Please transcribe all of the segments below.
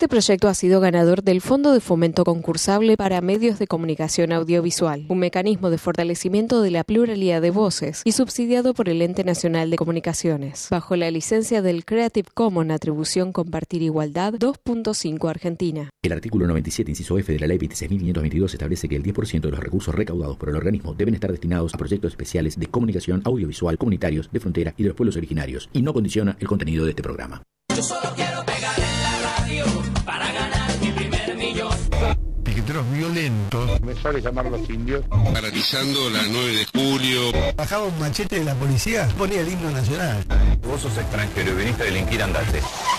Este proyecto ha sido ganador del Fondo de Fomento Concursable para Medios de Comunicación Audiovisual, un mecanismo de fortalecimiento de la pluralidad de voces y subsidiado por el Ente Nacional de Comunicaciones, bajo la licencia del Creative Commons Atribución Compartir Igualdad 2.5 Argentina. El artículo 97, inciso F de la Ley 26.522 establece que el 10% de los recursos recaudados por el organismo deben estar destinados a proyectos especiales de comunicación audiovisual comunitarios de frontera y de los pueblos originarios, y no condiciona el contenido de este programa. Yo solo quiero pegar en la radio para ganar mi primer millón. Piqueteros violentos. Me sale llamar a los indios. Paralizando la 9 de julio. Bajaba un machete de la policía, ponía el himno nacional. Vos sos extranjero y viniste a delinquir, andate.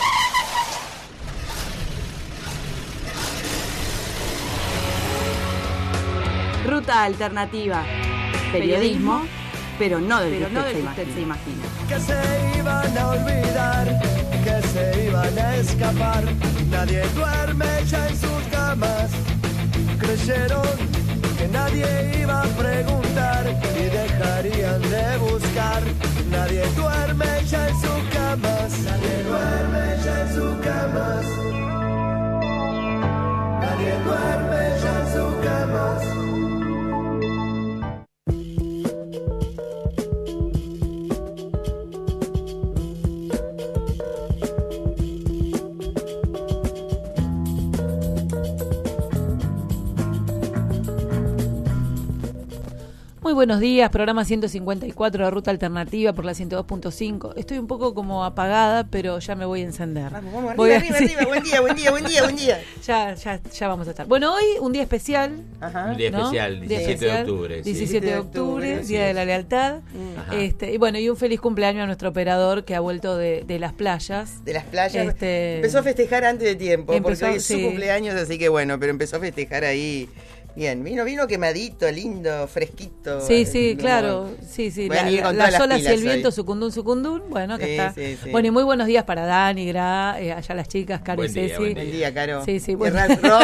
Ruta alternativa. Periodismo, pero no del que usted se imagina. Que se iban a olvidar, que se iban a escapar. Nadie duerme ya en sus camas. Creyeron que nadie iba a preguntar y dejarían de buscar. Nadie duerme ya en sus camas. Nadie duerme ya en sus camas. Nadie duerme ya en sus camas. Muy buenos días, programa 154 de Ruta Alternativa por la 102.5. Estoy un poco como apagada, pero ya me voy a encender. Vamos, arriba. Buen día. Ya vamos a estar. Bueno, hoy un día especial. Ajá. Un día especial, ¿no? 17 de octubre. 17 de octubre, Día de la Lealtad. Ajá. Y bueno, y un feliz cumpleaños a nuestro operador que ha vuelto de las playas. De las playas. Empezó a festejar antes de tiempo, porque hoy es su cumpleaños, así que bueno, pero empezó a festejar ahí. Bien, vino quemadito, lindo, fresquito. Sí, claro. Sí. Las olas y el viento, sucundún. Bueno, acá está. Sí. Bueno, y muy buenos días para Dani, allá las chicas, Caro y Ceci. Buen día, Caro. Sí, bueno.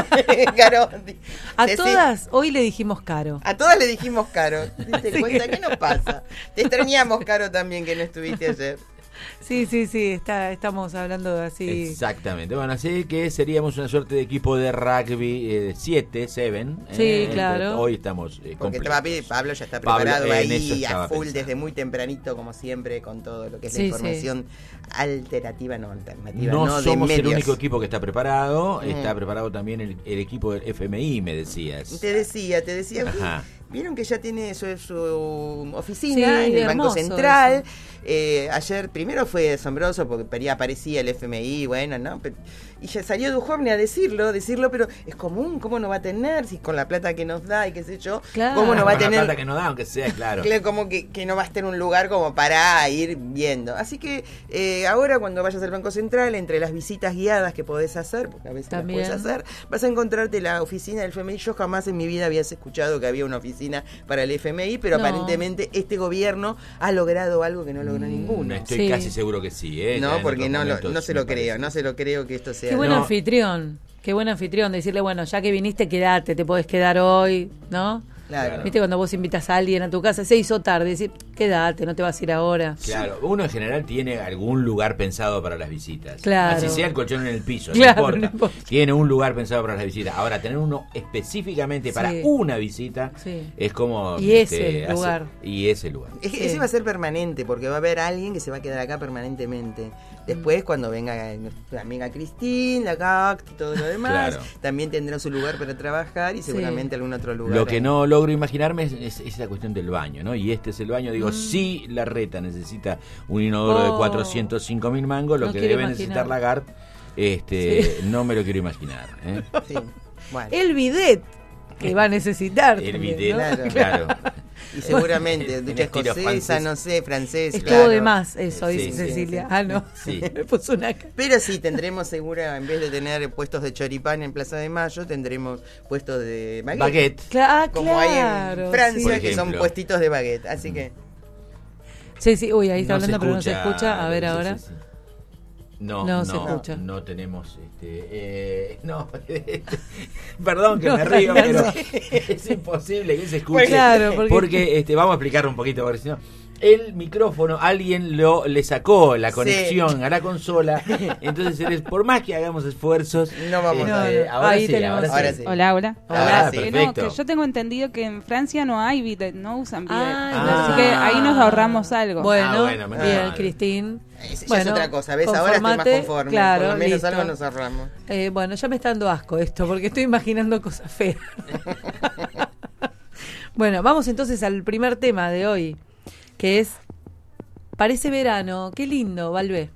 Caro. A Ceci. Todas, hoy le dijimos Caro. A todas le dijimos Caro. ¿Te cuenta qué nos pasa? Te extrañamos, Caro, también, que no estuviste ayer. Sí, estamos hablando así. Exactamente. Bueno, así que seríamos una suerte de equipo de rugby 7. Sí, claro. Hoy estamos porque Pablo ya está preparado ahí a full desde muy tempranito, como siempre, con todo lo que es la información alternativa, no alternativa. No somos el único equipo que está preparado. Está preparado también el equipo del FMI, me decías. Te decía. Ajá. Vieron que ya tiene su oficina en el Banco Central. Ayer primero fue asombroso porque aparecía el FMI, bueno, ¿no? Y ya salió Duhovne a decirlo, pero es común, ¿cómo no va a tener? Si con la plata que nos da y qué sé yo, claro. ¿Cómo no va a tener? Con la plata que nos da, aunque sea, claro. Como que no va a estar un lugar como para ir viendo. Así que ahora cuando vayas al Banco Central, entre las visitas guiadas que podés hacer, porque a veces también las podés hacer, vas a encontrarte la oficina del FMI. Yo jamás en mi vida habías escuchado que había una oficina para el FMI, pero aparentemente este gobierno ha logrado algo que no logró ninguno. Estoy casi seguro que sí, No, porque no se lo creo que esto sea. Qué buen anfitrión, decirle, bueno, ya que viniste, quedate, te podés quedar hoy, ¿no? Claro. Viste cuando vos invitas a alguien a tu casa, se hizo tarde, decir, quédate, no te vas a ir ahora. Claro, uno en general tiene algún lugar pensado para las visitas. Claro. Así sea el colchón en el piso, claro, no importa. Tiene un lugar pensado para las visitas. Ahora, tener uno específicamente para una visita es como... Y ese lugar. Ese va a ser permanente, porque va a haber alguien que se va a quedar acá permanentemente. Después, cuando venga nuestra amiga Cristín, la CACT y todo lo demás, también tendrá su lugar para trabajar y seguramente algún otro lugar. Lo que no logro imaginarme es la cuestión del baño, ¿no? Y este es el baño. Digo, si la reta necesita un inodoro de 405.000 mangos, lo que debe necesitar Lagarde, no me lo quiero imaginar. Sí. Bueno. El bidet que va a necesitar. El bidet, ¿no? Claro. Y seguramente, ducha escocesa, no sé, francés. Estuvo de más eso, dice Cecilia. No. Sí. Me puso una cara. Pero sí, tendremos segura, en vez de tener puestos de choripán en Plaza de Mayo, tendremos puestos de baguette. Como hay en Francia, que son puestitos de baguette. Así que... Sí, uy, ahí está hablando, pero no se escucha. A ver ahora. No se escucha. No tenemos perdón que me río, pero es imposible que se escuche. Claro, porque vamos a explicar un poquito, porque si no, el micrófono, alguien le sacó la conexión a la consola. Entonces, por más que hagamos esfuerzos, no vamos a ahora ahí sí, tenemos. ahora sí. Hola. Ahora sí. Perfecto. No, que yo tengo entendido que en Francia no hay bidet, no usan bidet. Ah, así que ahí nos ahorramos algo. Bueno, menos bien, mal. Cristín. Ya es otra cosa, ¿ves? Ahora estoy más conforme. Claro, por lo menos listo. algo nos ahorramos. Bueno, ya me está dando asco esto, porque estoy imaginando cosas feas. Bueno, vamos entonces al primer tema de hoy, que es Parece verano. Qué lindo, Valvé.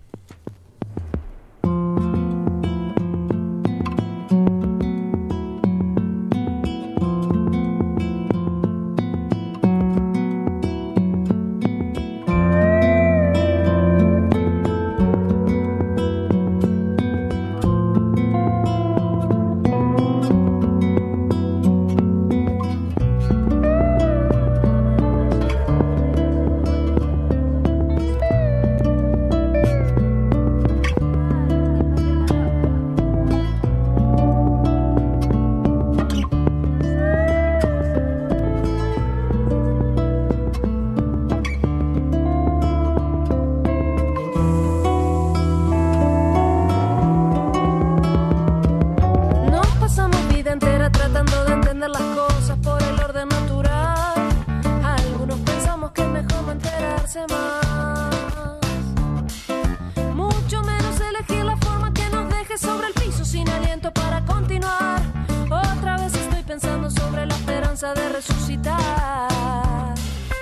De resucitar.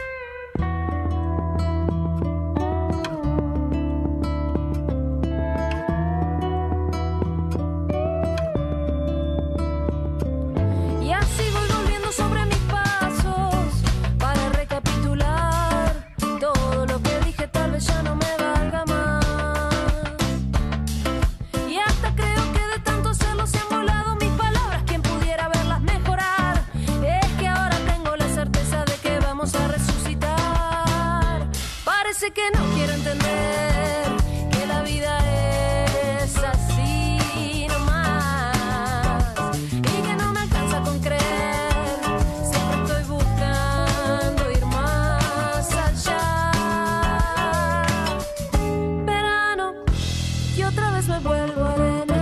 Y así voy volviendo sobre mis pasos para recapitular todo lo que dije, tal vez ya no me valga más. Y hasta creo que de tanto hacerlo se han volado mis palabras, quien pudiera verlas mejorar. A resucitar. Parece que no quiero entender que la vida es así nomás y que no me alcanza con creer. Siempre estoy buscando ir más allá. Verano y otra vez me vuelvo arena.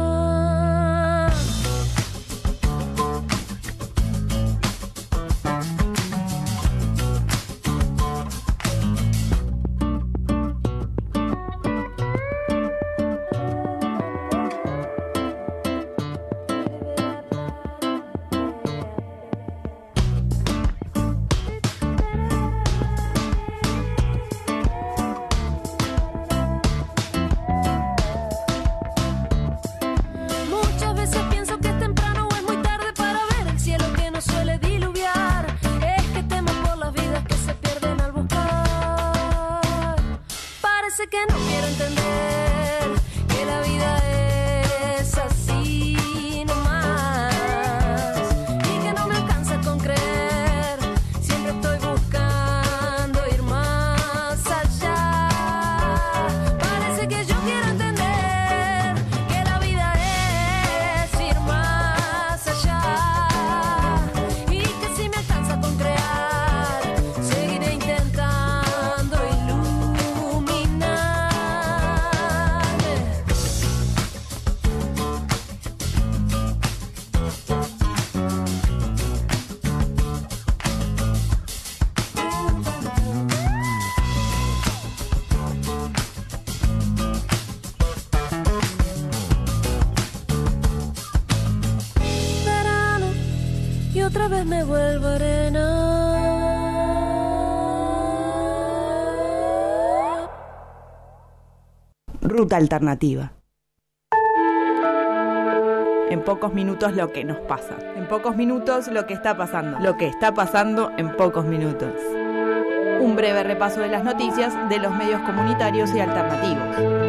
Que no quiero entender que la vida es así nomás y que no me alcanza con creer. Siempre estoy buscando ir más allá. Parece que yo quiero entender que la vida es ir más allá y que si me alcanza con crear, seguiré intentando iluminar. Verano y otra vez me vuelvo arena. Ruta alternativa. En pocos minutos lo que nos pasa. En pocos minutos lo que está pasando. Lo que está pasando en pocos minutos. Un breve repaso de las noticias de los medios comunitarios y alternativos.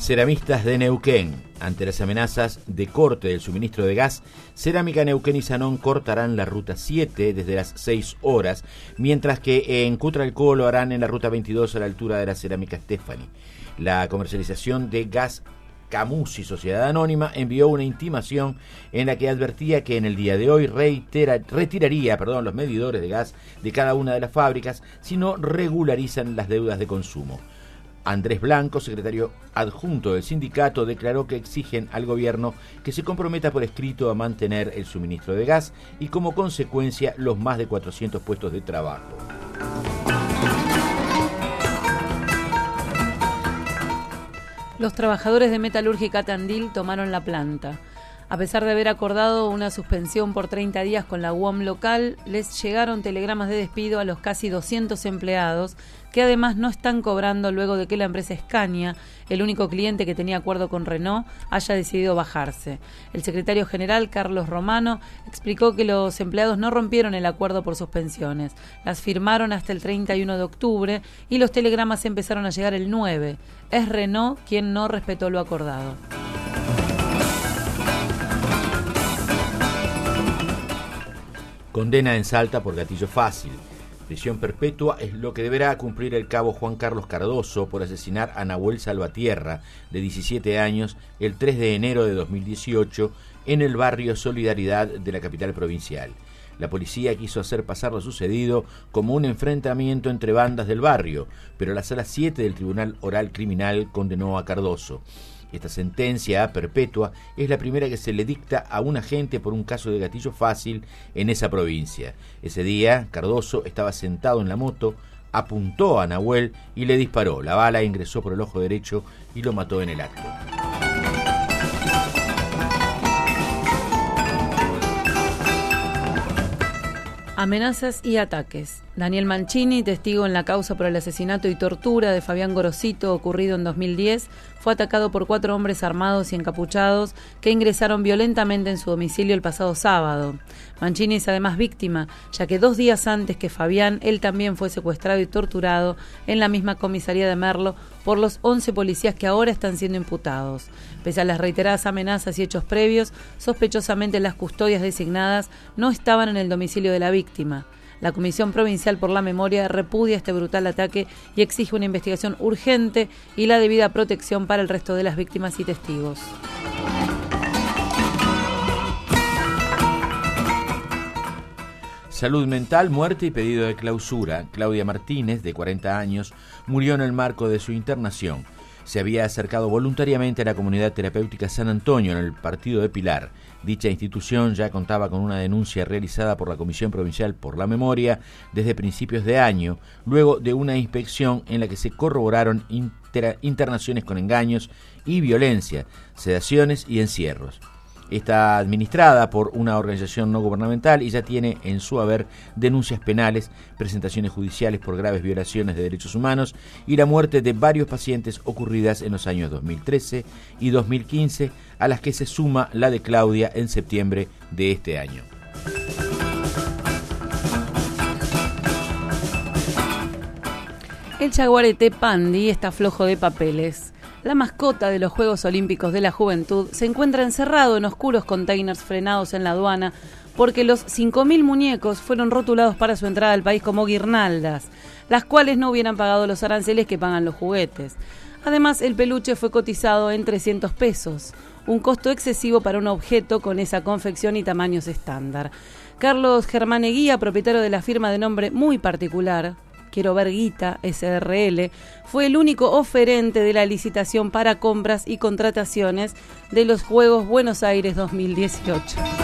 Ceramistas de Neuquén. Ante las amenazas de corte del suministro de gas, Cerámica Neuquén y Sanón cortarán la ruta 7 desde las 6 horas, mientras que en Cutralcó lo harán en la ruta 22 a la altura de la Cerámica Stefani. La comercialización de gas Camusi, Sociedad Anónima, envió una intimación en la que advertía que en el día de hoy retiraría los medidores de gas de cada una de las fábricas si no regularizan las deudas de consumo. Andrés Blanco, secretario adjunto del sindicato, declaró que exigen al gobierno que se comprometa por escrito a mantener el suministro de gas y como consecuencia los más de 400 puestos de trabajo. Los trabajadores de Metalúrgica Tandil tomaron la planta. A pesar de haber acordado una suspensión por 30 días con la UOM local, les llegaron telegramas de despido a los casi 200 empleados que además no están cobrando luego de que la empresa Scania, el único cliente que tenía acuerdo con Renault, haya decidido bajarse. El secretario general, Carlos Romano, explicó que los empleados no rompieron el acuerdo por suspensiones. Las firmaron hasta el 31 de octubre y los telegramas empezaron a llegar el 9. Es Renault quien no respetó lo acordado. Condena en Salta por gatillo fácil. Prisión perpetua es lo que deberá cumplir el cabo Juan Carlos Cardoso por asesinar a Nahuel Salvatierra, de 17 años, el 3 de enero de 2018, en el barrio Solidaridad de la capital provincial. La policía quiso hacer pasar lo sucedido como un enfrentamiento entre bandas del barrio, pero la Sala 7 del Tribunal Oral Criminal condenó a Cardoso. Esta sentencia perpetua es la primera que se le dicta a un agente por un caso de gatillo fácil en esa provincia. Ese día, Cardoso estaba sentado en la moto, apuntó a Nahuel y le disparó. La bala ingresó por el ojo derecho y lo mató en el acto. Amenazas y ataques. Daniel Mancini, testigo en la causa por el asesinato y tortura de Fabián Gorosito ocurrido en 2010, fue atacado por 4 hombres armados y encapuchados que ingresaron violentamente en su domicilio el pasado sábado. Mancini es además víctima, ya que 2 días antes que Fabián, él también fue secuestrado y torturado en la misma comisaría de Merlo por los 11 policías que ahora están siendo imputados. Pese a las reiteradas amenazas y hechos previos, sospechosamente las custodias designadas no estaban en el domicilio de la víctima. La Comisión Provincial por la Memoria repudia este brutal ataque y exige una investigación urgente y la debida protección para el resto de las víctimas y testigos. Salud mental, muerte y pedido de clausura. Claudia Martínez, de 40 años, murió en el marco de su internación. Se había acercado voluntariamente a la comunidad terapéutica San Antonio en el partido de Pilar. Dicha institución ya contaba con una denuncia realizada por la Comisión Provincial por la Memoria desde principios de año, luego de una inspección en la que se corroboraron internaciones con engaños y violencia, sedaciones y encierros. Está administrada por una organización no gubernamental y ya tiene en su haber denuncias penales, presentaciones judiciales por graves violaciones de derechos humanos y la muerte de varios pacientes ocurridas en los años 2013 y 2015, a las que se suma la de Claudia en septiembre de este año. El jaguarete Pandi está flojo de papeles. La mascota de los Juegos Olímpicos de la Juventud se encuentra encerrado en oscuros containers frenados en la aduana porque los 5.000 muñecos fueron rotulados para su entrada al país como guirnaldas, las cuales no hubieran pagado los aranceles que pagan los juguetes. Además, el peluche fue cotizado en 300 pesos, un costo excesivo para un objeto con esa confección y tamaños estándar. Carlos Germán Eguía, propietario de la firma de nombre muy particular, Quiero ver guita, SRL, fue el único oferente de la licitación para compras y contrataciones de los Juegos Buenos Aires 2018.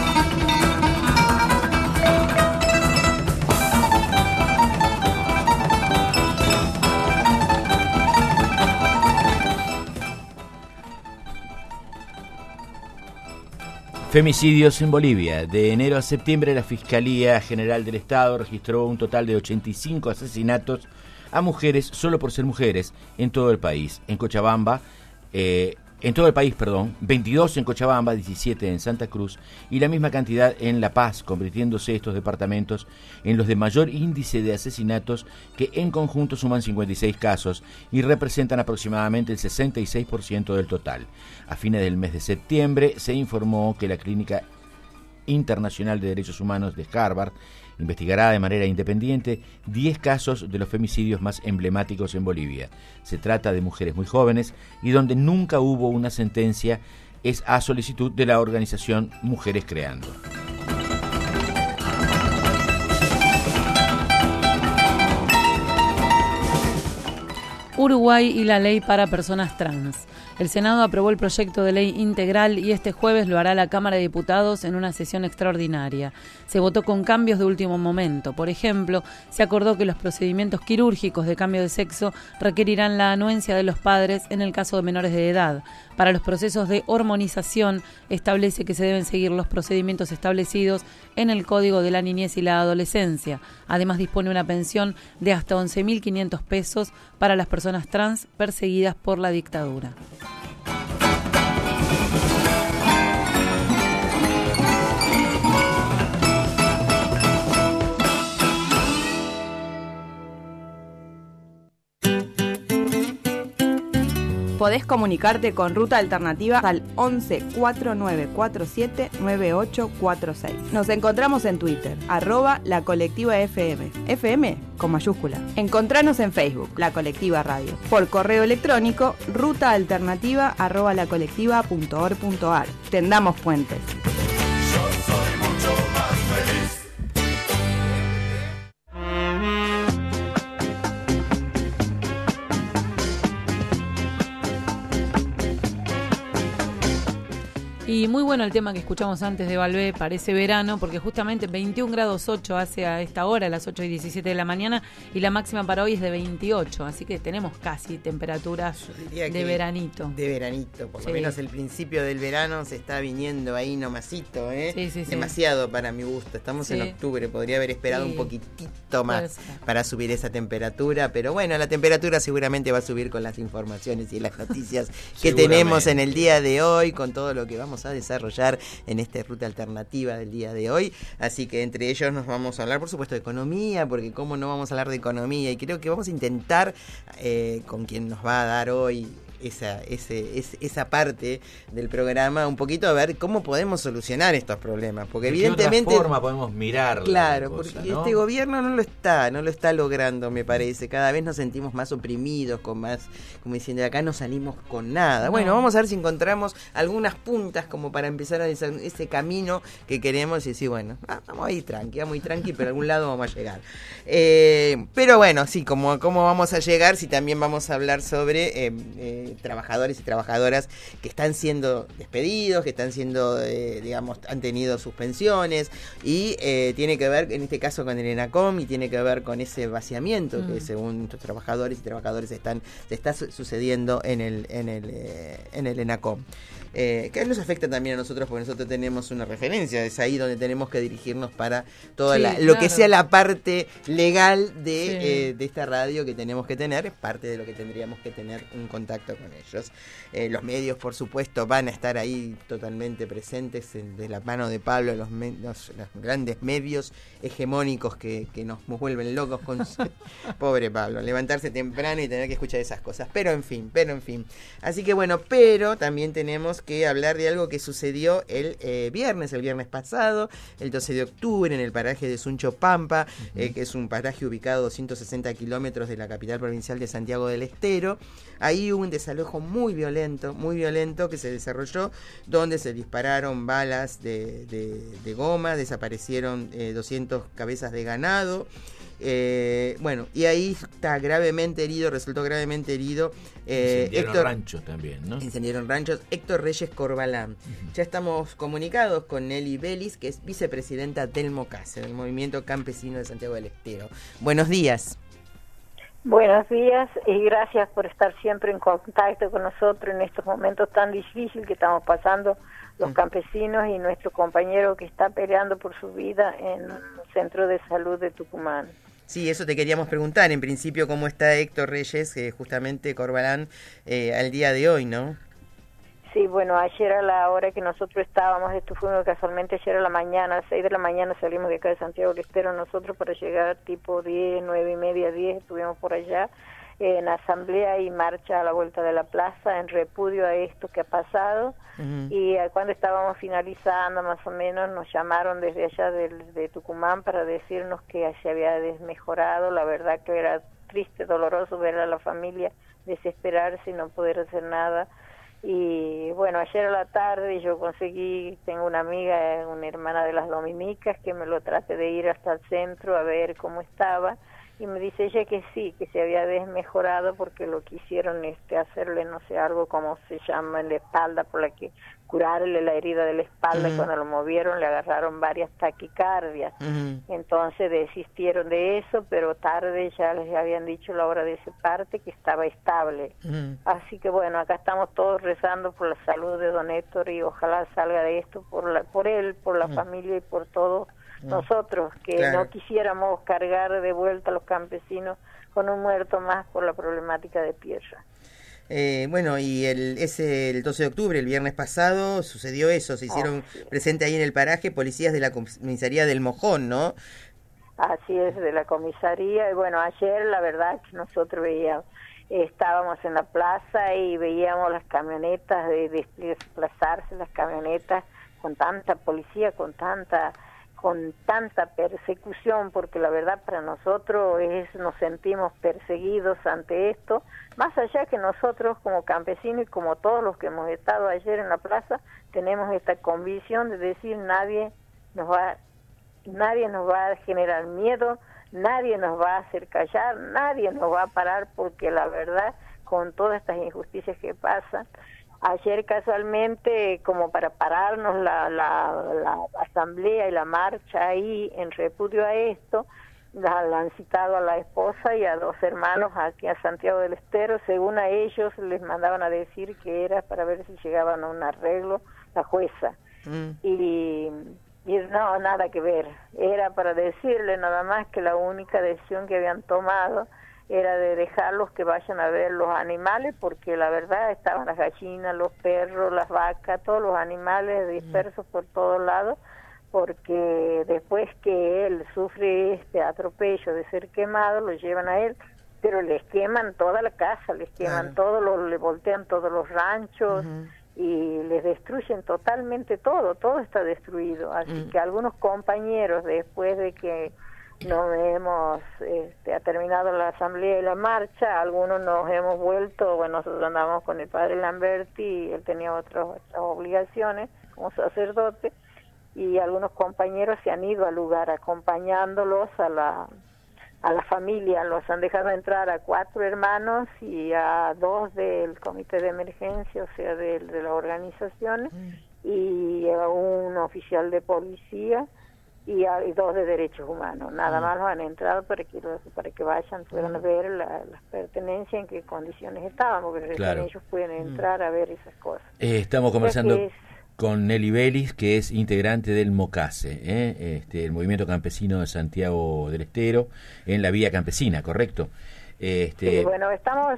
Femicidios en Bolivia. De enero a septiembre, la Fiscalía General del Estado registró un total de 85 asesinatos a mujeres solo por ser mujeres en todo el país. En Cochabamba, En todo el país, 22 en Cochabamba, 17 en Santa Cruz y la misma cantidad en La Paz, convirtiéndose estos departamentos en los de mayor índice de asesinatos, que en conjunto suman 56 casos y representan aproximadamente el 66% del total. A fines del mes de septiembre se informó que la Clínica Internacional de Derechos Humanos de Harvard investigará de manera independiente 10 casos de los femicidios más emblemáticos en Bolivia. Se trata de mujeres muy jóvenes y donde nunca hubo una sentencia, es a solicitud de la organización Mujeres Creando. Uruguay y la ley para personas trans. El Senado aprobó el proyecto de ley integral y este jueves lo hará la Cámara de Diputados en una sesión extraordinaria. Se votó con cambios de último momento. Por ejemplo, se acordó que los procedimientos quirúrgicos de cambio de sexo requerirán la anuencia de los padres en el caso de menores de edad. Para los procesos de hormonización, establece que se deben seguir los procedimientos establecidos en el Código de la Niñez y la Adolescencia. Además, dispone una pensión de hasta 11.500 pesos para las personas trans perseguidas por la dictadura. Podés comunicarte con Ruta Alternativa al 11 4947 9846. Nos encontramos en Twitter, @lacolectivafm, FM con mayúscula. Encontranos en Facebook, La Colectiva Radio. Por correo electrónico, rutaalternativa@lacolectiva.org.ar. Tendamos puentes. Y muy bueno el tema que escuchamos antes de Valvé, parece verano, porque justamente 21 grados 8 hace a esta hora, a las 8:17 de la mañana, y la máxima para hoy es de 28, así que tenemos casi temperaturas de veranito. De veranito, por lo menos el principio del verano se está viniendo ahí nomasito, ¿eh? Sí. Demasiado para mi gusto, estamos en octubre, podría haber esperado un poquitito más para subir esa temperatura, pero bueno, la temperatura seguramente va a subir con las informaciones y las noticias que tenemos en el día de hoy, con todo lo que vamos a desarrollar en esta ruta alternativa del día de hoy, así que entre ellos nos vamos a hablar, por supuesto, de economía, porque cómo no vamos a hablar de economía, y creo que vamos a intentar con quien nos va a dar hoy esa parte del programa, un poquito a ver cómo podemos solucionar estos problemas, porque evidentemente ¿de qué otra forma podemos mirar? Claro, cosa, porque ¿no? este gobierno no lo está logrando, me parece. Cada vez nos sentimos más oprimidos, con más, como diciendo, de acá no salimos con nada. Bueno, vamos a ver si encontramos algunas puntas como para empezar a ese camino que queremos y decir, bueno, vamos a ir tranqui, pero a algún lado vamos a llegar. Pero bueno, sí, ¿cómo vamos a llegar si también vamos a hablar sobre trabajadores y trabajadoras que están siendo despedidos, que están siendo, han tenido suspensiones, y tiene que ver en este caso con el ENACOM, y tiene que ver con ese vaciamiento que según estos trabajadores y trabajadoras se está sucediendo en el ENACOM. Que nos afecta también a nosotros, porque nosotros tenemos una referencia, es ahí donde tenemos que dirigirnos para toda lo que sea la parte legal de esta radio que tenemos que tener, es parte de lo que tendríamos que tener un contacto con ellos. Los medios, por supuesto, van a estar ahí totalmente presentes de la mano de Pablo, los grandes medios hegemónicos que nos vuelven locos con pobre Pablo, levantarse temprano y tener que escuchar esas cosas, pero en fin. Así que bueno, pero también tenemos que hablar de algo que sucedió el viernes pasado, el 12 de octubre, en el paraje de Suncho Pampa, que es un paraje ubicado a 260 kilómetros de la capital provincial de Santiago del Estero. Ahí hubo un desalojo muy violento que se desarrolló, donde se dispararon balas de goma, desaparecieron 200 cabezas de ganado. Y ahí resultó gravemente herido incendiaron ranchos también, ¿no? Incendiaron ranchos, Héctor Reyes Corbalán. Ya estamos comunicados con Nelly Vélez, que es vicepresidenta del MOCASE, del Movimiento Campesino de Santiago del Estero. Buenos días. Buenos días y gracias por estar siempre en contacto con nosotros en estos momentos tan difíciles que estamos pasando los campesinos y nuestro compañero que está peleando por su vida en el Centro de Salud de Tucumán. Sí, eso te queríamos preguntar. En principio, ¿cómo está Héctor Reyes, justamente Corbalán, al día de hoy, no? Sí, bueno, ayer a la hora que nosotros estábamos, esto fue casualmente ayer a la mañana, a las 6 de la mañana salimos de acá de Santiago del Estero nosotros para llegar tipo 10, 9 y media, 10, estuvimos por allá en asamblea y marcha a la vuelta de la plaza en repudio a esto que ha pasado. Y cuando estábamos finalizando más o menos nos llamaron desde allá de Tucumán para decirnos que se había desmejorado. La verdad que era triste, doloroso ver a la familia desesperarse y no poder hacer nada. Y bueno, ayer a la tarde yo tengo una amiga, una hermana de las dominicas, que me lo traté de ir hasta el centro a ver cómo estaba, y me dice ella que sí, que se había desmejorado porque lo quisieron hacerle, no sé, algo como se llama en la espalda, por la que curarle la herida de la espalda, y cuando lo movieron le agarraron varias taquicardias. Entonces desistieron de eso, pero tarde ya les habían dicho a la hora de ese parte que estaba estable. Así que bueno, acá estamos todos rezando por la salud de don Héctor y ojalá salga de esto por él, por la familia y por todos nosotros, que no quisiéramos cargar de vuelta a los campesinos con un muerto más por la problemática de tierra. Bueno, y el 12 de octubre, el viernes pasado, sucedió eso, se hicieron presente ahí en el paraje policías de la comisaría del Mojón, ¿no? Así es, de la comisaría, y bueno, ayer la verdad que nosotros estábamos en la plaza y veíamos las camionetas de desplazarse, las camionetas con tanta policía, con tanta persecución, porque la verdad para nosotros nos sentimos perseguidos ante esto, más allá que nosotros como campesinos y como todos los que hemos estado ayer en la plaza, tenemos esta convicción de decir nadie nos va a generar miedo, nadie nos va a hacer callar, nadie nos va a parar, porque la verdad, con todas estas injusticias que pasan, ayer casualmente, como para pararnos la asamblea y la marcha ahí en repudio a esto, la han citado a la esposa y a 2 hermanos aquí a Santiago del Estero. Según a ellos les mandaban a decir que era para ver si llegaban a un arreglo la jueza. Y no, nada que ver. Era para decirle nada más que la única decisión que habían tomado era de dejarlos que vayan a ver los animales, porque la verdad estaban las gallinas, los perros, las vacas, todos los animales dispersos por todos lados, porque después que él sufre este atropello de ser quemado, lo llevan a él, pero les queman toda la casa, les queman todo, le voltean todos los ranchos y les destruyen totalmente todo está destruido. Así que algunos compañeros, después de que ha terminado la asamblea y la marcha, algunos nos hemos vuelto, bueno, nosotros andamos con el padre Lamberti y él tenía otras obligaciones como sacerdote, y algunos compañeros se han ido al lugar acompañándolos a la familia. Los han dejado entrar a 4 hermanos y a 2 del comité de emergencia, o sea, de la organización, y a un oficial de policía y 2 de derechos humanos. Nada más los han entrado para que vayan, puedan ver las pertenencias, en qué condiciones estaban, porque ellos pueden entrar a ver esas cosas. Estamos conversando con Nelly Vélez, que es integrante del MOCASE, el Movimiento Campesino de Santiago del Estero, en la Vía Campesina, ¿correcto? Sí, bueno,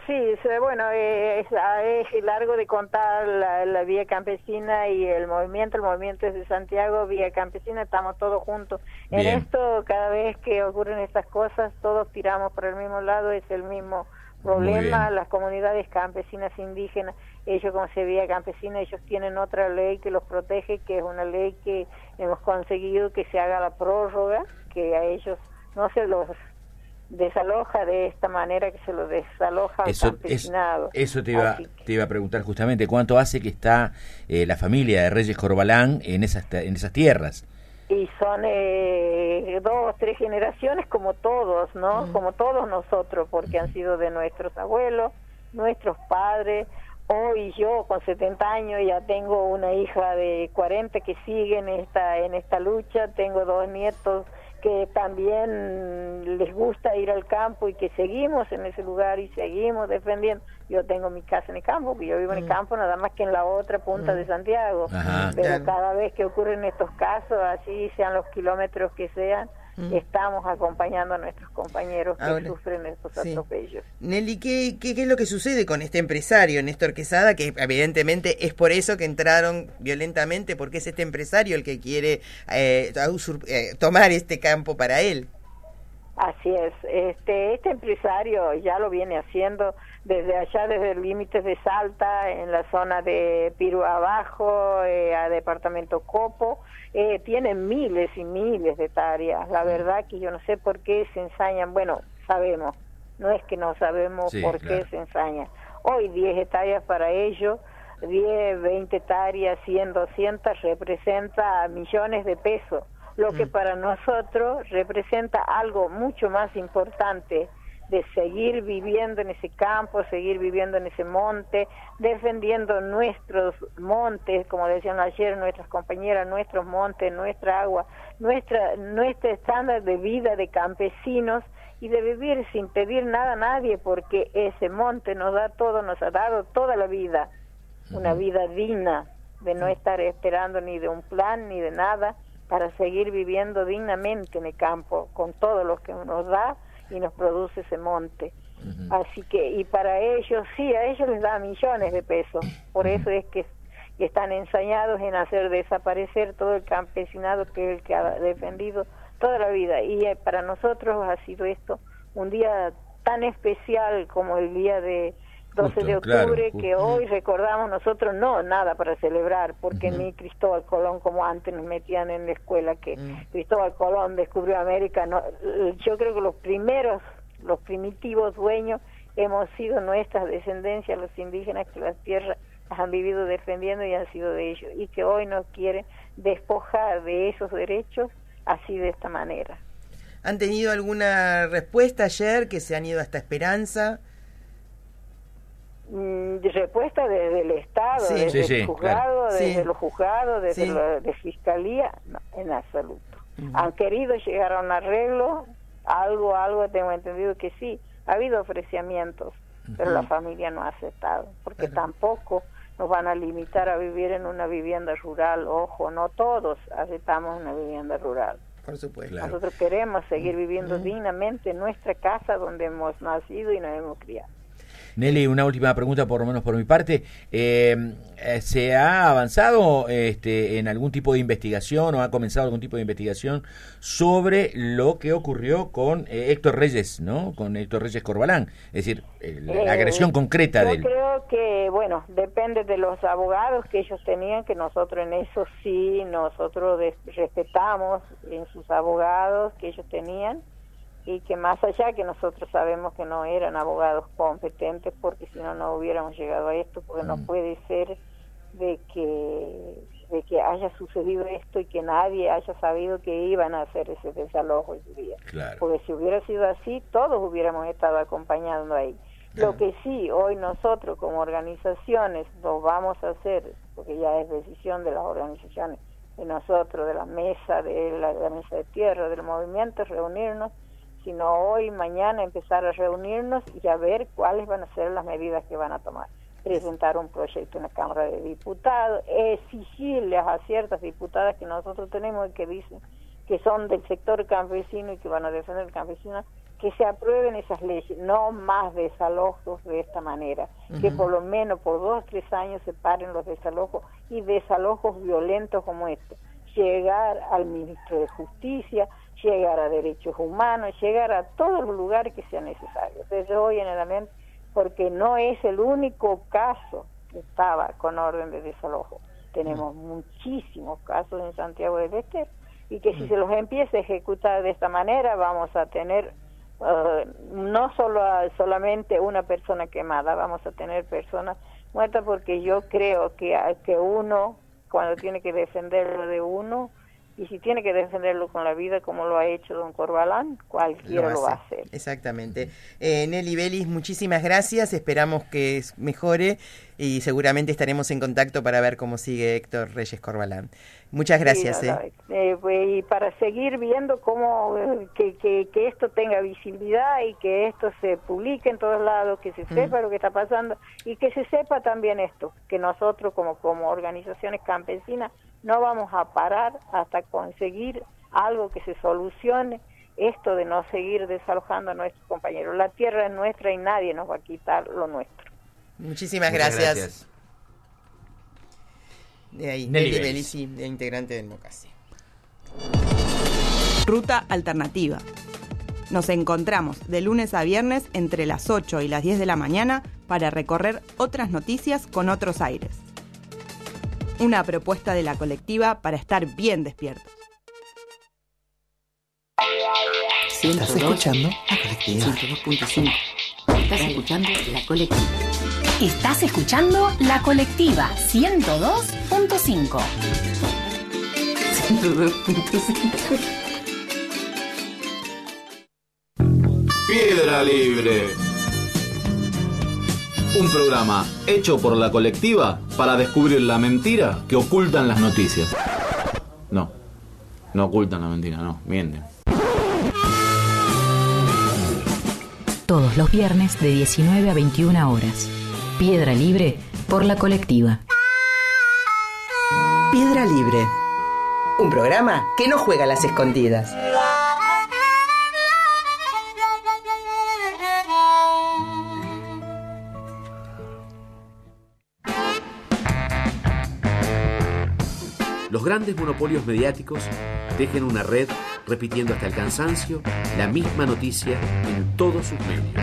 es largo de contar la Vía Campesina y el movimiento es de Santiago, Vía Campesina, estamos todos juntos. Bien. En esto, cada vez que ocurren estas cosas, todos tiramos por el mismo lado, es el mismo problema. Las comunidades campesinas indígenas, ellos como se Vía Campesina, ellos tienen otra ley que los protege, que es una ley que hemos conseguido que se haga la prórroga, que a ellos no se los desaloja de esta manera que se lo desaloja al campesinado. Eso te iba a preguntar justamente, ¿cuánto hace que está la familia de Reyes Corbalán en esas tierras? Y son 2, 3 generaciones, como todos, ¿no? Como todos nosotros, porque han sido de nuestros abuelos, nuestros padres. Hoy yo con 70 años ya tengo una hija de 40 que sigue en esta lucha, tengo 2 nietos que también les gusta ir al campo y que seguimos en ese lugar y seguimos defendiendo. Yo tengo mi casa en el campo, porque yo vivo en el campo, nada más que en la otra punta de Santiago. Pero cada vez que ocurren estos casos, así sean los kilómetros que sean, estamos acompañando a nuestros compañeros que sufren estos atropellos. Nelly, ¿qué es lo que sucede con este empresario, Néstor Quesada, que evidentemente es por eso que entraron violentamente, porque es este empresario el que quiere tomar este campo para él? Así es, este empresario ya lo viene haciendo desde allá, desde el límite de Salta, en la zona de Piru abajo, a departamento Copo, tiene miles y miles de hectáreas. La verdad que yo no sé por qué se ensañan, bueno, sabemos, no es que no sabemos por qué se ensañan. Hoy 10 hectáreas para ellos, 10, 20 hectáreas, 100, 200, representa millones de pesos. Lo que para nosotros representa algo mucho más importante, de seguir viviendo en ese campo, seguir viviendo en ese monte, defendiendo nuestros montes, como decían ayer nuestras compañeras, nuestros montes, nuestra agua, nuestro estándar de vida de campesinos, y de vivir sin pedir nada a nadie, porque ese monte nos da todo, nos ha dado toda la vida, una vida digna, de no estar esperando ni de un plan ni de nada, para seguir viviendo dignamente en el campo, con todo lo que nos da y nos produce ese monte. Así que, y para ellos, sí, a ellos les da millones de pesos, por eso es que están ensañados en hacer desaparecer todo el campesinado que es el que ha defendido toda la vida. Y para nosotros ha sido esto un día tan especial como el día de 12 de octubre, que hoy recordamos nosotros, no nada para celebrar, porque ni Cristóbal Colón, como antes nos metían en la escuela, que Cristóbal Colón descubrió América. No, yo creo que los primitivos dueños hemos sido nuestras descendencias, los indígenas, que las tierras las han vivido defendiendo y han sido de ellos, y que hoy nos quieren despojar de esos derechos así, de esta manera. ¿Han tenido alguna respuesta ayer, que se han ido hasta Esperanza? Respuesta desde el Estado, desde el juzgado, desde los juzgados, desde la de Fiscalía, no, en absoluto. Han querido llegar a un arreglo, algo tengo entendido que sí, ha habido ofrecimientos, pero la familia no ha aceptado, porque tampoco nos van a limitar a vivir en una vivienda rural. Ojo, no todos aceptamos una vivienda rural. Por supuesto. Nosotros queremos seguir viviendo dignamente en nuestra casa donde hemos nacido y nos hemos criado. Nelly, una última pregunta, por lo menos por mi parte. ¿Se ha avanzado en algún tipo de investigación o ha comenzado algún tipo de investigación sobre lo que ocurrió con Héctor Reyes, ¿no? Con Héctor Reyes Corbalán, es decir, la agresión concreta de él? Yo creo que, bueno, depende de los abogados que ellos tenían, que nosotros en eso sí, nosotros respetamos en sus abogados que ellos tenían, y que más allá que nosotros sabemos que no eran abogados competentes, porque si no, no hubiéramos llegado a esto, porque no puede ser de que haya sucedido esto y que nadie haya sabido que iban a hacer ese desalojo ese día. Claro. Porque si hubiera sido así, todos hubiéramos estado acompañando ahí. Lo que sí, hoy nosotros como organizaciones lo vamos a hacer, porque ya es decisión de las organizaciones, de nosotros, de la mesa de tierra, del movimiento, reunirnos, sino hoy, mañana, empezar a reunirnos y a ver cuáles van a ser las medidas que van a tomar. Presentar un proyecto en la Cámara de Diputados, exigirles a ciertas diputadas que nosotros tenemos y que dicen que son del sector campesino y que van a defender el campesino, que se aprueben esas leyes, no más desalojos de esta manera, que por lo menos por 2 o 3 años se paren los desalojos, y desalojos violentos como este. Llegar al ministro de Justicia, llegar a Derechos Humanos, llegar a todos los lugares que sean necesarios, desde hoy en adelante, porque no es el único caso que estaba con orden de desalojo. Tenemos muchísimos casos en Santiago del Estero, y que si se los empieza a ejecutar de esta manera, vamos a tener no solamente una persona quemada, vamos a tener personas muertas, porque yo creo que uno, cuando tiene que defenderlo de uno, y si tiene que defenderlo con la vida, como lo ha hecho don Corbalán, cualquiera lo va a hacer. Exactamente. Nelly Belis, muchísimas gracias, esperamos que mejore y seguramente estaremos en contacto para ver cómo sigue Héctor Reyes Corbalán. Muchas gracias. Y para seguir viendo cómo que esto tenga visibilidad y que esto se publique en todos lados, que se sepa lo que está pasando, y que se sepa también esto, que nosotros como organizaciones campesinas no vamos a parar hasta conseguir algo que se solucione esto de no seguir desalojando a nuestros compañeros. La tierra es nuestra y nadie nos va a quitar lo nuestro. Muchísimas gracias. De ahí, Nelly Belici, integrante del MOCASI. Ruta alternativa. Nos encontramos de lunes a viernes entre las 8 y las 10 de la mañana para recorrer otras noticias con otros aires. Una propuesta de la colectiva para estar bien despiertos. ¿Estás escuchando la colectiva? 102.5. Estás escuchando la colectiva. Estás escuchando la colectiva 102.5. 102.5. Piedra Libre. Un programa hecho por la colectiva para descubrir la mentira que ocultan las noticias. No ocultan la mentira, no, mienten. Todos los viernes de 19 a 21 horas. Piedra Libre por la colectiva. Piedra Libre. Un programa que no juega a las escondidas. Los grandes monopolios mediáticos tejen una red repitiendo hasta el cansancio la misma noticia en todos sus medios.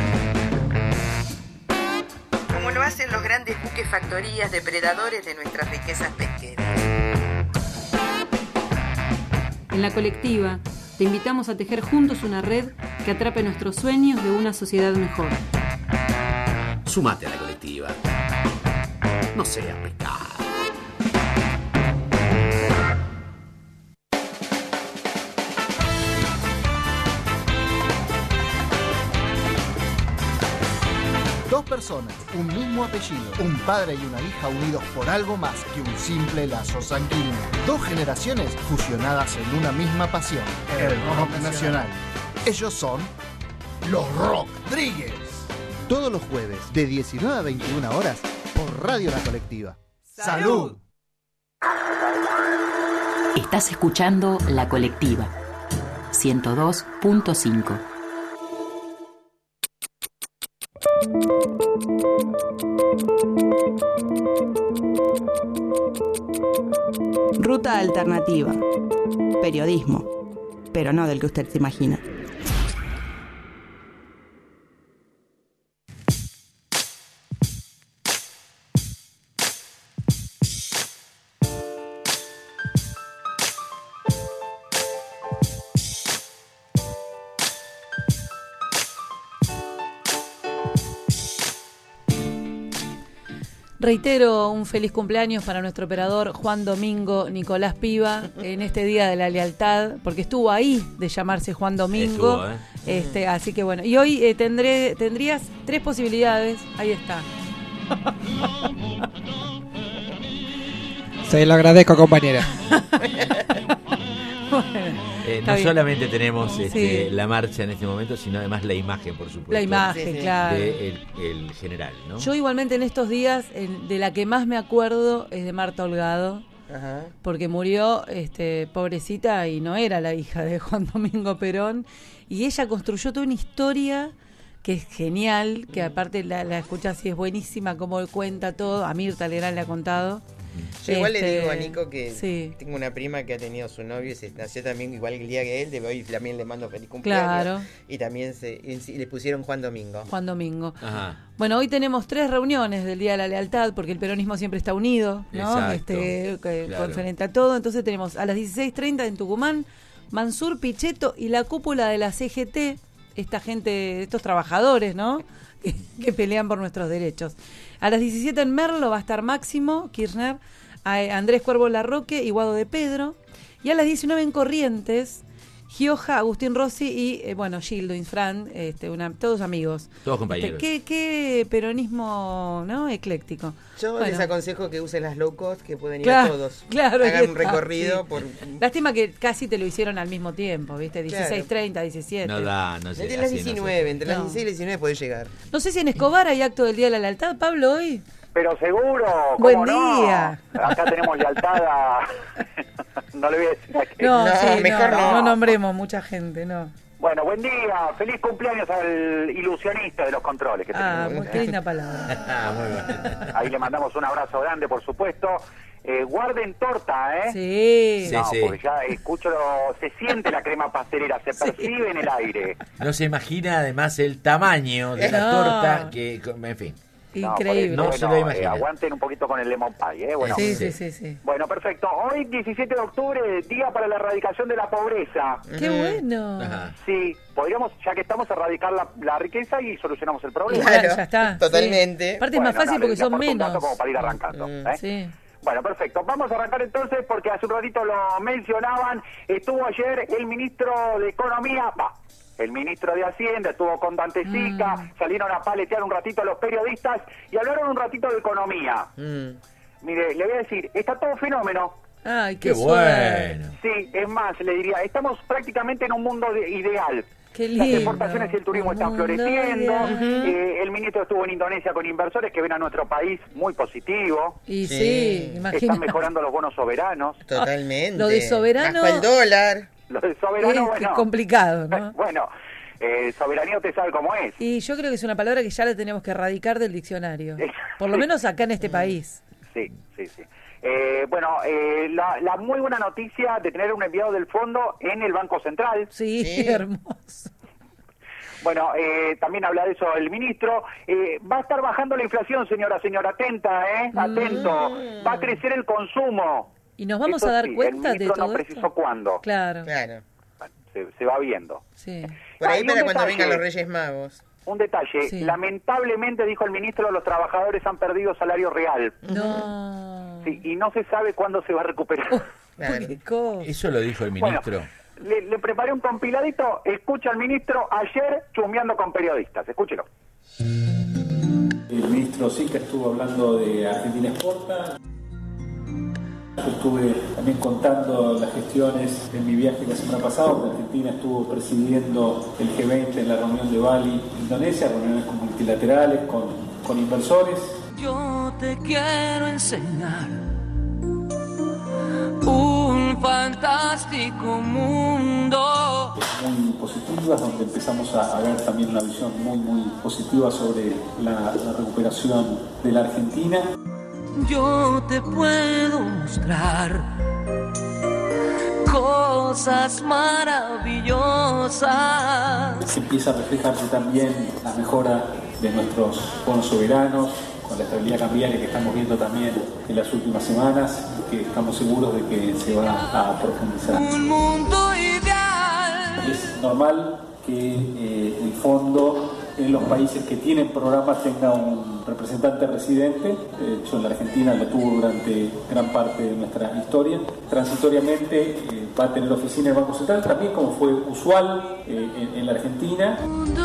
Como lo hacen los grandes buques factorías depredadores de nuestras riquezas pesqueras. En la colectiva, te invitamos a tejer juntos una red que atrape nuestros sueños de una sociedad mejor. Sumate a la colectiva. No seas pescado. Dos personas, un mismo apellido, un padre y una hija unidos por algo más que un simple lazo sanguíneo. Dos generaciones fusionadas en una misma pasión, el rock nacional. Ellos son los Rockdríguez. Todos los jueves, de 19 a 21 horas, por Radio La Colectiva. ¡Salud! Estás escuchando La Colectiva 102.5. Ruta alternativa. Periodismo, pero no del que usted se imagina. Reitero un feliz cumpleaños para nuestro operador Juan Domingo Nicolás Piva en este Día de la Lealtad, porque estuvo ahí de llamarse Juan Domingo. Así que bueno, y hoy tendrías 3 posibilidades. Ahí está. Se lo agradezco, compañera. No solamente tenemos la marcha en este momento, sino además la imagen, por supuesto. La imagen, claro. El general, ¿no? Yo igualmente en estos días, de la que más me acuerdo es de Marta Holgado. Ajá. Porque murió pobrecita y no era la hija de Juan Domingo Perón. Y ella construyó toda una historia que es genial, que aparte la escuchas y es buenísima, como cuenta todo. A Mirta Legrand le ha contado. Yo igual le digo a Nico que tengo una prima que ha tenido su novio y se nació también igual el día que él, de hoy también le mando feliz cumpleaños. Claro. Y también le pusieron Juan Domingo. Juan Domingo. Ajá. Bueno, hoy tenemos 3 reuniones del Día de la Lealtad, porque el peronismo siempre está unido, ¿no? Claro. Frente a todo. Entonces tenemos a las 16:30 en Tucumán, Mansur Pichetto y la cúpula de la CGT, esta gente, estos trabajadores, ¿no? que pelean por nuestros derechos. A las 17 en Merlo va a estar Máximo Kirchner, Andrés Cuervo Larroque y Guado de Pedro. Y a las 19 en Corrientes, Gioja, Agustín Rossi y, Gildo, Infran, todos amigos. Todos compañeros. Qué peronismo, ¿no? Ecléctico. Yo les aconsejo que usen las low cost, que pueden ir a todos. Claro. Hagan un recorrido por... Lástima que casi te lo hicieron al mismo tiempo, ¿viste? 16:30, 17. No sé. Entre las 19, entre las 16 y las 19 podés llegar. No sé si en Escobar hay acto del Día de la Lealtad, Pablo, hoy. Pero seguro, ¿cómo Buen no? día. Acá tenemos lealtad a... No le voy a decir a qué. No, sí, mejor no. no nombremos mucha gente, no. Bueno, buen día. Feliz cumpleaños al ilusionista de los controles que tenemos. Qué linda palabra. Muy bien. Ahí le mandamos un abrazo grande, por supuesto. Guarden torta, ¿eh? Sí. No, Sí. porque ya escucho, se siente la crema pastelera, se percibe en el aire. No se imagina además el tamaño de la No. torta que, en fin. Increíble. No se lo imagina. Aguanten un poquito con el lemon pie, ¿eh? Bueno, Sí. Bueno, perfecto. Hoy, 17 de octubre, día para la erradicación de la pobreza. Qué bueno. Sí, podríamos, ya que estamos, erradicar la riqueza y solucionamos el problema. Claro, ya está. Totalmente. Sí. Aparte es más fácil porque son menos. Como para ir arrancando. Sí. Bueno, perfecto. Vamos a arrancar entonces porque hace un ratito lo mencionaban. Estuvo ayer el ministro de Economía, el ministro de Hacienda, estuvo con Dante Sica, salieron a paletear un ratito a los periodistas y hablaron un ratito de economía. Mire, le voy a decir, está todo fenómeno. Ay, qué bueno. Sí, es más, le diría, estamos prácticamente en un mundo ideal. Qué lindo. Las exportaciones y el turismo están floreciendo. El ministro estuvo en Indonesia con inversores que ven a nuestro país muy positivo. Y sí, imagínate. Están mejorando los bonos soberanos. Totalmente. Lo de soberano. Bajo el dólar. Lo de soberano, Es complicado, ¿no? Bueno, soberanía usted sabe cómo es. Y yo creo que es una palabra que ya la tenemos que erradicar del diccionario. Por lo menos acá en este país. Sí. Bueno, la muy buena noticia de tener un enviado del fondo en el Banco Central. Sí. Hermoso. Bueno, también habla de eso el ministro. Va a estar bajando la inflación, señora, atenta, atento. Va a crecer el consumo. ¿Y nos vamos Eso a dar sí, cuenta el de ministro todo no precisó esto? cuándo. Claro. Se va viendo. Sí. Por ahí y para un cuando detalle. vengan los Reyes Magos. Un detalle, Sí. lamentablemente, dijo el ministro, los trabajadores han perdido salario real. No. Sí, y no se sabe cuándo se va a recuperar. Eso lo dijo el ministro. Le preparé un compiladito, escucha al ministro ayer chumbeando con periodistas, escúchelo. El ministro Sica estuvo hablando de Argentina Exporta. Yo estuve también contando las gestiones en mi viaje la semana pasada, donde Argentina estuvo presidiendo el G20 en la reunión de Bali, Indonesia, reuniones multilaterales con inversores. Yo te quiero enseñar un fantástico mundo. Muy positivas, donde empezamos a ver también una visión muy positiva sobre la recuperación de la Argentina. Yo te puedo mostrar cosas maravillosas. Se empieza a reflejarse también la mejora de nuestros bonos soberanos, con la estabilidad cambiaria que estamos viendo también en las últimas semanas, y que estamos seguros de que se va a profundizar. Un mundo ideal. Es normal que el fondo en los países que tienen programas tenga un representante residente. De hecho, en la Argentina lo tuvo durante gran parte de nuestra historia. Transitoriamente va a tener oficina en el Banco Central, también como fue usual en la Argentina. Mundo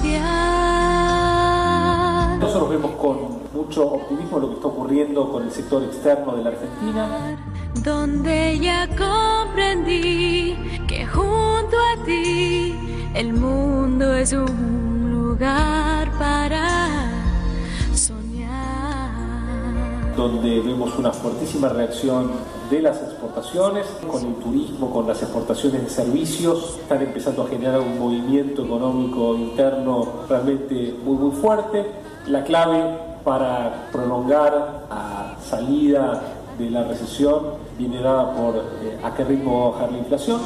ideal. Nosotros vemos con mucho optimismo lo que está ocurriendo con el sector externo de la Argentina. Donde ya comprendí que junto a ti el mundo es un lugar para soñar. Donde vemos una fuertísima reacción de las exportaciones, con el turismo, con las exportaciones de servicios, están empezando a generar un movimiento económico interno realmente muy fuerte. La clave para prolongar la salida de la recesión viene dada por a qué ritmo va a bajar la inflación.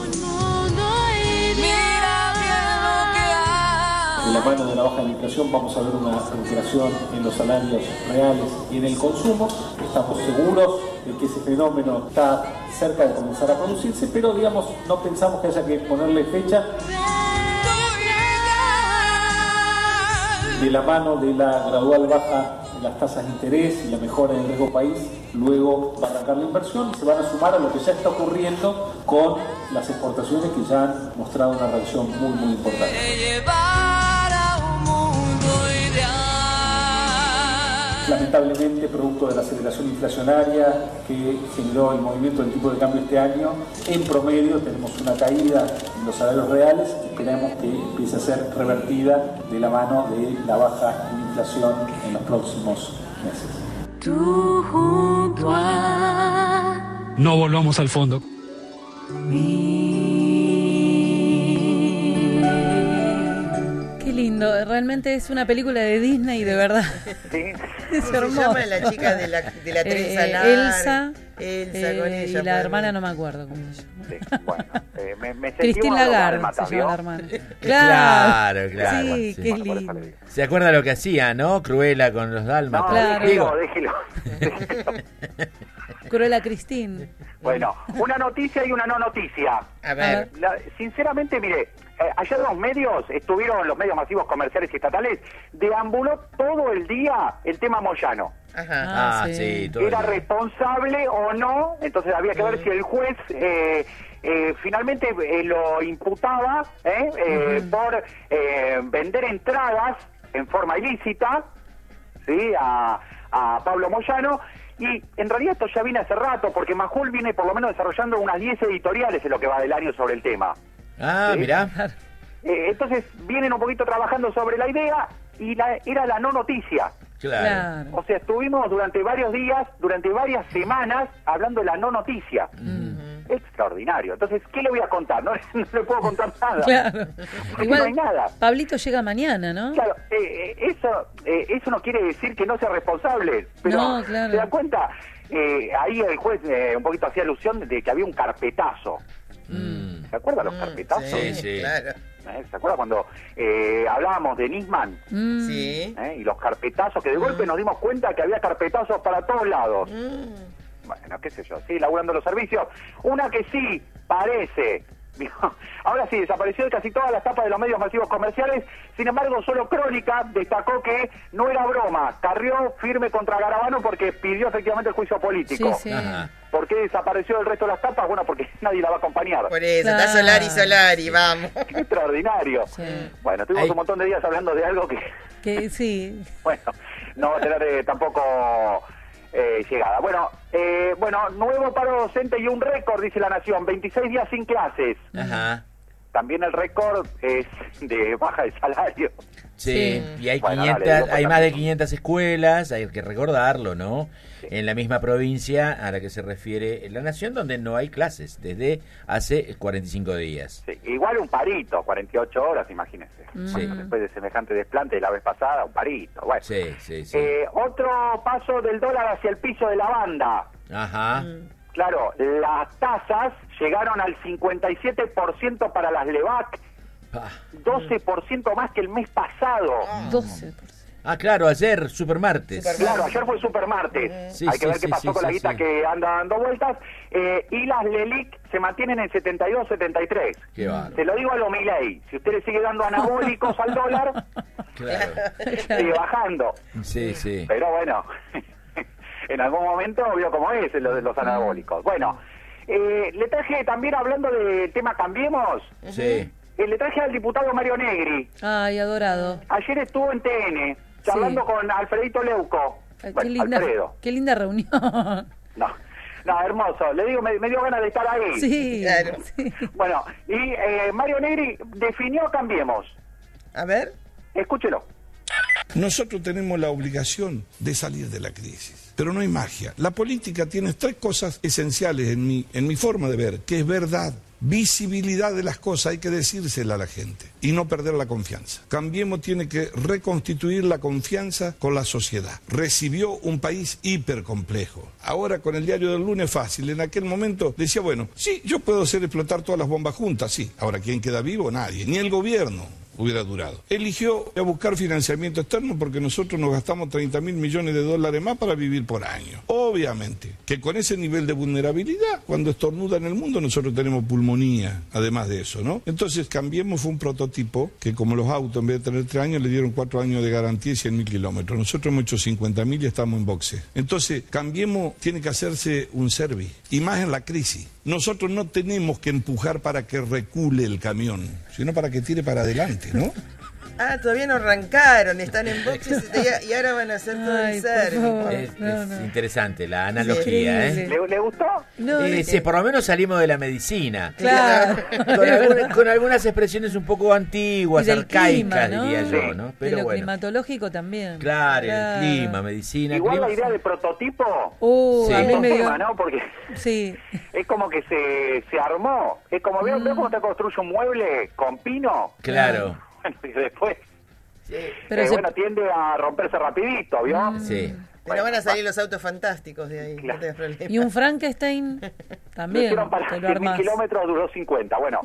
De la mano de la baja de la inflación vamos a ver una recuperación en los salarios reales y en el consumo. Estamos seguros de que ese fenómeno está cerca de comenzar a producirse, pero digamos, no pensamos que haya que ponerle fecha. De la mano de la gradual baja de las tasas de interés y la mejora del riesgo país, luego va a arrancar la inversión y se van a sumar a lo que ya está ocurriendo con las exportaciones que ya han mostrado una reacción muy importante. Lamentablemente, producto de la aceleración inflacionaria que generó el movimiento del tipo de cambio este año, en promedio tenemos una caída en los salarios reales que esperamos que empiece a ser revertida de la mano de la baja de inflación en los próximos meses. tú junto a No volvamos al fondo. Qué lindo, realmente es una película de Disney de verdad. Sí. Es ¿Cómo hermoso. se llama la chica de la trenza Elsa. Elsa con ella. Y la hermana no me acuerdo cómo se llama. Sí, bueno, me sentí Christine uno de los Lagarde dálmatas, se llama ¿vio? la hermana. Claro, claro. Sí, Sí. qué Bueno, lindo. ¿Se acuerda lo que hacía, no? Cruella con los dálmatas. Claro. Déjelo. Cruella Christine. Bueno, una noticia y una no noticia. A ver. Sinceramente, mire, ayer los medios los medios masivos comerciales y estatales, deambuló todo el día el tema Moyano. Ajá. Sí, todo ¿Era el día. responsable o no? Entonces había que ver si el juez finalmente lo imputaba por vender entradas en forma ilícita, ¿sí? a Pablo Moyano. Y en realidad esto ya viene hace rato, porque Majul viene por lo menos desarrollando unas 10 editoriales en lo que va del año sobre el tema. Ah, ¿Sí? mirá. Entonces vienen un poquito trabajando sobre la idea y era la no noticia. Claro. O sea, estuvimos durante varios días, durante varias semanas, hablando de la no noticia. Extraordinario. Entonces, ¿qué le voy a contar? No le puedo contar nada. Claro. Porque Igual, no hay nada. Pablito llega mañana, ¿no? Claro, eso no quiere decir que no sea responsable. Pero, No, claro. ¿se dan cuenta? Ahí el juez un poquito hacía alusión de que había un carpetazo. ¿Se acuerdan los carpetazos? Sí, sí. Claro. ¿Se acuerdan cuando hablábamos de Nisman? Sí. Y los carpetazos, que de golpe nos dimos cuenta que había carpetazos para todos lados. Bueno, qué sé yo, sí, laburando los servicios. Una que sí, parece. Ahora sí, desapareció de casi todas las tapas de los medios masivos comerciales. Sin embargo, solo Crónica destacó que no era broma. Carrió firme contra Garabano porque pidió efectivamente el juicio político. Sí, sí. Ajá. ¿Por qué desapareció el resto de las tapas? Bueno, porque nadie la va a acompañar. Por eso, Claro. está Solari, vamos. Qué extraordinario. Sí. Bueno, tuvimos un montón de días hablando de algo que, Que sí. bueno, no va a tener tampoco llegada. Bueno, nuevo paro docente y un récord, dice La Nación, 26 días sin clases. Ajá. También el récord es de baja de salario. Sí, y hay Bueno, 500, dale, hay más de 500 escuelas, hay que recordarlo, ¿no? En la misma provincia a la que se refiere La Nación, donde no hay clases desde hace 45 días. Sí, igual un parito, 48 horas, imagínense. Sí. Después de semejante desplante de la vez pasada, un parito. Bueno. Sí, sí, sí. Otro paso del dólar hacia el piso de la banda. Ajá. Claro, las tasas llegaron al 57% para las LEVAC, 12% más que el mes pasado. 12%. Ah, claro, ayer, Supermartes. Claro, ayer fue Supermartes. Sí, Hay que sí, ver qué sí, pasó sí, con la sí, guita sí. que anda dando vueltas. Y las LELIC se mantienen en 72, 73. Qué bárbaro. Se lo digo a lo Milei. Si usted le sigue dando anabólicos al dólar, Claro. sigue bajando. Sí, sí. Pero bueno, en algún momento vio cómo es lo de los anabólicos. Bueno, le traje también, hablando del tema Cambiemos, Sí. le traje al diputado Mario Negri. Ay, adorado. Ayer estuvo en TN, charlando con Alfredito Leuco. Ay, Bueno, Alfredo. qué linda reunión. No, hermoso. Le digo, me dio ganas de estar ahí. Sí, Claro. sí. Bueno, y Mario Negri definió Cambiemos. A ver. Escúchelo. Nosotros tenemos la obligación de salir de la crisis, pero no hay magia. La política tiene tres cosas esenciales en mi forma de ver, que es verdad, visibilidad de las cosas, hay que decírsela a la gente y no perder la confianza. Cambiemos tiene que reconstituir la confianza con la sociedad. Recibió un país hipercomplejo. Ahora con el diario del lunes fácil, en aquel momento decía, bueno, sí, yo puedo hacer explotar todas las bombas juntas, sí. Ahora, ¿quién queda vivo? Nadie, ni el gobierno hubiera durado. Eligió a buscar financiamiento externo porque nosotros nos gastamos 30.000 millones de dólares más para vivir por año. Obviamente que con ese nivel de vulnerabilidad, cuando estornuda en el mundo, nosotros tenemos pulmonía, además de eso, ¿no? Entonces, Cambiemos fue un prototipo que, como los autos, en vez de tener 3 años, le dieron 4 años de garantía y 100.000 kilómetros. Nosotros hemos hecho 50.000 y estamos en boxe. Entonces, Cambiemos tiene que hacerse un service, y más en la crisis. Nosotros no tenemos que empujar para que recule el camión, sino para que tire para adelante, ¿no? Ah, todavía no arrancaron, están en boxes y ahora van a hacer todo el servicio. Es interesante la analogía, ¿eh? ¿Le gustó? No, sí, por lo menos salimos de la medicina. Claro. Con algunas expresiones un poco antiguas, arcaicas, clima, ¿no? diría yo, ¿no? Pero de lo bueno. climatológico también. Claro, el clima, medicina. Igual clima. la idea de prototipo. Sí. A mí me dio... ¿no? Porque sí. es como que se armó. Es como, ¿ves cómo te construye un mueble con pino? Claro. Bueno, y después, Pero bueno, tiende a romperse rapidito, ¿vio? Sí. Pero van a salir los autos fantásticos de ahí. Claro. No tengas problema. Y un Frankenstein Lo también. hicieron para te lo 100.000 armás. kilómetros, duró 50. Bueno,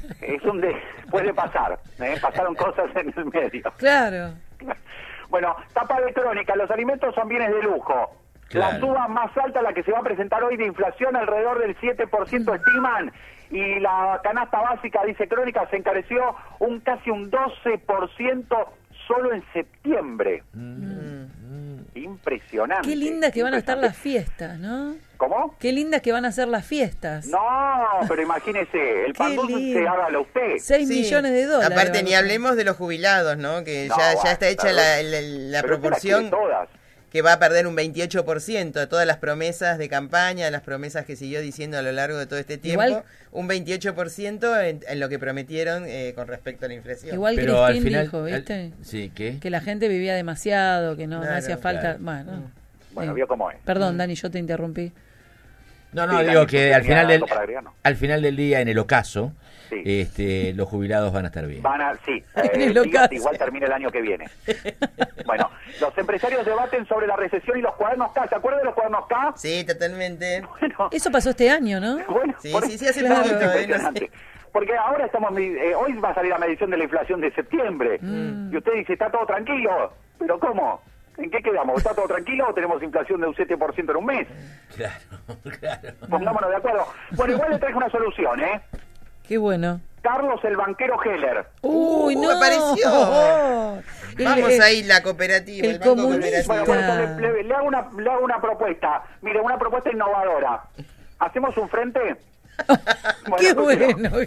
puede pasar. Pasaron cosas en el medio. Claro. Bueno, tapa de crónica, los alimentos son bienes de lujo. Claro. La suba más alta, la que se va a presentar hoy de inflación, alrededor del 7% estiman, y la canasta básica, dice Crónica, se encareció casi un 12% solo en septiembre. Impresionante. Qué lindas que van a estar las fiestas, ¿no? ¿Cómo? Qué lindas que van a ser las fiestas. No, pero imagínese, el pan dulce, hágalo usted. 6 millones de dólares. Aparte, ni hablemos de los jubilados, ¿no? Que No, ya está hecha la pero proporción. usted las quiere todas. Que va a perder un 28% de todas las promesas de campaña, las promesas que siguió diciendo a lo largo de todo este tiempo, Igual, un 28% en lo que prometieron con respecto a la inflación. Igual Pero al Cristín final, dijo, ¿viste? Sí, ¿qué? Que la gente vivía demasiado, que no Claro, hacía falta... claro. Bueno, vio cómo es. Perdón, Dani, yo te interrumpí. No, Sí, digo Dani, que al final algo para agregar, ¿no? al final del día, en el ocaso, Sí. los jubilados van a estar bien. Sí, En el ocaso. igual termina el año que viene. Bueno, los empresarios debaten sobre la recesión y los cuadernos K. ¿Se acuerdan de los cuadernos K? Sí, totalmente. Bueno, Eso pasó este año, ¿no? bueno Sí, por sí, eso- sí, hace Claro. poquito. Impresionante. Porque ahora hoy va a salir la medición de la inflación de septiembre. Y usted dice, ¿está todo tranquilo? ¿Pero cómo? ¿En qué quedamos? ¿Está todo tranquilo o tenemos inflación de un 7% en un mes? Claro. Pongámonos de acuerdo. Bueno, igual le traje una solución, ¿eh? Qué bueno. Carlos el banquero Heller. ¡Uy, no! apareció! Vamos ahí, la cooperativa, el el banco comunista. Bueno, cooperativo. por eso le hago una propuesta. Mire, una propuesta innovadora. ¿Hacemos un frente? ¡Qué escúchelo. bueno!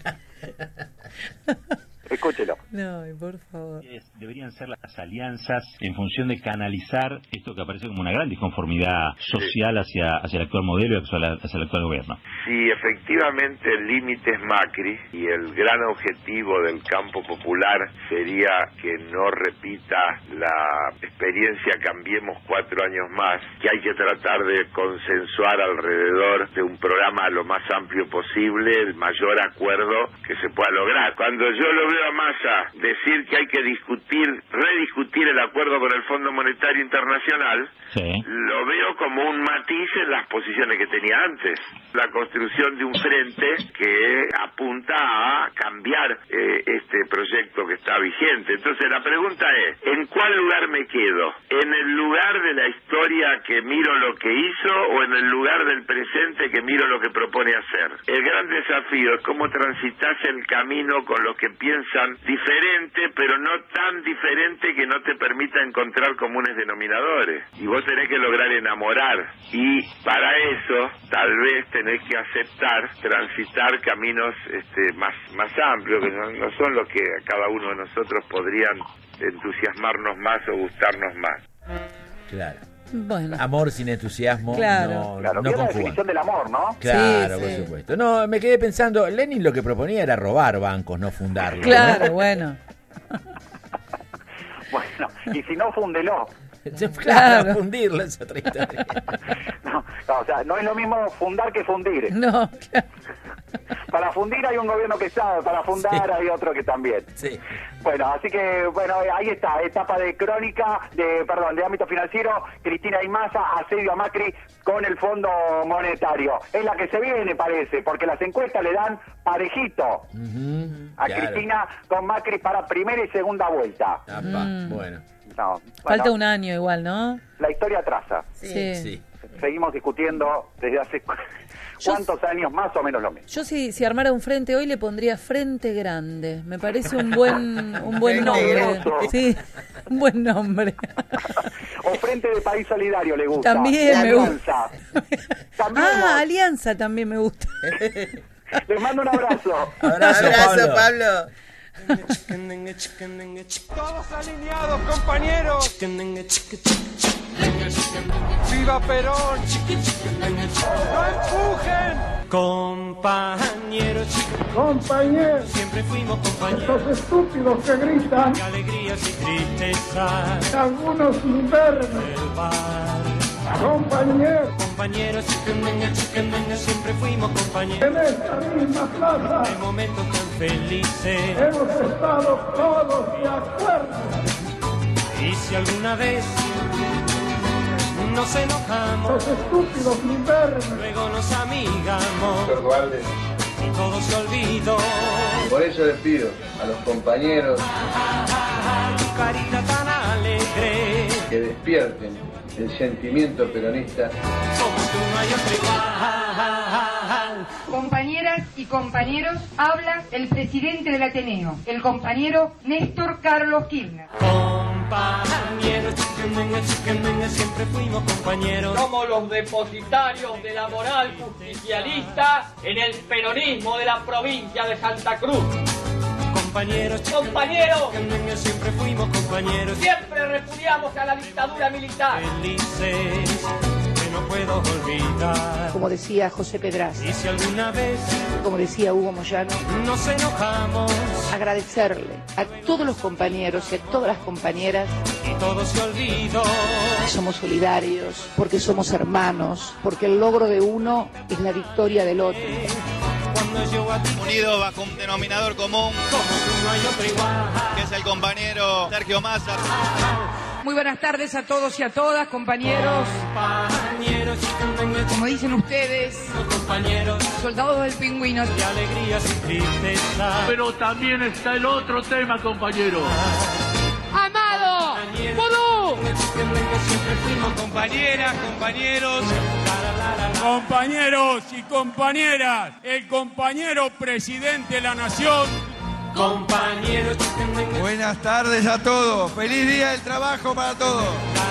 Escúchelo. No, por favor. Deberían ser las alianzas en función de canalizar esto que aparece como una gran disconformidad social hacia el actual modelo y hacia el actual gobierno. Si efectivamente el límite es Macri y el gran objetivo del campo popular sería que no repita la experiencia Cambiemos 4 años más, que hay que tratar de consensuar alrededor de un programa lo más amplio posible, el mayor acuerdo que se pueda lograr. Cuando yo lo veo a Massa decir que hay que rediscutir el acuerdo con el Fondo Monetario Internacional, lo veo como un matiz en las posiciones que tenía antes. La construcción de un frente que apunta a cambiar este proyecto que está vigente. Entonces la pregunta es, ¿en cuál lugar me quedo? ¿En el lugar de la historia que miro lo que hizo o en el lugar del presente que miro lo que propone hacer? El gran desafío es cómo transitas el camino con los que piensan diferente, pero no tan diferente que no te permita encontrar comunes denominadores. Y vos tenés que lograr enamorar. Y para eso, tal vez tenés que aceptar transitar caminos más amplios, que no son los que a cada uno de nosotros podrían entusiasmarnos más o gustarnos más. Claro. Bueno. Amor sin entusiasmo. Claro. Claro, no que es la conjugan. definición del amor, ¿no? Claro, Sí, por sí. supuesto. No, me quedé pensando, Lenin lo que proponía era robar bancos, no fundarlos. Claro, bueno. Bueno, y si no, fúndelo. Claro, fundirlo es otra historia. No, o sea, no es lo mismo fundar que fundir. No, claro. Para fundir hay un gobierno que sabe, para fundar hay otro que también. Sí. Bueno, así que, bueno, ahí está, etapa de crónica, de ámbito financiero, Cristina y Massa, asedio a Macri con el Fondo Monetario. Es la que se viene, parece, porque las encuestas le dan parejito a claro. Cristina con Macri para primera y segunda vuelta. Bueno. No, Falta bueno, un año igual, ¿no? la historia traza. Sí. Seguimos discutiendo desde hace cuántos años más o menos lo mismo. Yo si armara un frente hoy le pondría Frente Grande. Me parece un buen nombre. Grosso. Sí, un buen nombre. O Frente de País Solidario le gusta. También O me gusta. Alianza. También Alianza también me gusta. les mando un abrazo. Abrazo, Abrazo, Pablo. Todos alineados, compañeros. ¡Viva Perón! ¡No empujen! Compañeros, Compañeros, siempre fuimos compañeros. estos estúpidos que gritan, De alegrías y tristezas. algunos sin verme. El bar. Compañeros, Compañeros, siempre fuimos compañeros. en esta misma plaza En momentos tan felices. hemos estado todos de acuerdo. Y si alguna vez nos enojamos, Los estúpidos sin verme. luego nos amigamos Doctor Dualde, y todo se olvidó. por eso les pido a los compañeros Tu carita tan alegre, que despierten el sentimiento peronista. como tú no hay otro igual. Compañeras y compañeros, habla el presidente del Ateneo, el compañero Néstor Carlos Kirchner. Compañeros, siempre fuimos compañeros. Somos los depositarios de la moral justicialista en el peronismo de la provincia de Santa Cruz. Compañeros, Compañeros, siempre fuimos compañeros. siempre repudiamos a la dictadura militar. Felices, que no puedo olvidar. Como decía José Pedraza, Y si alguna vez como decía Hugo Moyano, nos enojamos agradecerle a todos los compañeros y a todas las compañeras y todo se olvidó. que somos solidarios, porque somos hermanos, porque el logro de uno es la victoria del otro. Cuando yo a ti Unidos bajo un denominador común, como tú no hay otro igual. que es el compañero Sergio Massa. Muy buenas tardes a todos y a todas, compañeros. Compañeros, Como dicen ustedes, compañeros soldados del pingüino. de alegrías y tristezas. Pero también está el otro tema, compañero. ¡Amado! ¡Vudú! Siempre fuimos Compañeras, compañeros, Compañeros y compañeras, el compañero presidente de la nación. compañeros. Buenas tardes a todos. Feliz día del trabajo para todos.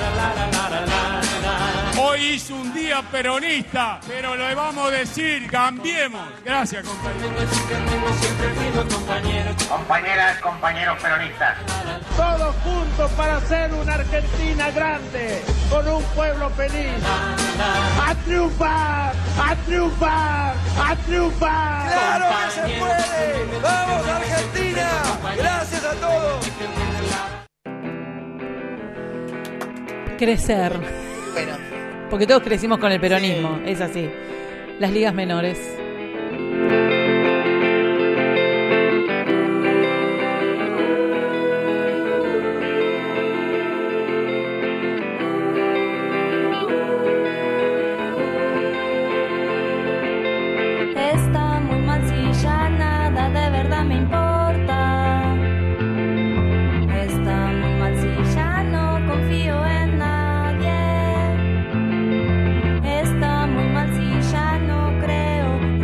Hoy hizo un día peronista, pero le vamos a decir, cambiemos. Gracias, compañeros. Siempre fuimos compañeros. compañeras, compañeros peronistas. Todos juntos para hacer una Argentina grande, con un pueblo feliz. ¡A triunfar! ¡A triunfar! ¡A triunfar! ¡Claro que se puede! ¡Vamos, Argentina! ¡Gracias a todos! Crecer. Bueno. Porque todos crecimos con el peronismo, es así. Las ligas menores. Está muy mal si ya nada de verdad me importa. Está muy mal si ya no confío en nadie. Está muy mal si ya no creo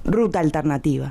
Ruta Alternativa.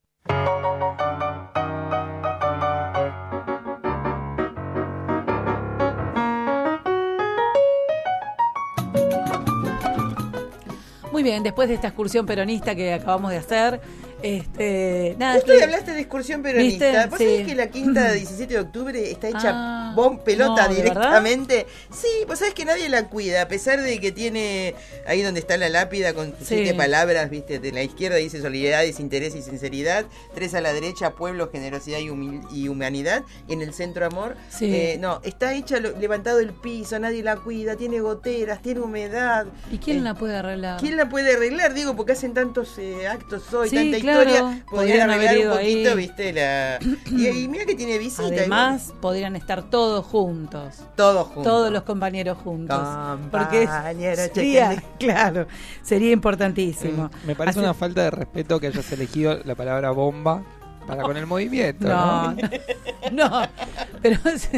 Muy bien, después de esta excursión peronista que acabamos de hacer, nada. Usted hablaste de excursión peronista. ¿Vos sabés que la quinta 17 de octubre está hecha pelota directamente? Sí, vos sabés que nadie la cuida, a pesar de que tiene ahí donde está la lápida con 7 palabras, viste, de la izquierda dice solidaridad, desinterés y sinceridad, 3 a la derecha, pueblo, generosidad y humanidad, y en el centro amor. No, está hecha, levantado el piso, nadie la cuida, tiene goteras, tiene humedad. ¿Y quién la puede arreglar? ¿Quién la puede arreglar? Digo, porque hacen tantos actos hoy, tanta historia, podrían arreglar un poquito, ahí. ¿Viste? Y mira que tiene visita. Además, podrían estar todos juntos. Todos los compañeros juntos. Compañeros, claro, sería importantísimo. Me parece una falta de respeto que hayas elegido la palabra bomba para con el movimiento. No, pero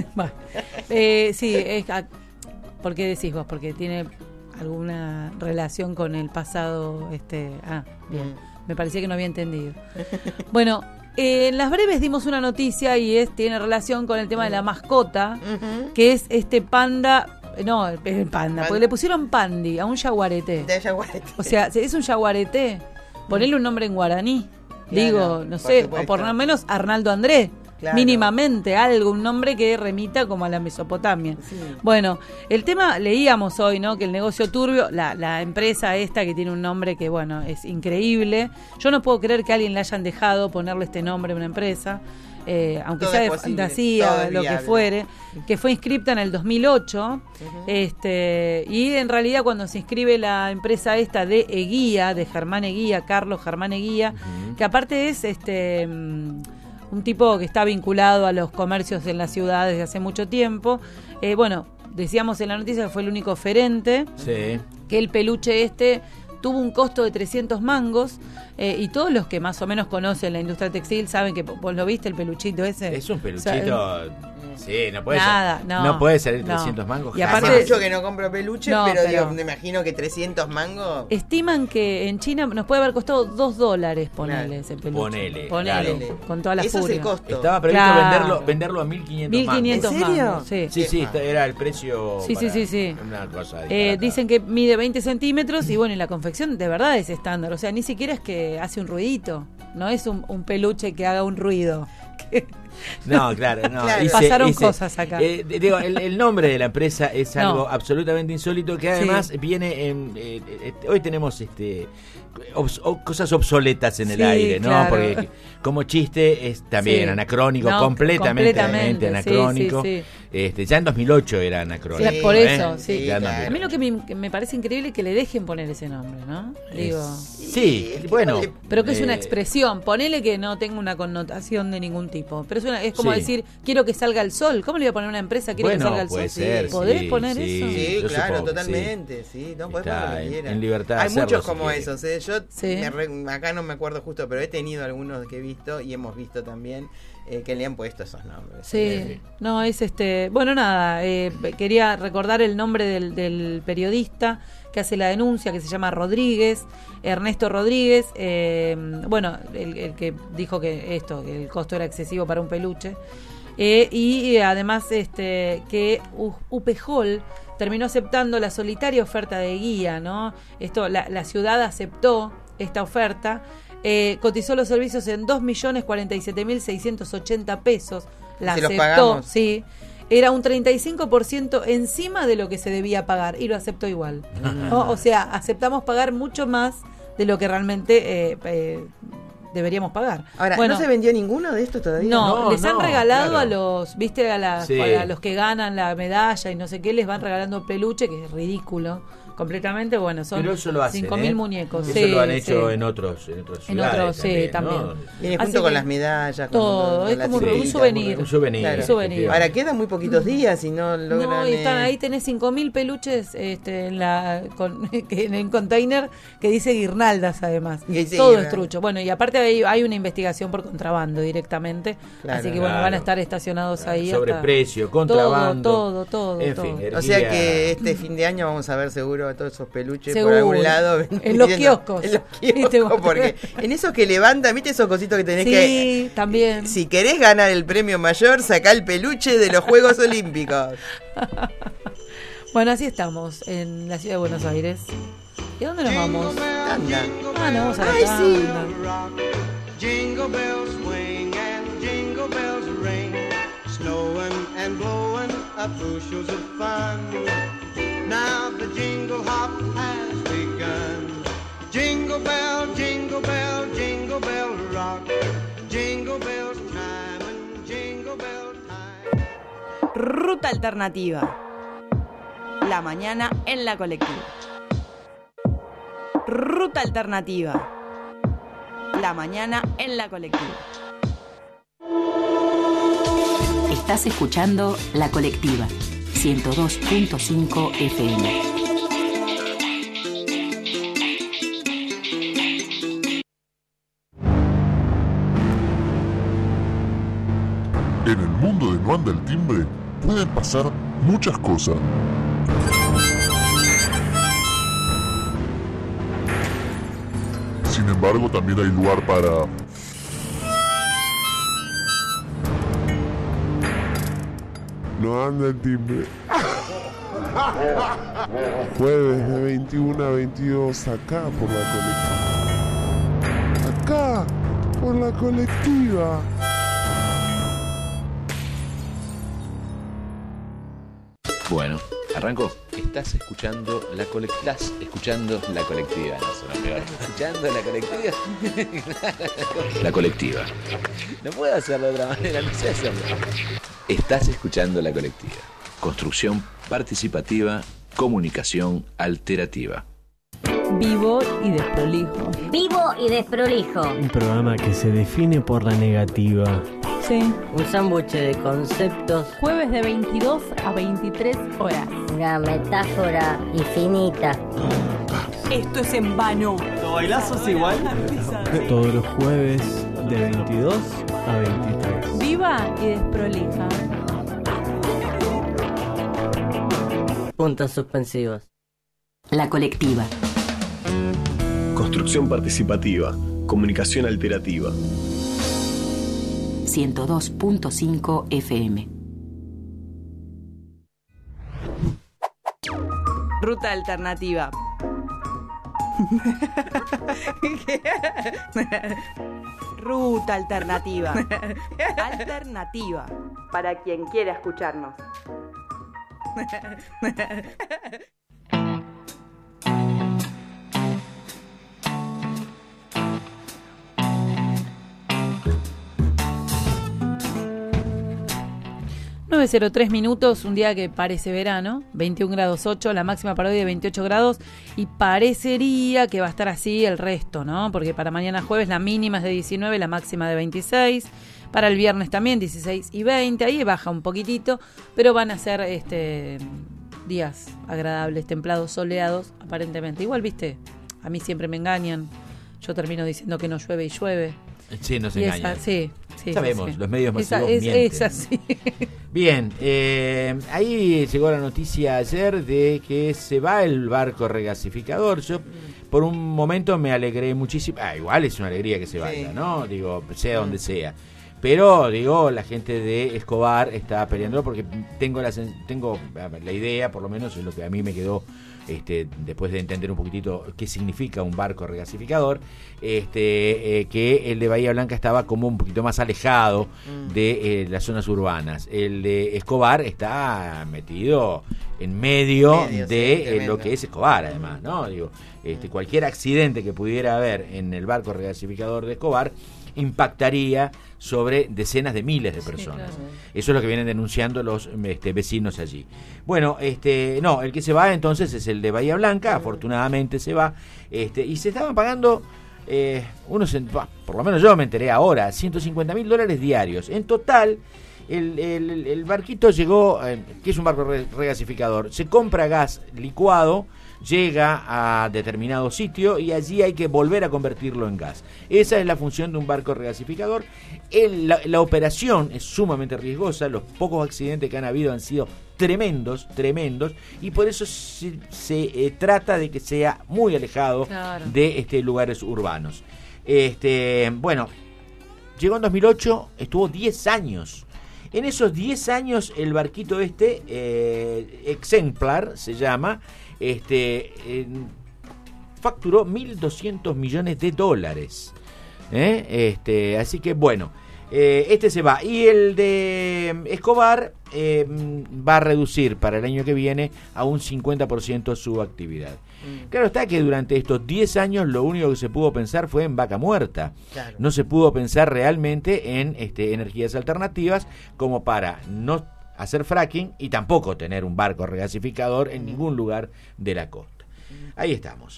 sí, ¿por qué decís vos? Porque tiene alguna relación con el pasado. Bien. Me parecía que no había entendido. Bueno, en las breves dimos una noticia y tiene relación con el tema de la mascota, que es este panda. No, el panda, porque le pusieron pandi a un yaguareté. O sea, es un yaguareté. Ponerle un nombre en guaraní. Digo, no sé, o por lo menos Arnaldo André. Claro. Mínimamente un nombre que remita como a la Mesopotamia. Sí. Bueno, el tema, leíamos hoy, ¿no? Que el negocio turbio, la empresa esta que tiene un nombre que, bueno, es increíble. Yo no puedo creer que a alguien le hayan dejado ponerle este nombre a una empresa, aunque sea de fantasía, lo que fuere, que fue inscripta en el 2008, y en realidad cuando se inscribe la empresa esta de Eguía, de Germán Eguía, Carlos Germán Eguía, que aparte es un tipo que está vinculado a los comercios en la ciudad desde hace mucho tiempo. Bueno, decíamos en la noticia que fue el único oferente, que el peluche tuvo un costo de 300 mangos, y todos los que más o menos conocen la industria textil saben que vos lo viste, el peluchito ese. Es un peluchito... O sea, sí, no puede ser. No puede salir 300 mangos. Y aparte, mucho que no compro peluche, pero me imagino que 300 mangos. Estiman que en China nos puede haber costado $2 ponerle ese peluche. Ponele. Con toda la furia. Es el costo. Estaba previsto venderlo a 1.500 mangos. ¿En serio? Sí, era el precio. Sí. Una cosa dicen que mide 20 centímetros y bueno, y la confección de verdad es estándar. O sea, ni siquiera es que hace un ruidito. No es un peluche que haga un ruido. No, claro, no. Pasaron cosas acá. Digo, el nombre de la empresa es algo absolutamente insólito, que además viene en... hoy tenemos cosas obsoletas en el aire, ¿no? Claro. Porque como chiste es también anacrónico, completamente anacrónico. Sí. Ya en 2008 era anacrónico. Sí, por eso, sí. Claro. A mí lo que me parece increíble es que le dejen poner ese nombre, ¿no? Digo. Sí, bueno. Pero que es una expresión. Ponele que no tenga una connotación de ningún tipo. Pero es como decir, quiero que salga el sol. ¿Cómo le voy a poner a una empresa quiero que salga el sol? Ser, ¿Podés poner eso? Sí, claro, totalmente. Sí, no podés poner lo que quieras. En libertad. Hay muchos como esos. Yo acá no me acuerdo justo, pero he tenido algunos que he visto y hemos visto también que le han puesto esos nombres. Sí, no, es bueno, nada, quería recordar el nombre del periodista que hace la denuncia, que se llama Rodríguez, Ernesto Rodríguez, bueno, el que dijo que el costo era excesivo para un peluche, y además que Upejol terminó aceptando la solitaria oferta de Guía, ¿no? La ciudad aceptó esta oferta. Cotizó los servicios en 2.047.680 pesos. La aceptó, los pagamos. Sí. Era un 35% encima de lo que se debía pagar y lo aceptó igual, ¿no? O sea, aceptamos pagar mucho más de lo que realmente deberíamos pagar. Ahora, ¿no se vendió ninguno de estos todavía? No, les han regalado a los, viste, a los que ganan la medalla y no sé qué, les van regalando peluche, que es ridículo. Completamente, bueno, son 5.000 muñecos. Eso lo han hecho en otros ciudades. En otros, también. Viene junto con las medallas. Todo, es como un souvenir. Un souvenir. Ahora quedan muy poquitos días y no logran... No, ahí tenés 5.000 peluches en container que dice guirnaldas, además. Todo es trucho. Bueno, y aparte hay una investigación por contrabando directamente. Así que, bueno, van a estar estacionados ahí. Sobreprecio, contrabando. Todo. En fin, o sea que este fin de año vamos a ver seguro seguro a todos esos peluches Seguro. por algún lado. En los kioscos. En los kioscos, porque en esos que levantan, ¿viste esos cositos que tenés que... Sí, también. Si querés ganar el premio mayor, sacá el peluche de los Juegos Olímpicos. Bueno, así estamos en la ciudad de Buenos Aires. ¿Y a dónde nos vamos? Anda. Ah, nos vamos a la Ay, sí. Jingle bells swing and jingle bells ring, snowing and blowing up bushels of fun. Now the jingle hop has begun. Jingle bell, jingle bell, jingle bell rock. Jingle bells chime and jingle bell time. Ruta alternativa. La mañana en la colectiva. Ruta alternativa. La mañana en la colectiva. Estás escuchando La Colectiva, 102.5 FM. En el mundo de No Anda el Timbre pueden pasar muchas cosas. Sin embargo, también hay lugar para... No anda el timbre. Jueves de 21 a 22 acá por la colectiva. Acá por la colectiva. Bueno, arranco. Estás escuchando la colectiva. Estás escuchando la colectiva. No, suena peor. ¿Estás escuchando la colectiva? La colectiva. No puedo hacerlo de otra manera, no sé hacerlo. Estás escuchando la colectiva. Construcción participativa, comunicación alterativa. Vivo y desprolijo. Vivo y desprolijo. Un programa que se define por la negativa. Sí. Un sándwich de conceptos. Jueves de 22 a 23 horas. Una metáfora infinita. Esto es en vano. ¿Lo bailazos igual? Todos los jueves de 22 a 23. Viva y desprolija. Puntos suspensivos. La Colectiva. Construcción participativa, comunicación alterativa. 102.5 FM. Ruta alternativa. Ruta alternativa. Alternativa. Para quien quiera escucharnos. 9:03 minutos, un día que parece verano, 21 grados 8, la máxima para hoy de 28 grados y parecería que va a estar así el resto, ¿no? Porque para mañana jueves la mínima es de 19, la máxima de 26, para el viernes también 16 y 20, ahí baja un poquitito, pero van a ser días agradables, templados, soleados, aparentemente. Igual, viste, a mí siempre me engañan, yo termino diciendo que no llueve y llueve. Sí, nos engañan. Sí, sabemos, sí. Los medios masivos mienten. Es así. Bien, ahí llegó la noticia ayer de que se va el barco regasificador. Yo por un momento me alegré muchísimo. Igual es una alegría que se vaya, ¿no? Digo, sea donde sea. Pero, digo, la gente de Escobar está peleando porque tengo la idea, por lo menos es lo que a mí me quedó después de entender un poquitito qué significa un barco regasificador, que el de Bahía Blanca estaba como un poquito más alejado de las zonas urbanas. El de Escobar está metido en medio de lo que es Escobar, además, ¿no? Digo, cualquier accidente que pudiera haber en el barco regasificador de Escobar impactaría sobre decenas de miles de personas. Sí, claro. Eso es lo que vienen denunciando los vecinos allí. Bueno, no, el que se va entonces es el de Bahía Blanca, afortunadamente se va, y se estaban pagando por lo menos yo me enteré ahora, $150,000 diarios. En total, el barquito llegó, que es un barco regasificador, se compra gas licuado, llega a determinado sitio y allí hay que volver a convertirlo en gas. Esa es la función de un barco regasificador. La operación es sumamente riesgosa. Los pocos accidentes que han habido han sido tremendos, y por eso se trata de que sea muy alejado de lugares urbanos. Bueno, llegó en 2008, estuvo 10 años. En esos 10 años el barquito Exemplar se llama, facturó $1.200 millones. Así que bueno, se va. Y el de Escobar va a reducir para el año que viene a un 50% su actividad. Claro está que durante estos 10 años lo único que se pudo pensar fue en vaca muerta. Claro. No se pudo pensar realmente en energías alternativas como para no hacer fracking y tampoco tener un barco regasificador en ningún lugar de la costa. Ahí estamos,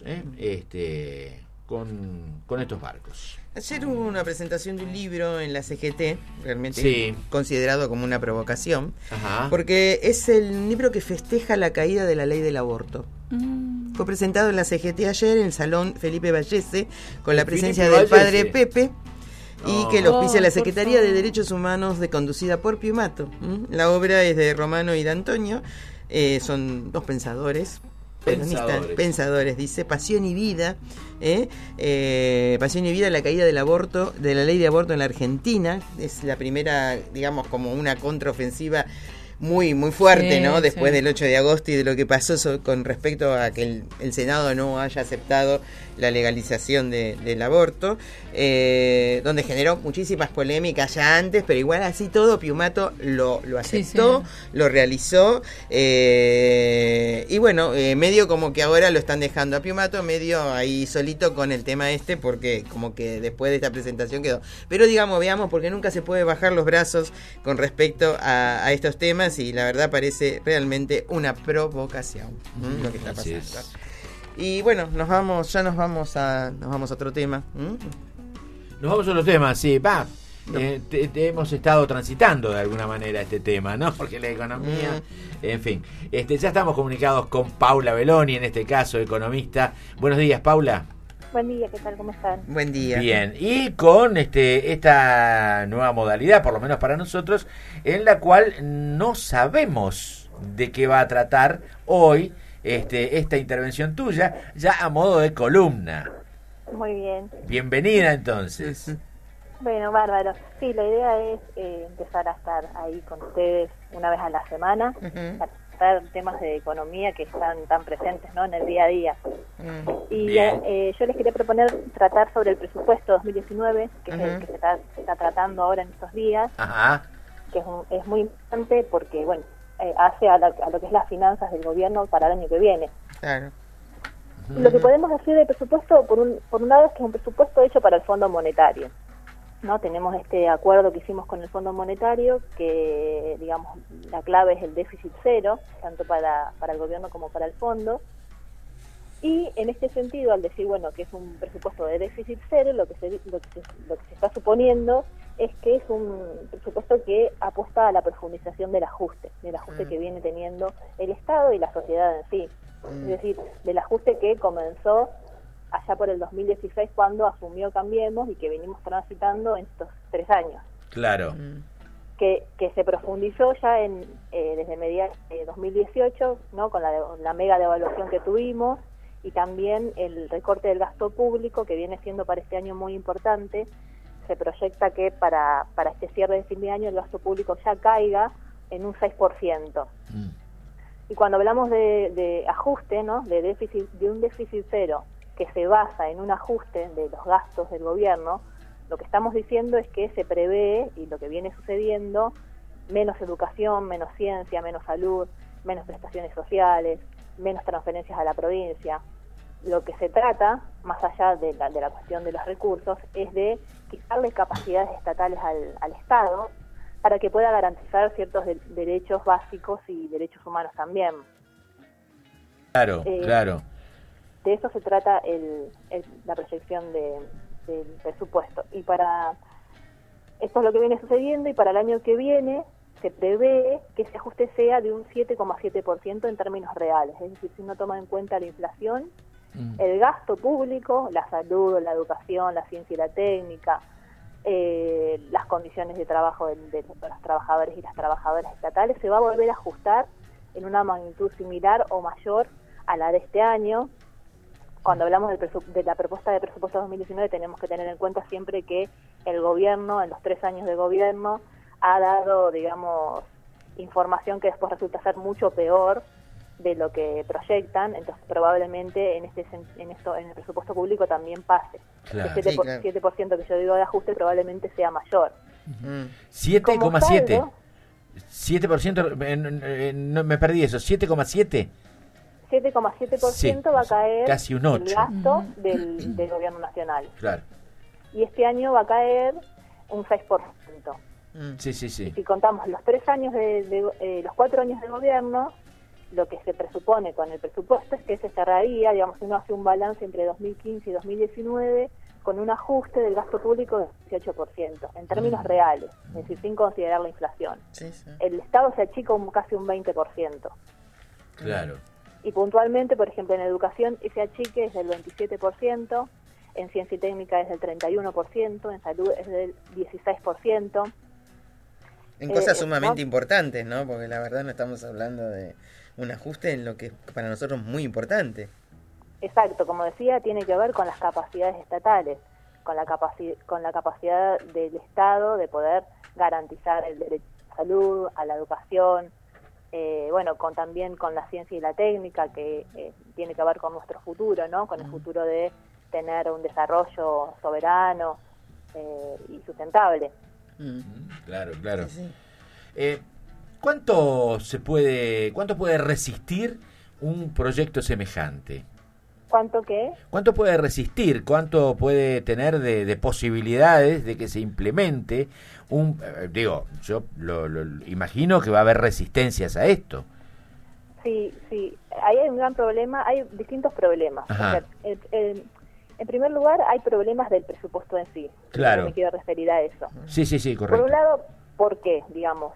con estos barcos. Ayer hubo una presentación de un libro en la CGT, realmente considerado como una provocación, porque es el libro que festeja la caída de la ley del aborto. Fue presentado en la CGT ayer en el Salón Felipe Vallese, con la presencia del padre Pepe, y que lo auspicia la Secretaría de Derechos Humanos conducida por Piumato. La obra es de Romano y de Antonio, son dos pensadores, dice Pasión y Vida, Pasión y Vida, la caída del aborto, de la ley de aborto en la Argentina. Es la primera, digamos, como una contraofensiva muy fuerte, ¿no? Después del 8 de agosto y de lo que pasó con respecto a que el Senado no haya aceptado la legalización del aborto, donde generó muchísimas polémicas ya antes, pero igual así todo Piumato lo aceptó, lo realizó, y bueno, medio como que ahora lo están dejando a Piumato medio ahí solito con el tema porque como que después de esta presentación quedó. Pero veamos, porque nunca se puede bajar los brazos con respecto a estos temas, y la verdad parece realmente una provocación lo que está pasando. Y bueno, nos vamos a otro tema. Nos vamos a otro tema, sí, va. Hemos estado transitando de alguna manera este tema, ¿no? Porque la economía, en fin. Ya estamos comunicados con Paula Belloni, en este caso, economista. Buenos días, Paula. Buen día, ¿qué tal? ¿Cómo están? Buen día. Bien, y con esta nueva modalidad, por lo menos para nosotros, en la cual no sabemos de qué va a tratar hoy esta intervención tuya, ya a modo de columna. Muy bien. Bienvenida, entonces. Bueno, bárbaro. Sí, la idea es empezar a estar ahí con ustedes una vez a la semana, para tratar temas de economía que están tan presentes, ¿no?, en el día a día. Y yo les quería proponer tratar sobre el presupuesto 2019, que es el que se está tratando ahora en estos días, que es muy importante porque, bueno, hace a lo que es las finanzas del gobierno para el año que viene. Claro. Lo que podemos decir del presupuesto, por un lado, es que es un presupuesto hecho para el Fondo Monetario, ¿no? Tenemos este acuerdo que hicimos con el Fondo Monetario, que, digamos, la clave es el déficit cero, tanto para el gobierno como para el fondo. Y en este sentido, al decir, bueno, que es un presupuesto de déficit cero, lo que se está suponiendo es que es un presupuesto que apuesta a la profundización del ajuste que viene teniendo el Estado y la sociedad en sí. Es decir, del ajuste que comenzó allá por el 2016, cuando asumió Cambiemos, y que venimos transitando en estos 3 años. Claro. Que se profundizó ya desde mediados de 2018, ¿no?, con la mega devaluación que tuvimos, y también el recorte del gasto público, que viene siendo para este año muy importante. Se proyecta que para este cierre de fin de año el gasto público ya caiga en un 6%. Y cuando hablamos de ajuste, ¿no?, de un déficit cero, que se basa en un ajuste de los gastos del gobierno, lo que estamos diciendo es que se prevé, y lo que viene sucediendo, menos educación, menos ciencia, menos salud, menos prestaciones sociales, menos transferencias a la provincia. Lo que se trata, más allá de la cuestión de los recursos, es de quitarle capacidades estatales al Estado para que pueda garantizar ciertos derechos básicos y derechos humanos también. Claro, claro. De eso se trata la proyección del presupuesto. Y esto es lo que viene sucediendo, y para el año que viene se prevé que ese ajuste sea de un 7,7% en términos reales. Es decir, si uno toma en cuenta la inflación, el gasto público, la salud, la educación, la ciencia y la técnica, las condiciones de trabajo de los trabajadores y las trabajadoras estatales, se va a volver a ajustar en una magnitud similar o mayor a la de este año. Cuando hablamos de la propuesta de presupuesto 2019 tenemos que tener en cuenta siempre que el gobierno, en los 3 años de gobierno, ha dado, digamos, información que después resulta ser mucho peor de lo que proyectan, entonces probablemente en el presupuesto público también pase. Claro. El 7% que yo digo de ajuste probablemente sea mayor. 7,7. 7%, no, me perdí eso, 7,7. 7,7% sí, va a caer casi un 8. el gasto del gobierno nacional. Claro. Y este año va a caer un 6%. Sí. Y si contamos los 3 años los 4 años de gobierno, lo que se presupone con el presupuesto es que se cerraría, digamos, uno hace un balance entre 2015 y 2019 con un ajuste del gasto público del 18%, en términos reales, es decir, sin considerar la inflación. Sí. El Estado se achica casi un 20%. Claro. Y puntualmente, por ejemplo, en educación ese achique es del 27%, en ciencia y técnica es del 31%, en salud es del 16%. En cosas sumamente importantes, ¿no? Porque la verdad no estamos hablando de un ajuste en lo que para nosotros es muy importante. Exacto, como decía, tiene que ver con las capacidades estatales, con la capacidad del Estado de poder garantizar el derecho a la salud, a la educación, también con la ciencia y la técnica, que tiene que ver con nuestro futuro, ¿no? Con el futuro de tener un desarrollo soberano y sustentable. Claro. Sí. ¿Cuánto puede resistir un proyecto semejante? ¿Cuánto qué? ¿Cuánto puede resistir? ¿Cuánto puede tener de posibilidades de que se implemente yo lo imagino que va a haber resistencias a esto? Sí. Ahí hay un gran problema, hay distintos problemas. O sea, en primer lugar, hay problemas del presupuesto en sí. Claro. Me quiero referir a eso. Sí, correcto. Por un lado, ¿por qué? Digamos,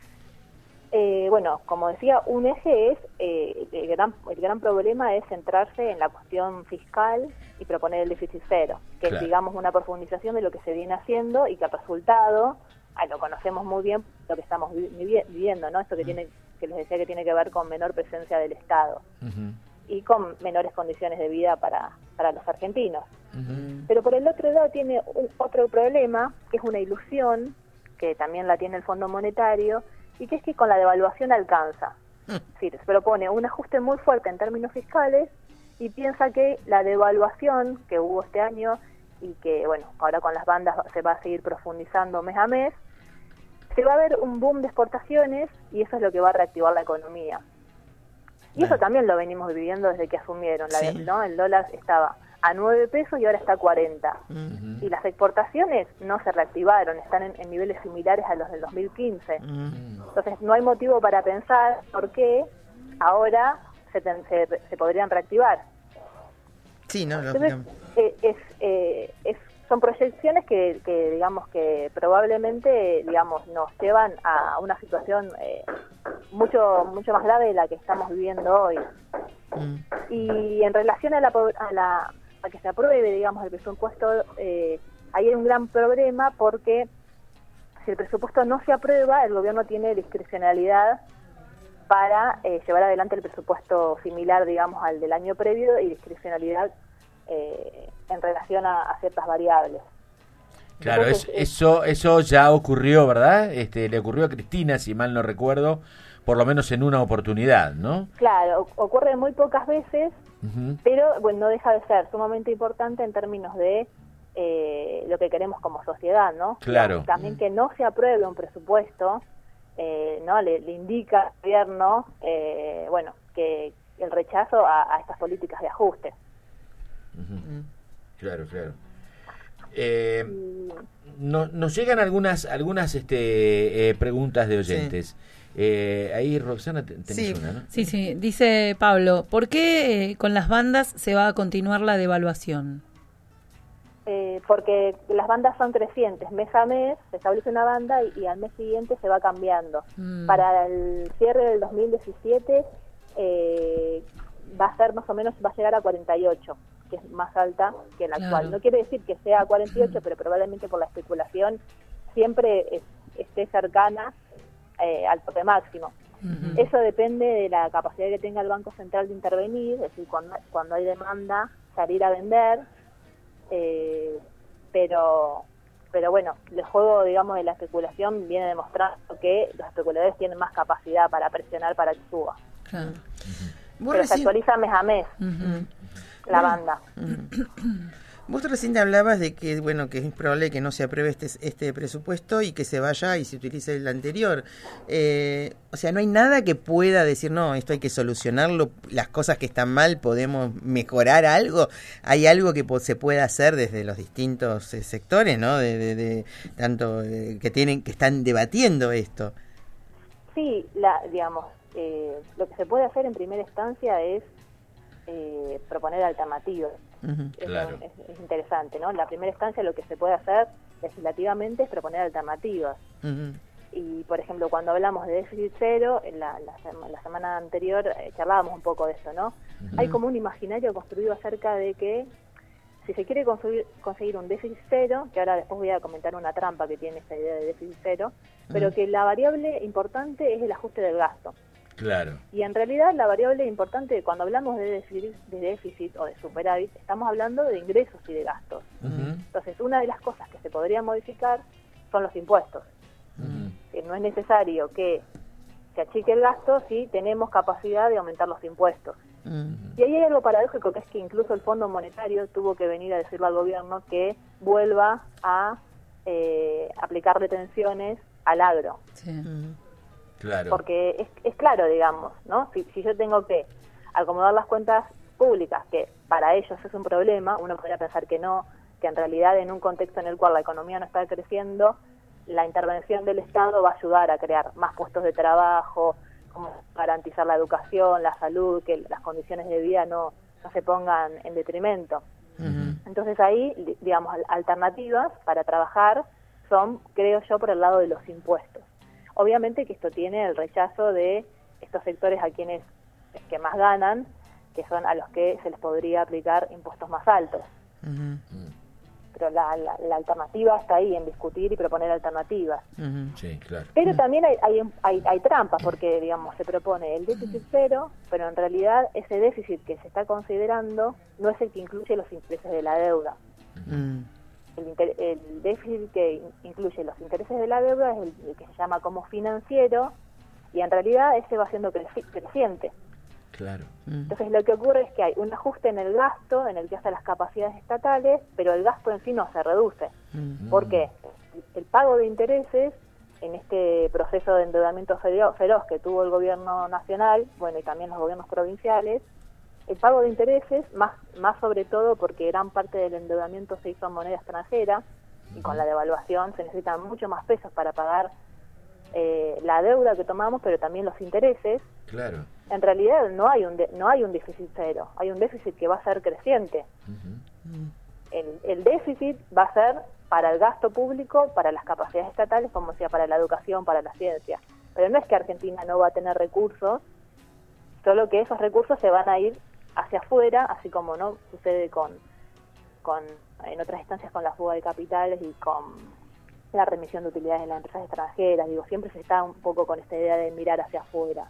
como decía, un eje es, el gran problema es centrarse en la cuestión fiscal y proponer el déficit cero, que es, digamos, una profundización de lo que se viene haciendo y que el resultado, lo conocemos muy bien, lo que estamos viviendo, ¿no? Esto que les decía que tiene que ver con menor presencia del Estado y con menores condiciones de vida para los argentinos. Pero por el otro lado tiene otro problema, que es una ilusión, que también la tiene el Fondo Monetario, y que es que con la devaluación alcanza. Es decir, se propone un ajuste muy fuerte en términos fiscales y piensa que la devaluación que hubo este año y que, ahora con las bandas se va a seguir profundizando mes a mes, se va a ver un boom de exportaciones y eso es lo que va a reactivar la economía. Y eso también lo venimos viviendo desde que asumieron. ¿No? El dólar estaba a 9 pesos y ahora está a 40. Y las exportaciones no se reactivaron, están en niveles similares a los del 2015. Entonces no hay motivo para pensar por qué ahora se podrían reactivar. Sí, no, entonces, son proyecciones que digamos que probablemente nos llevan a una situación mucho más grave de la que estamos viviendo hoy. Y en relación a que se apruebe, digamos, el presupuesto, ahí hay un gran problema porque si el presupuesto no se aprueba, el gobierno tiene discrecionalidad para llevar adelante el presupuesto similar, digamos, al del año previo y discrecionalidad en relación a ciertas variables. Claro, entonces, eso ya ocurrió, ¿verdad? Le ocurrió a Cristina, si mal no recuerdo, por lo menos en una oportunidad, ¿no? Claro, ocurre muy pocas veces, pero no deja de ser sumamente importante en términos de lo que queremos como sociedad, ¿no? Claro. También que no se apruebe un presupuesto, ¿no? Le indica al gobierno, que el rechazo a estas políticas de ajuste. Claro. Nos llegan algunas preguntas de oyentes. Ahí, Roxana, tenés una, ¿no? Sí, dice Pablo, ¿por qué con las bandas se va a continuar la devaluación? Porque las bandas son crecientes, mes a mes se establece una banda y al mes siguiente se va cambiando. Para el cierre del 2017 va a ser más o menos, va a llegar a 48, que es más alta que la actual. No quiere decir que sea 48, pero probablemente por la especulación siempre esté cercana al tope máximo. Eso depende de la capacidad que tenga el Banco Central de intervenir, es decir, cuando hay demanda, salir a vender, pero bueno, el juego, digamos, de la especulación viene demostrando que los especuladores tienen más capacidad para presionar para que suba. Claro. Pero se actualiza mes a mes la banda. Vos recién hablabas de que, bueno, que es probable que no se apruebe este presupuesto y que se vaya y se utilice el anterior. O sea, no hay nada que pueda decir, no, esto hay que solucionarlo, las cosas que están mal, podemos mejorar algo. Hay algo que se pueda hacer desde los distintos sectores, ¿no? De tanto que están debatiendo esto. Sí, digamos, lo que se puede hacer en primera instancia es proponer alternativas. Claro. Es interesante, ¿no? En la primera instancia lo que se puede hacer legislativamente es proponer alternativas. Y, por ejemplo, cuando hablamos de déficit cero, la semana anterior charlábamos un poco de esto, ¿no? Hay como un imaginario construido acerca de que si se quiere conseguir un déficit cero, que ahora después voy a comentar una trampa que tiene esta idea de déficit cero, pero que la variable importante es el ajuste del gasto. Claro. Y en realidad la variable importante, cuando hablamos de déficit o de superávit, estamos hablando de ingresos y de gastos. Entonces, una de las cosas que se podría modificar son los impuestos. Que no es necesario que se achique el gasto si tenemos capacidad de aumentar los impuestos. Y ahí hay algo paradójico, que es que incluso el Fondo Monetario tuvo que venir a decirle al gobierno que vuelva a aplicar retenciones al agro. Claro. Porque es claro, digamos, ¿no? Si yo tengo que acomodar las cuentas públicas, que para ellos es un problema, uno podría pensar que no, que en realidad en un contexto en el cual la economía no está creciendo, la intervención del Estado va a ayudar a crear más puestos de trabajo, como garantizar la educación, la salud, que las condiciones de vida no se pongan en detrimento. Entonces ahí, digamos, alternativas para trabajar son, creo yo, por el lado de los impuestos. Obviamente que esto tiene el rechazo de estos sectores a quienes que más ganan, que son a los que se les podría aplicar impuestos más altos. Pero la alternativa está ahí, en discutir y proponer alternativas. Sí, claro. Pero también hay trampas, porque, digamos, se propone el déficit cero, pero en realidad ese déficit que se está considerando no es el que incluye los intereses de la deuda. El déficit que incluye los intereses de la deuda es el que se llama como financiero, y en realidad ese va siendo creciente. Claro. Entonces lo que ocurre es que hay un ajuste en el gasto, en el que hacen las capacidades estatales, pero el gasto en sí no se reduce. ¿Por qué? El pago de intereses, en este proceso de endeudamiento feroz que tuvo el gobierno nacional, bueno, y también los gobiernos provinciales, el pago de intereses, más sobre todo porque gran parte del endeudamiento se hizo en moneda extranjera, y con la devaluación se necesitan mucho más pesos para pagar la deuda que tomamos, pero también los intereses. Claro. En realidad no hay un déficit cero, hay un déficit que va a ser creciente. El déficit va a ser para el gasto público, para las capacidades estatales, como decía, para la educación, para la ciencia. Pero no es que Argentina no va a tener recursos, solo que esos recursos se van a ir hacia afuera, así como no sucede con en otras instancias con la fuga de capitales y con la remisión de utilidades en las empresas extranjeras. Digo, siempre se está un poco con esta idea de mirar hacia afuera.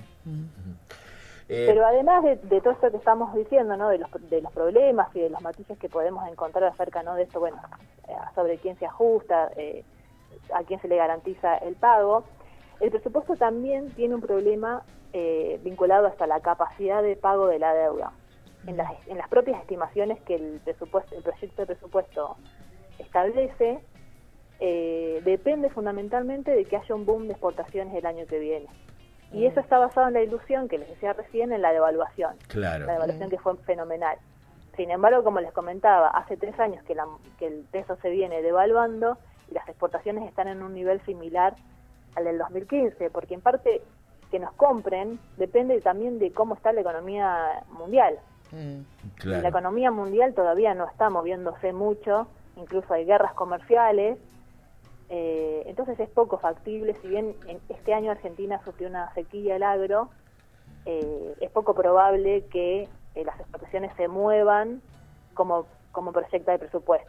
Pero además de todo esto que estamos diciendo, ¿no? de los problemas y de los matices que podemos encontrar acerca, ¿no? de esto, bueno, sobre quién se ajusta, a quién se le garantiza el pago, el presupuesto también tiene un problema vinculado hasta la capacidad de pago de la deuda. En las propias estimaciones que el proyecto de presupuesto establece, depende fundamentalmente de que haya un boom de exportaciones el año que viene. Y eso está basado en la ilusión que les decía recién, en la devaluación. Claro. La devaluación que fue fenomenal. Sin embargo, como les comentaba, hace 3 años que el peso se viene devaluando y las exportaciones están en un nivel similar al del 2015, porque en parte que nos compren depende también de cómo está la economía mundial. Claro. Y la economía mundial todavía no está moviéndose mucho, incluso hay guerras comerciales. Entonces es poco factible, si bien este año Argentina sufrió una sequía del agro, es poco probable que las exportaciones se muevan como proyecta el presupuesto.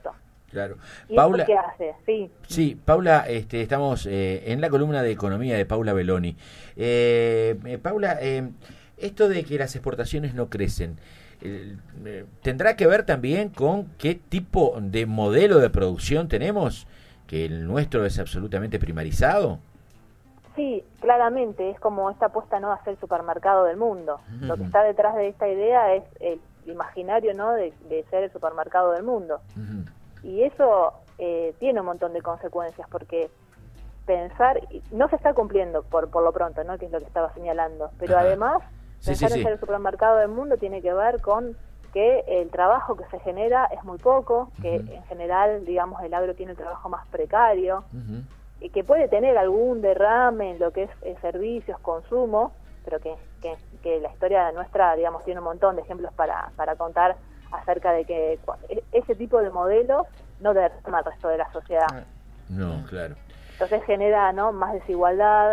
Claro. ¿Y Paula, qué hace? Sí, Paula, estamos en la columna de economía de Paula Belloni. Paula, esto de que las exportaciones no crecen, ¿tendrá que ver también con qué tipo de modelo de producción tenemos? ¿Que el nuestro es absolutamente primarizado? Sí, claramente, es como esta apuesta, ¿no?, a ser el supermercado del mundo. Lo que está detrás de esta idea es el imaginario, ¿no?, de ser el supermercado del mundo. Y eso tiene un montón de consecuencias, porque pensar, no se está cumpliendo por lo pronto, ¿no?, que es lo que estaba señalando, pero además pensar en ser el supermercado del mundo tiene que ver con que el trabajo que se genera es muy poco, que en general, digamos, el agro tiene el trabajo más precario, y que puede tener algún derrame en lo que es servicios, consumo, pero que la historia nuestra, digamos, tiene un montón de ejemplos para contar acerca de que ese tipo de modelos no derrama al resto de la sociedad. No, claro. Entonces genera, ¿no?, más desigualdad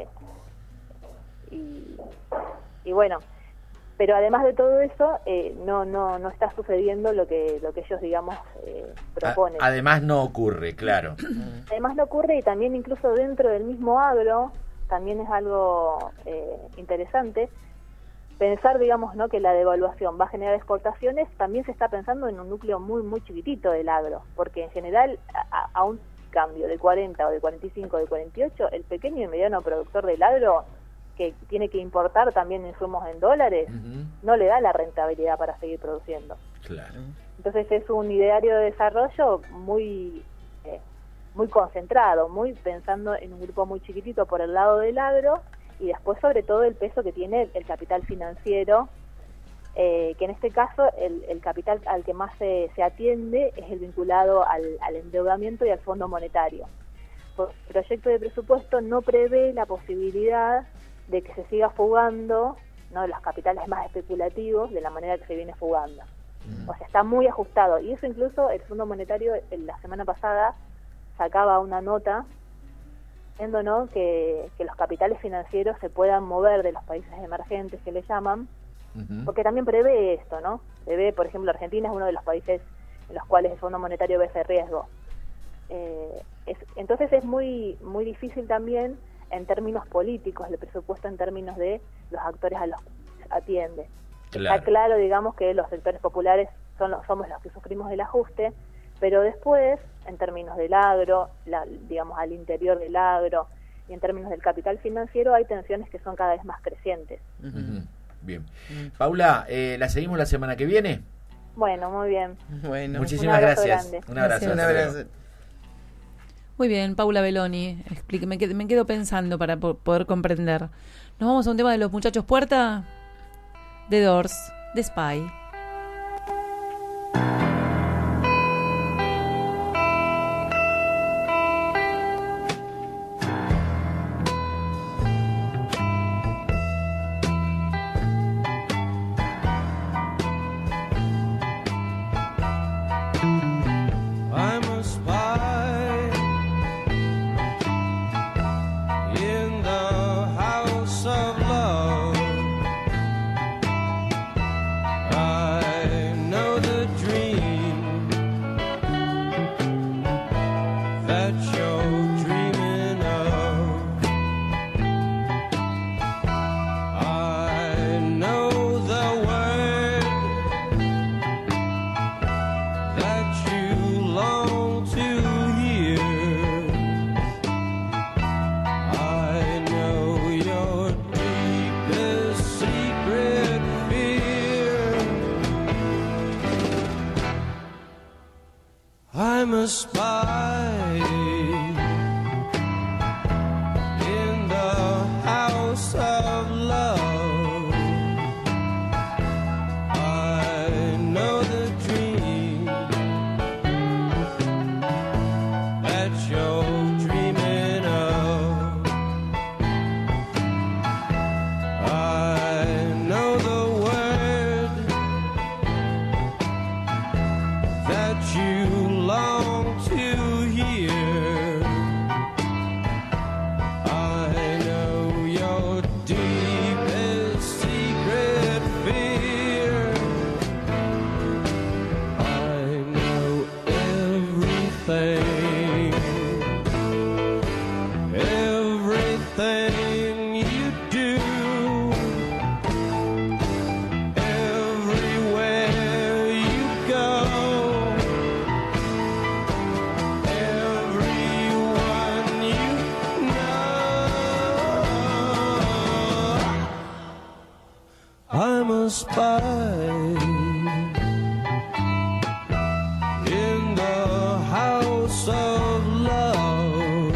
y bueno, pero además de todo eso no está sucediendo lo que ellos, digamos, proponen. Además no ocurre, claro. Además no ocurre, y también incluso dentro del mismo agro también es algo interesante pensar, digamos, ¿no?, que la devaluación va a generar exportaciones. También se está pensando en un núcleo muy muy chiquitito del agro, porque en general a un cambio de 40 o de 45 o de 48, el pequeño y mediano productor del agro, que tiene que importar también insumos en dólares, no le da la rentabilidad para seguir produciendo. Claro. Entonces es un ideario de desarrollo muy concentrado, muy pensando en un grupo muy chiquitito por el lado del agro, y después sobre todo el peso que tiene el capital financiero, que en este caso el capital al que más se atiende es el vinculado al endeudamiento y al Fondo Monetario. El proyecto de presupuesto no prevé la posibilidad de que se siga fugando, ¿no?, los capitales más especulativos de la manera que se viene fugando. O sea, está muy ajustado, y eso incluso el Fondo Monetario la semana pasada sacaba una nota diciendo, ¿no?, que los capitales financieros se puedan mover de los países emergentes, que le llaman, porque también prevé esto, ¿no? Prevé, por ejemplo, Argentina es uno de los países en los cuales el Fondo Monetario ve ese riesgo. Entonces es muy muy difícil también en términos políticos, el presupuesto en términos de los actores a los que atiende. Claro. Está claro, digamos, que los sectores populares somos los que sufrimos el ajuste, pero después, en términos del agro, digamos, al interior del agro, y en términos del capital financiero, hay tensiones que son cada vez más crecientes. Bien. Paula, ¿la seguimos la semana que viene? Bueno, muy bien. Bueno, muchísimas gracias. Grande. Un abrazo. Un abrazo. Muy bien, Paula Belloni, me quedo pensando para poder comprender. Nos vamos a un tema de los muchachos Puerta, The Doors, The Spy. I'm a spy in the house of love. I know the dream that you're dreaming of. I know the word that you long to I'm a spy in the house of love.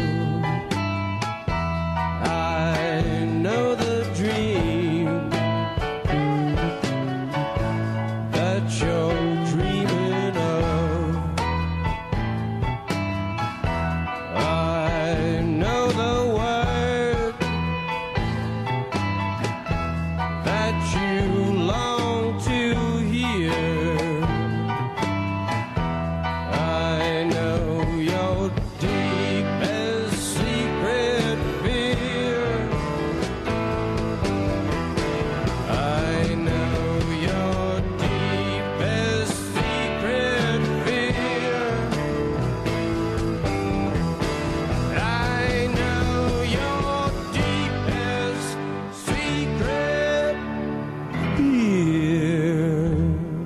I know the dream that you're dreaming of. I know the word that you long to hear. I know your deepest secret fear. I know your deepest secret fear. I know your deepest secret fear.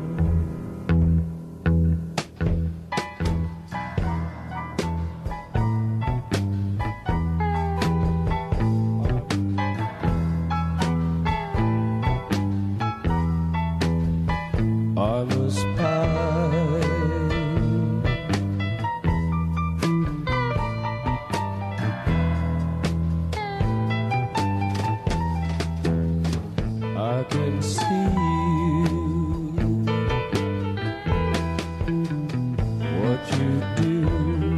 I'm a spy. I can see what you do,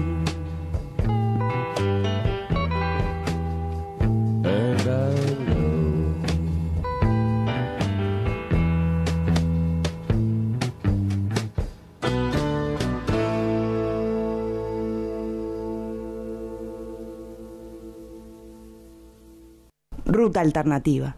and I know Ruta alternativa.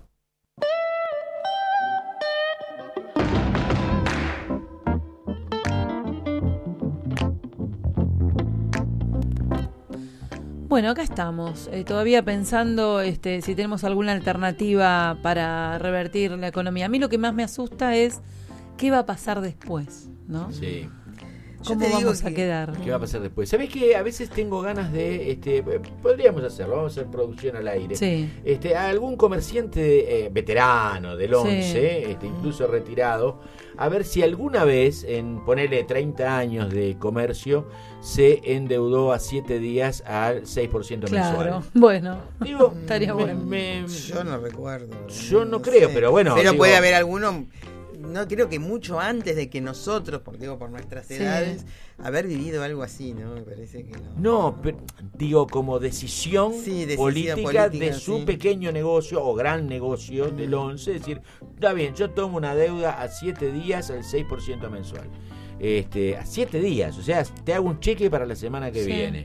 Bueno, acá estamos, todavía pensando si tenemos alguna alternativa para revertir la economía. A mí lo que más me asusta es qué va a pasar después, ¿no? Sí. ¿Cómo vamos a quedar? ¿Qué va a pasar después? ¿Sabés que a veces tengo ganas de... podríamos hacerlo, vamos a hacer producción al aire. Sí. A algún comerciante veterano del 11, Sí. Incluso retirado, a ver si alguna vez, en ponerle 30 años de comercio, se endeudó a 7 días al 6% Claro, mensual. Bueno, Digo, estaría bueno. Yo no recuerdo. Yo no creo, sé. pero bueno. Pero digo, puede haber alguno, no creo que mucho antes de que nosotros, por nuestras Sí. edades, haber vivido algo así, ¿no? Me parece que no. No, pero, digo, como decisión, política de su sí. pequeño negocio o gran negocio del 11, es decir, está bien, yo tomo una deuda a 7 días al 6% mensual. A 7 días, o sea, te hago un cheque para la semana que Sí. viene.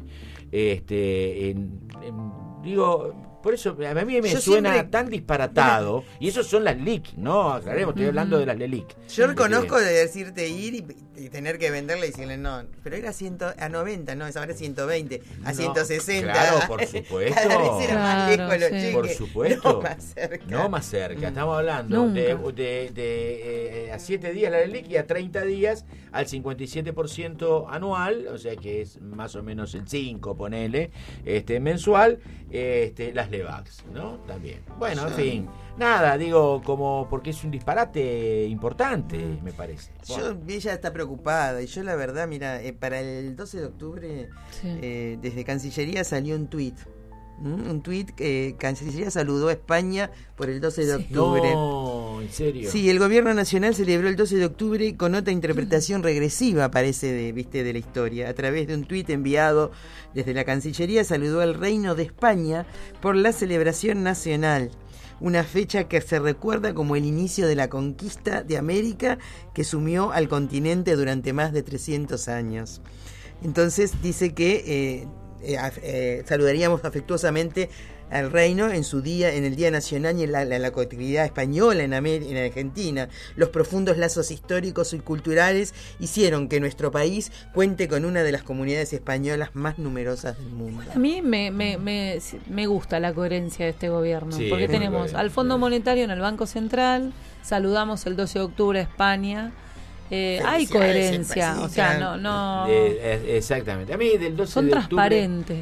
Digo, por eso a mí me Yo suena siempre- tan disparatado, y esos son las LELIC, ¿no? Aclaremos, estoy hablando de las LELIC. Yo reconozco de decirte ir y tener que venderle y decirle no, pero era a 90, no, ahora es 120, a No, 160. claro, por supuesto. Cada vez era más Claro, lejos los sí. cheques. Por supuesto. No más cerca. No más cerca. Estamos hablando Nunca. de a 7 días la LELIC y a 30 días al 57% anual, o sea que es más o menos el 5, ponele, mensual, las LEVAX, ¿no? También. Bueno, en fin. Nada, digo, como porque es un disparate importante, me parece. Bueno. Ella está preocupada y yo la verdad, mira, para el 12 de octubre Sí. desde Cancillería salió un tuit. Un tuit que Cancillería saludó a España por el 12 de octubre. No, en serio. Sí, el gobierno nacional celebró el 12 de octubre con otra interpretación regresiva, parece, de la historia. A través de un tuit enviado desde la Cancillería saludó al Reino de España por la celebración nacional. Una fecha que se recuerda como el inicio de la conquista de América que sumió al continente durante más de 300 años. Entonces dice que saludaríamos afectuosamente al reino en su día, en el Día Nacional y en la colectividad española en Argentina. Los profundos lazos históricos y culturales hicieron que nuestro país cuente con una de las comunidades españolas más numerosas del mundo. A mí me gusta la coherencia de este gobierno, Sí, porque muy tenemos coherente. al Fondo Monetario en el Banco Central, saludamos el 12 de octubre a España, hay coherencia, o sea, no Exactamente. A mí del 12 son de octubre... transparentes.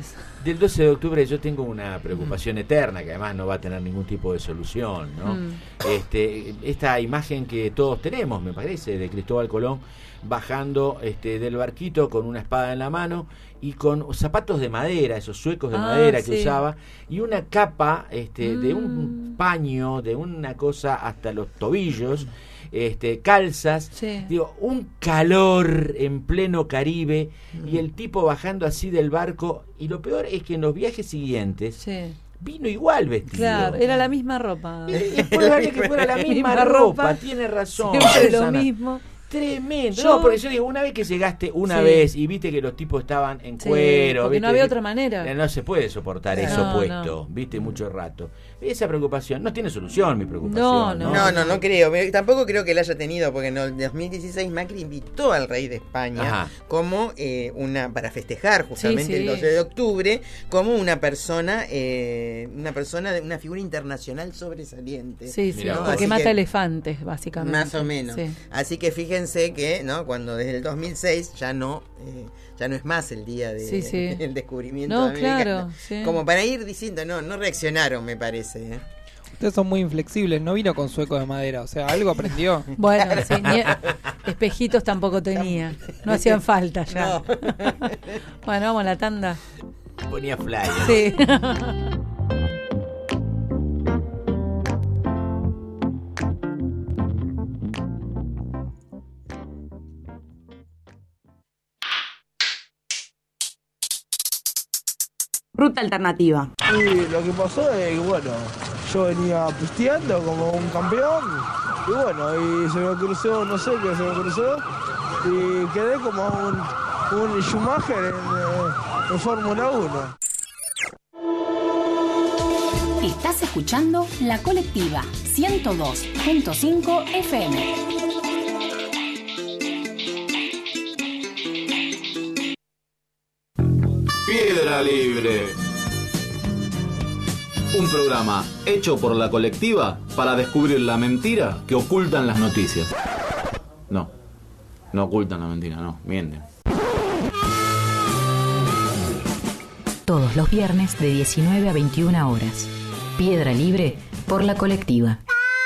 Del 12 de octubre yo tengo una preocupación eterna, que además no va a tener ningún tipo de solución, ¿no? Esta imagen que todos tenemos, me parece, de Cristóbal Colón bajando del barquito con una espada en la mano y con zapatos de madera, esos suecos de madera que usaba, y una capa de un paño, de una cosa hasta los tobillos, calzas, digo, un calor en pleno Caribe, y el tipo bajando así del barco, y lo peor es que en los viajes siguientes vino igual vestido. Claro, era la misma ropa. Es probable que fuera la misma ropa, tiene razón. Siempre lo mismo. Tremendo. No, porque yo digo, una vez que llegaste vez y viste que los tipos estaban en cuero, porque ¿viste? no había otra manera. No se puede soportar eso puesto, viste, mucho rato. Esa preocupación no tiene solución, mi preocupación. No creo. Tampoco creo que la haya tenido, porque en el 2016 Macri invitó al rey de España como para festejar justamente el 12 de octubre, como una persona, una figura internacional sobresaliente. ¿no? Porque mata elefantes, básicamente. Más o menos. Así que fíjense que cuando desde el 2006 ya no es más el día del descubrimiento de América. Como para ir diciendo, no reaccionaron, me parece. Ustedes son muy inflexibles, no vino con sueco de madera, o sea, algo aprendió. Bueno, espejitos tampoco tenía, no hacían falta ya. Bueno, vamos a la tanda. Ponía flyer. Sí. Ruta alternativa. Y lo que pasó es que, bueno, yo venía pisteando como un campeón y bueno, y se me cruzó, no sé qué se me cruzó y quedé como un Schumacher en Fórmula 1. Estás escuchando La Colectiva 102.5 FM. Piedra Libre. Un programa hecho por La Colectiva para descubrir la mentira que ocultan las noticias. No ocultan la mentira, no, mienten. Todos los viernes de 19 a 21 horas. Piedra Libre por La Colectiva.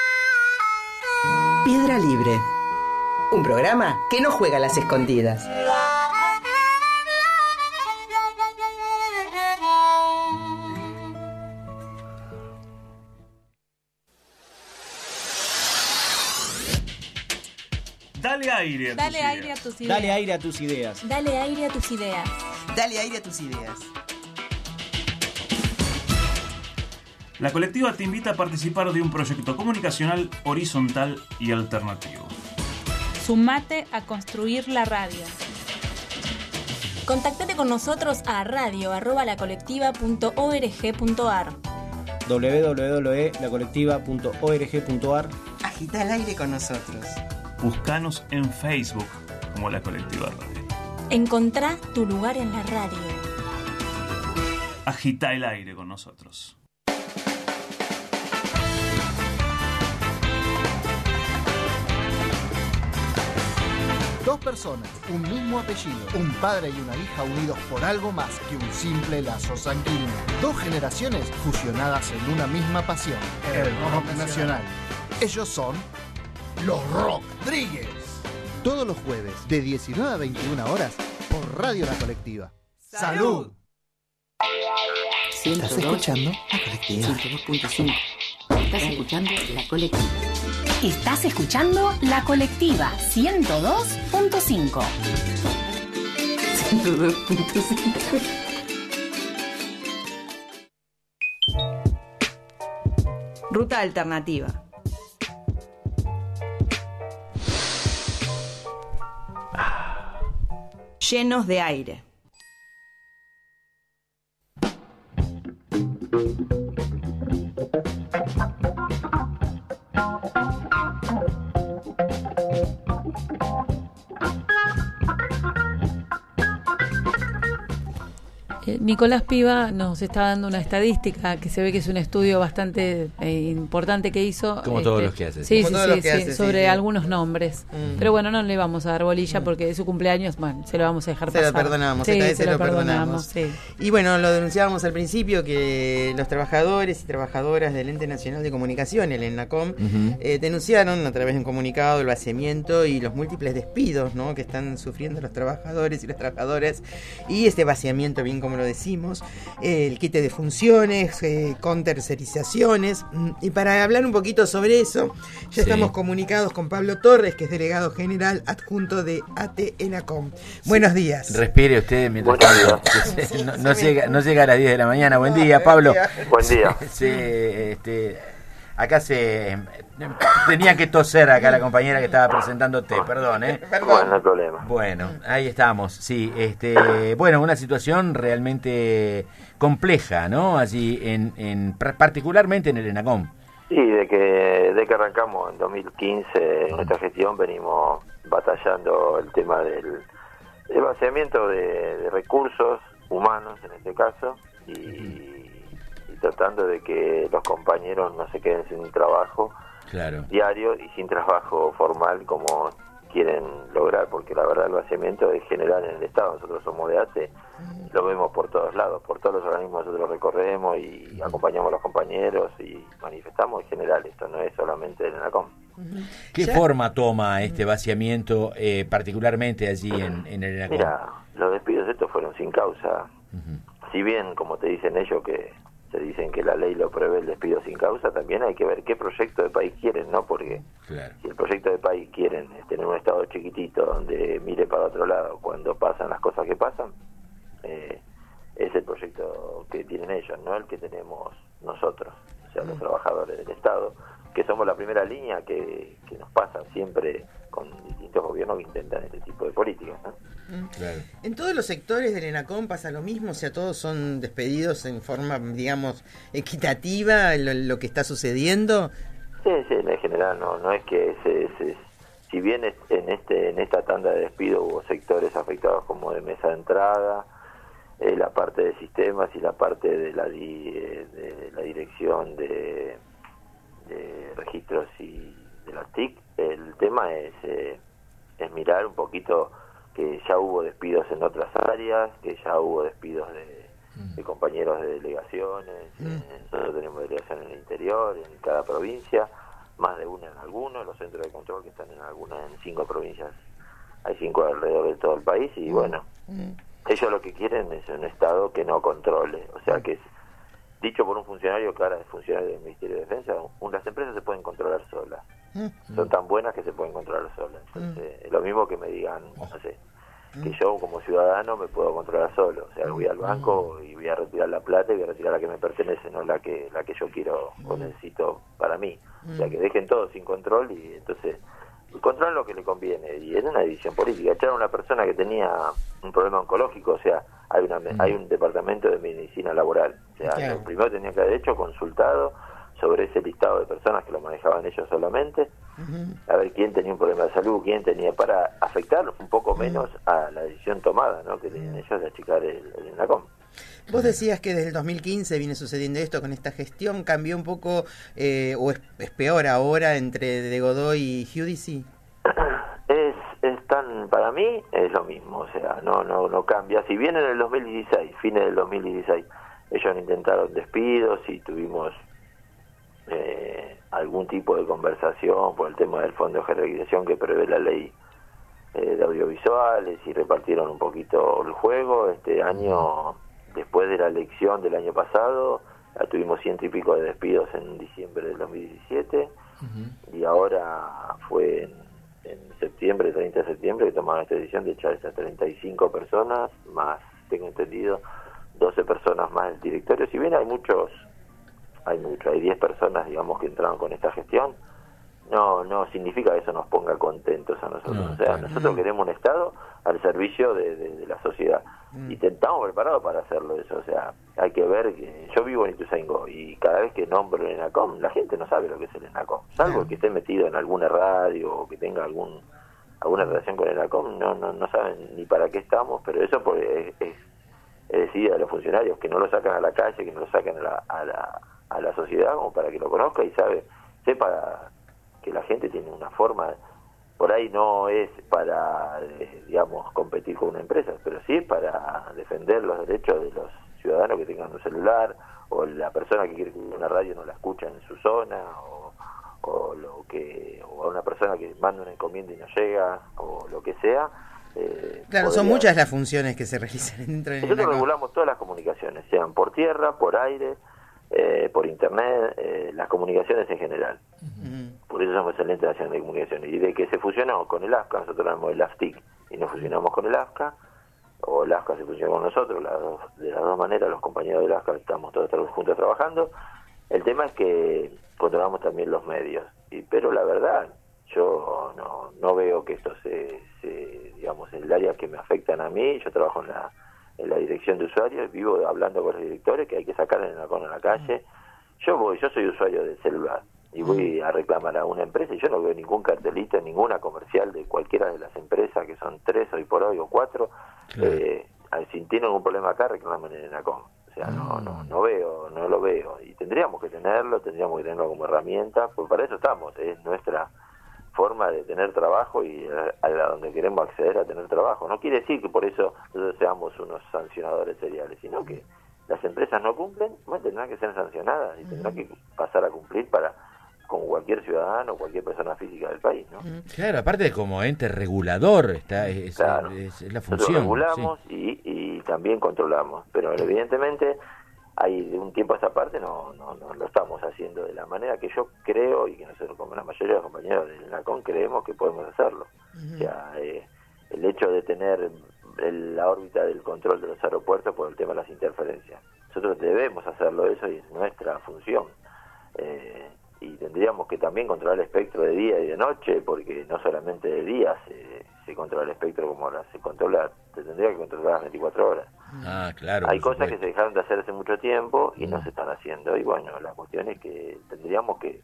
Piedra Libre. Un programa que no juega a las escondidas. Dale aire a tus ideas. Dale aire a tus ideas. Dale aire a tus ideas. Dale aire a tus ideas. La Colectiva te invita a participar de un proyecto comunicacional horizontal y alternativo. Sumate a construir la radio. Contactate con nosotros a radio@lacolectiva.org.ar. www.lacolectiva.org.ar. Agita el aire con nosotros. Búscanos en Facebook como La Colectiva Radio. Encontrá tu lugar en la radio. Agita el aire con nosotros. Dos personas, un mismo apellido, un padre y una hija unidos por algo más que un simple lazo sanguíneo. Dos generaciones fusionadas en una misma pasión, el rock nacional. Ellos son los Rodríguez. Todos los jueves, de 19 a 21 horas, por Radio La Colectiva. ¡Salud! ¿Estás escuchando La Colectiva? 102.5. Estás escuchando La Colectiva. Estás escuchando La Colectiva 102.5. 102.5. Ruta alternativa. Llenos de aire. Nicolás Piva nos está dando una estadística que se ve que es un estudio bastante importante que hizo. Como todos los que hace. Sí, sobre algunos nombres. Pero bueno, no le vamos a dar bolilla porque es su cumpleaños, bueno, se lo vamos a dejar pasar. Se lo perdonamos, esta vez se lo perdonamos. Sí. Y bueno, lo denunciábamos al principio que los trabajadores y trabajadoras del Ente Nacional de Comunicación, el ENACOM, denunciaron a través de un comunicado el vaciamiento y los múltiples despidos, ¿no?, que están sufriendo los trabajadores y las trabajadoras, y este vaciamiento, bien como lo decimos, el quite de funciones, con tercerizaciones. Y para hablar un poquito sobre eso, ya estamos comunicados con Pablo Torres, que es delegado general adjunto de AT-ENACOM. Buenos días. Respire usted mientras tanto. No llega a las 10 de la mañana. Buen día, Pablo. Buen día. Acá tenía que toser acá la compañera que estaba presentándote, perdón, Bueno, no hay problema. Bueno, ahí estamos, sí, bueno, una situación realmente compleja, ¿no? Allí, particularmente en el ENACOM. Sí, de que arrancamos en 2015 nuestra gestión venimos batallando el tema del vaciamiento de recursos humanos, en este caso, y tratando de que los compañeros no se queden sin trabajo diario y sin trabajo formal como quieren lograr, porque la verdad el vaciamiento es general en el Estado. Nosotros somos de ATE, lo vemos por todos lados, por todos los organismos nosotros recorremos y acompañamos a los compañeros y manifestamos en general, esto no es solamente en ENACOM. ¿Qué forma toma este vaciamiento, particularmente allí en el ENACOM? Mira, los despidos estos fueron sin causa. Si bien, como te dicen ellos, que se dicen que la ley lo prevé el despido sin causa, también hay que ver qué proyecto de país quieren, ¿no? Porque si el proyecto de país quieren tener un Estado chiquitito donde mire para otro lado cuando pasan las cosas que pasan, es el proyecto que tienen ellos, no el que tenemos nosotros, o sea, los trabajadores del Estado, que somos la primera línea que nos pasan siempre con distintos gobiernos que intentan este tipo de políticas, ¿no? En todos los sectores del ENACOM pasa lo mismo, o sea, todos son despedidos en forma, digamos, equitativa, lo que está sucediendo. Sí, en general no es que si bien en esta tanda de despido hubo sectores afectados como de mesa de entrada, la parte de sistemas y la parte de la dirección de registros y de las TIC, el tema es mirar un poquito que ya hubo despidos en otras áreas, que ya hubo despidos de compañeros de delegaciones, nosotros tenemos delegaciones en el interior, en cada provincia, más de una en algunos, los centros de control que están en 5 provincias, hay 5 alrededor de todo el país, y bueno, ellos lo que quieren es un Estado que no controle, o sea, que es dicho por un funcionario que ahora es funcionario del Ministerio de Defensa, las empresas se pueden controlar solas, son tan buenas que se pueden controlar solas. Entonces, es lo mismo que me digan, no sé, que yo como ciudadano me puedo controlar solo, o sea, voy al banco y voy a retirar la plata y voy a retirar la que me pertenece, no la que yo quiero o necesito para mí, o sea, que dejen todo sin control y entonces controlan lo que le conviene, y es una decisión política. Echaron a una persona que tenía un problema oncológico, o sea, hay un departamento de medicina laboral, o sea, lo primero tenía que haber hecho consultado sobre ese listado de personas que lo manejaban ellos solamente, a ver quién tenía un problema de salud, quién tenía, para afectar un poco menos a la decisión tomada, ¿no?, que tenían ellos de achicar el ENACOM. Vos decías que desde el 2015 viene sucediendo esto con esta gestión, ¿cambió un poco o es peor ahora entre De Godoy y Giudici? Para mí es lo mismo, o sea, no cambia. Si bien en el 2016, fines del 2016, ellos intentaron despidos y tuvimos algún tipo de conversación por el tema del fondo de jerarquización que prevé la ley de audiovisuales, y repartieron un poquito el juego. Este año, después de la elección del año pasado, tuvimos 100 y pico de despidos en diciembre del 2017, y ahora fue en septiembre, 30 de septiembre, que tomaron esta decisión de echar esas 35 personas, más, tengo entendido, 12 personas más del directorio. Si bien hay 10 personas, digamos, que entraron con esta gestión, no significa que eso nos ponga contentos a nosotros. O sea, nosotros queremos un Estado al servicio de la sociedad. Y estamos preparados para hacerlo eso. O sea, hay que ver que yo vivo en Ituzaingó y cada vez que nombro el ENACOM, la gente no sabe lo que es el ENACOM. Salvo que esté metido en alguna radio o que tenga alguna relación con el ENACOM, no saben ni para qué estamos, pero eso es decir a los funcionarios que no lo sacan a la calle, que no lo sacan a la sociedad, como para que lo conozca y sepa que la gente tiene una forma, por ahí no es para, digamos, competir con una empresa, pero sí es para defender los derechos de los ciudadanos que tengan un celular, o la persona que quiere escuchar una radio no la escucha en su zona, o a una persona que manda una encomienda y no llega, o lo que sea. Claro, son muchas las funciones que se realizan dentro de Nosotros regulamos todas las comunicaciones, sean por tierra, por aire, por internet, las comunicaciones en general. Por eso somos el Ente Nacional de Comunicaciones. Y de que se fusionó con el AFCA, nosotros hablamos del AFTIC y nos fusionamos con el AFCA, o el AFCA se fusionó con nosotros, de las dos maneras, los compañeros del AFCA estamos todos juntos trabajando. El tema es que controlamos también los medios, pero la verdad, yo no veo que esto digamos, en el área que me afectan a mí. Yo trabajo en la dirección de usuarios, vivo hablando con los directores que hay que sacar en la calle. Yo soy usuario del celular y voy a reclamar a una empresa y yo no veo ningún cartelito, ninguna comercial de cualquiera de las empresas, que son 3 hoy por hoy o 4, si tienen un problema acá reclaman en ENACOM. O sea, no lo veo, y tendríamos que tenerlo como herramienta, porque para eso estamos, es nuestra forma de tener trabajo y a donde queremos acceder a tener trabajo. No quiere decir que por eso nosotros seamos unos sancionadores seriales, sino que las empresas no cumplen, tendrán que ser sancionadas y tendrán que pasar a cumplir como cualquier ciudadano o cualquier persona física del país, ¿no? Claro, aparte de como ente regulador, es la función. Nosotros regulamos y también controlamos, pero evidentemente de un tiempo a esta parte no lo estamos haciendo de la manera que yo creo y que nosotros, como la mayoría de los compañeros del NACON, creemos que podemos hacerlo. O sea, el hecho de tener la órbita del control de los aeropuertos por el tema de las interferencias. Nosotros debemos hacerlo, eso y es nuestra función. Y tendríamos que también controlar el espectro de día y de noche, porque no solamente de día se controla el espectro como ahora se controla, se tendría que controlar las 24 horas. Claro. Hay cosas que se dejaron de hacer hace mucho tiempo y no se están haciendo, y bueno, la cuestión es que tendríamos que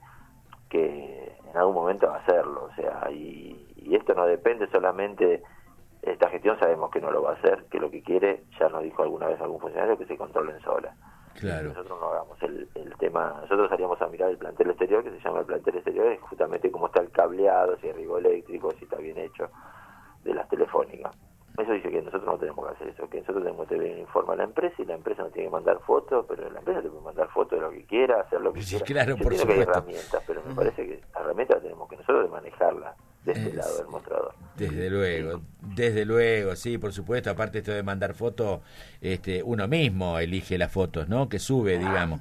en algún momento hacerlo, o sea, y esto no depende solamente, esta gestión sabemos que no lo va a hacer, que lo que quiere, ya nos dijo alguna vez algún funcionario, que se controlen sola. Claro. Nosotros no hagamos el tema, nosotros salíamos a mirar el plantel exterior, que se llama el plantel exterior, es justamente cómo está el cableado, si hay riego eléctrico, si está bien hecho, de las telefónicas. Eso dice que nosotros no tenemos que hacer eso, que nosotros tenemos que tener un informe a la empresa y la empresa no tiene que mandar fotos, pero la empresa te puede mandar fotos de lo que quiera, hacer lo que quiera. Claro, por supuesto. Que hay herramientas, pero me parece que las herramientas tenemos que nosotros manejarlas de este lado del mostrador. Desde luego, sí, por supuesto. Aparte esto de mandar fotos, uno mismo elige las fotos, ¿no? Que sube, digamos.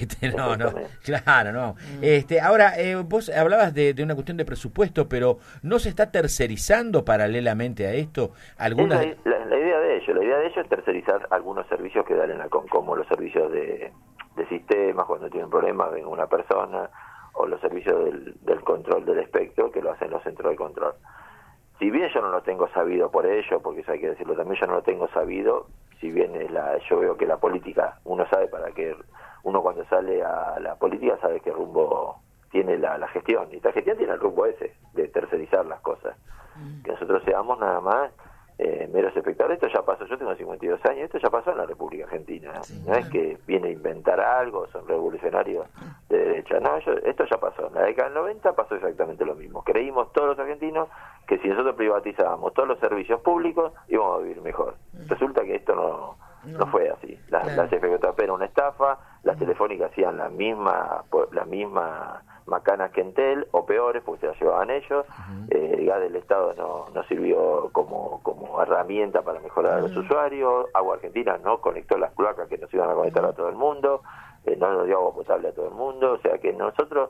Claro, no. Ahora, vos hablabas de una cuestión de presupuesto, pero ¿no se está tercerizando paralelamente a esto algunas? La idea de ello es tercerizar algunos servicios que dan en la como los servicios de sistemas, cuando tienen problemas ven una persona, o los servicios del control del espectro, que lo hacen los centros de control. Si bien yo no lo tengo sabido por ello, porque eso hay que decirlo también, yo no lo tengo sabido, si bien yo veo que la política, uno sabe para qué, uno cuando sale a la política sabe qué rumbo tiene la gestión, y esta gestión tiene el rumbo ese, de tercerizar las cosas. Que nosotros seamos nada más meros espectadores. Esto ya pasó, yo tengo 52 años, esto ya pasó en la República Argentina, no es que viene a inventar algo, son revolucionarios de derecha, no, esto ya pasó, en la década del 90 pasó exactamente lo mismo, creímos todos los argentinos que si nosotros privatizábamos todos los servicios públicos íbamos a vivir mejor. Resulta que esto no fue así, las FJP era una estafa, las telefónicas hacían la misma macanas que Entel, o peores, porque se las llevaban ellos. El gas del Estado no sirvió como herramienta para mejorar a los usuarios. Agua Argentina no conectó las cloacas que nos iban a conectar a todo el mundo, no nos dio agua potable a todo el mundo. O sea que nosotros,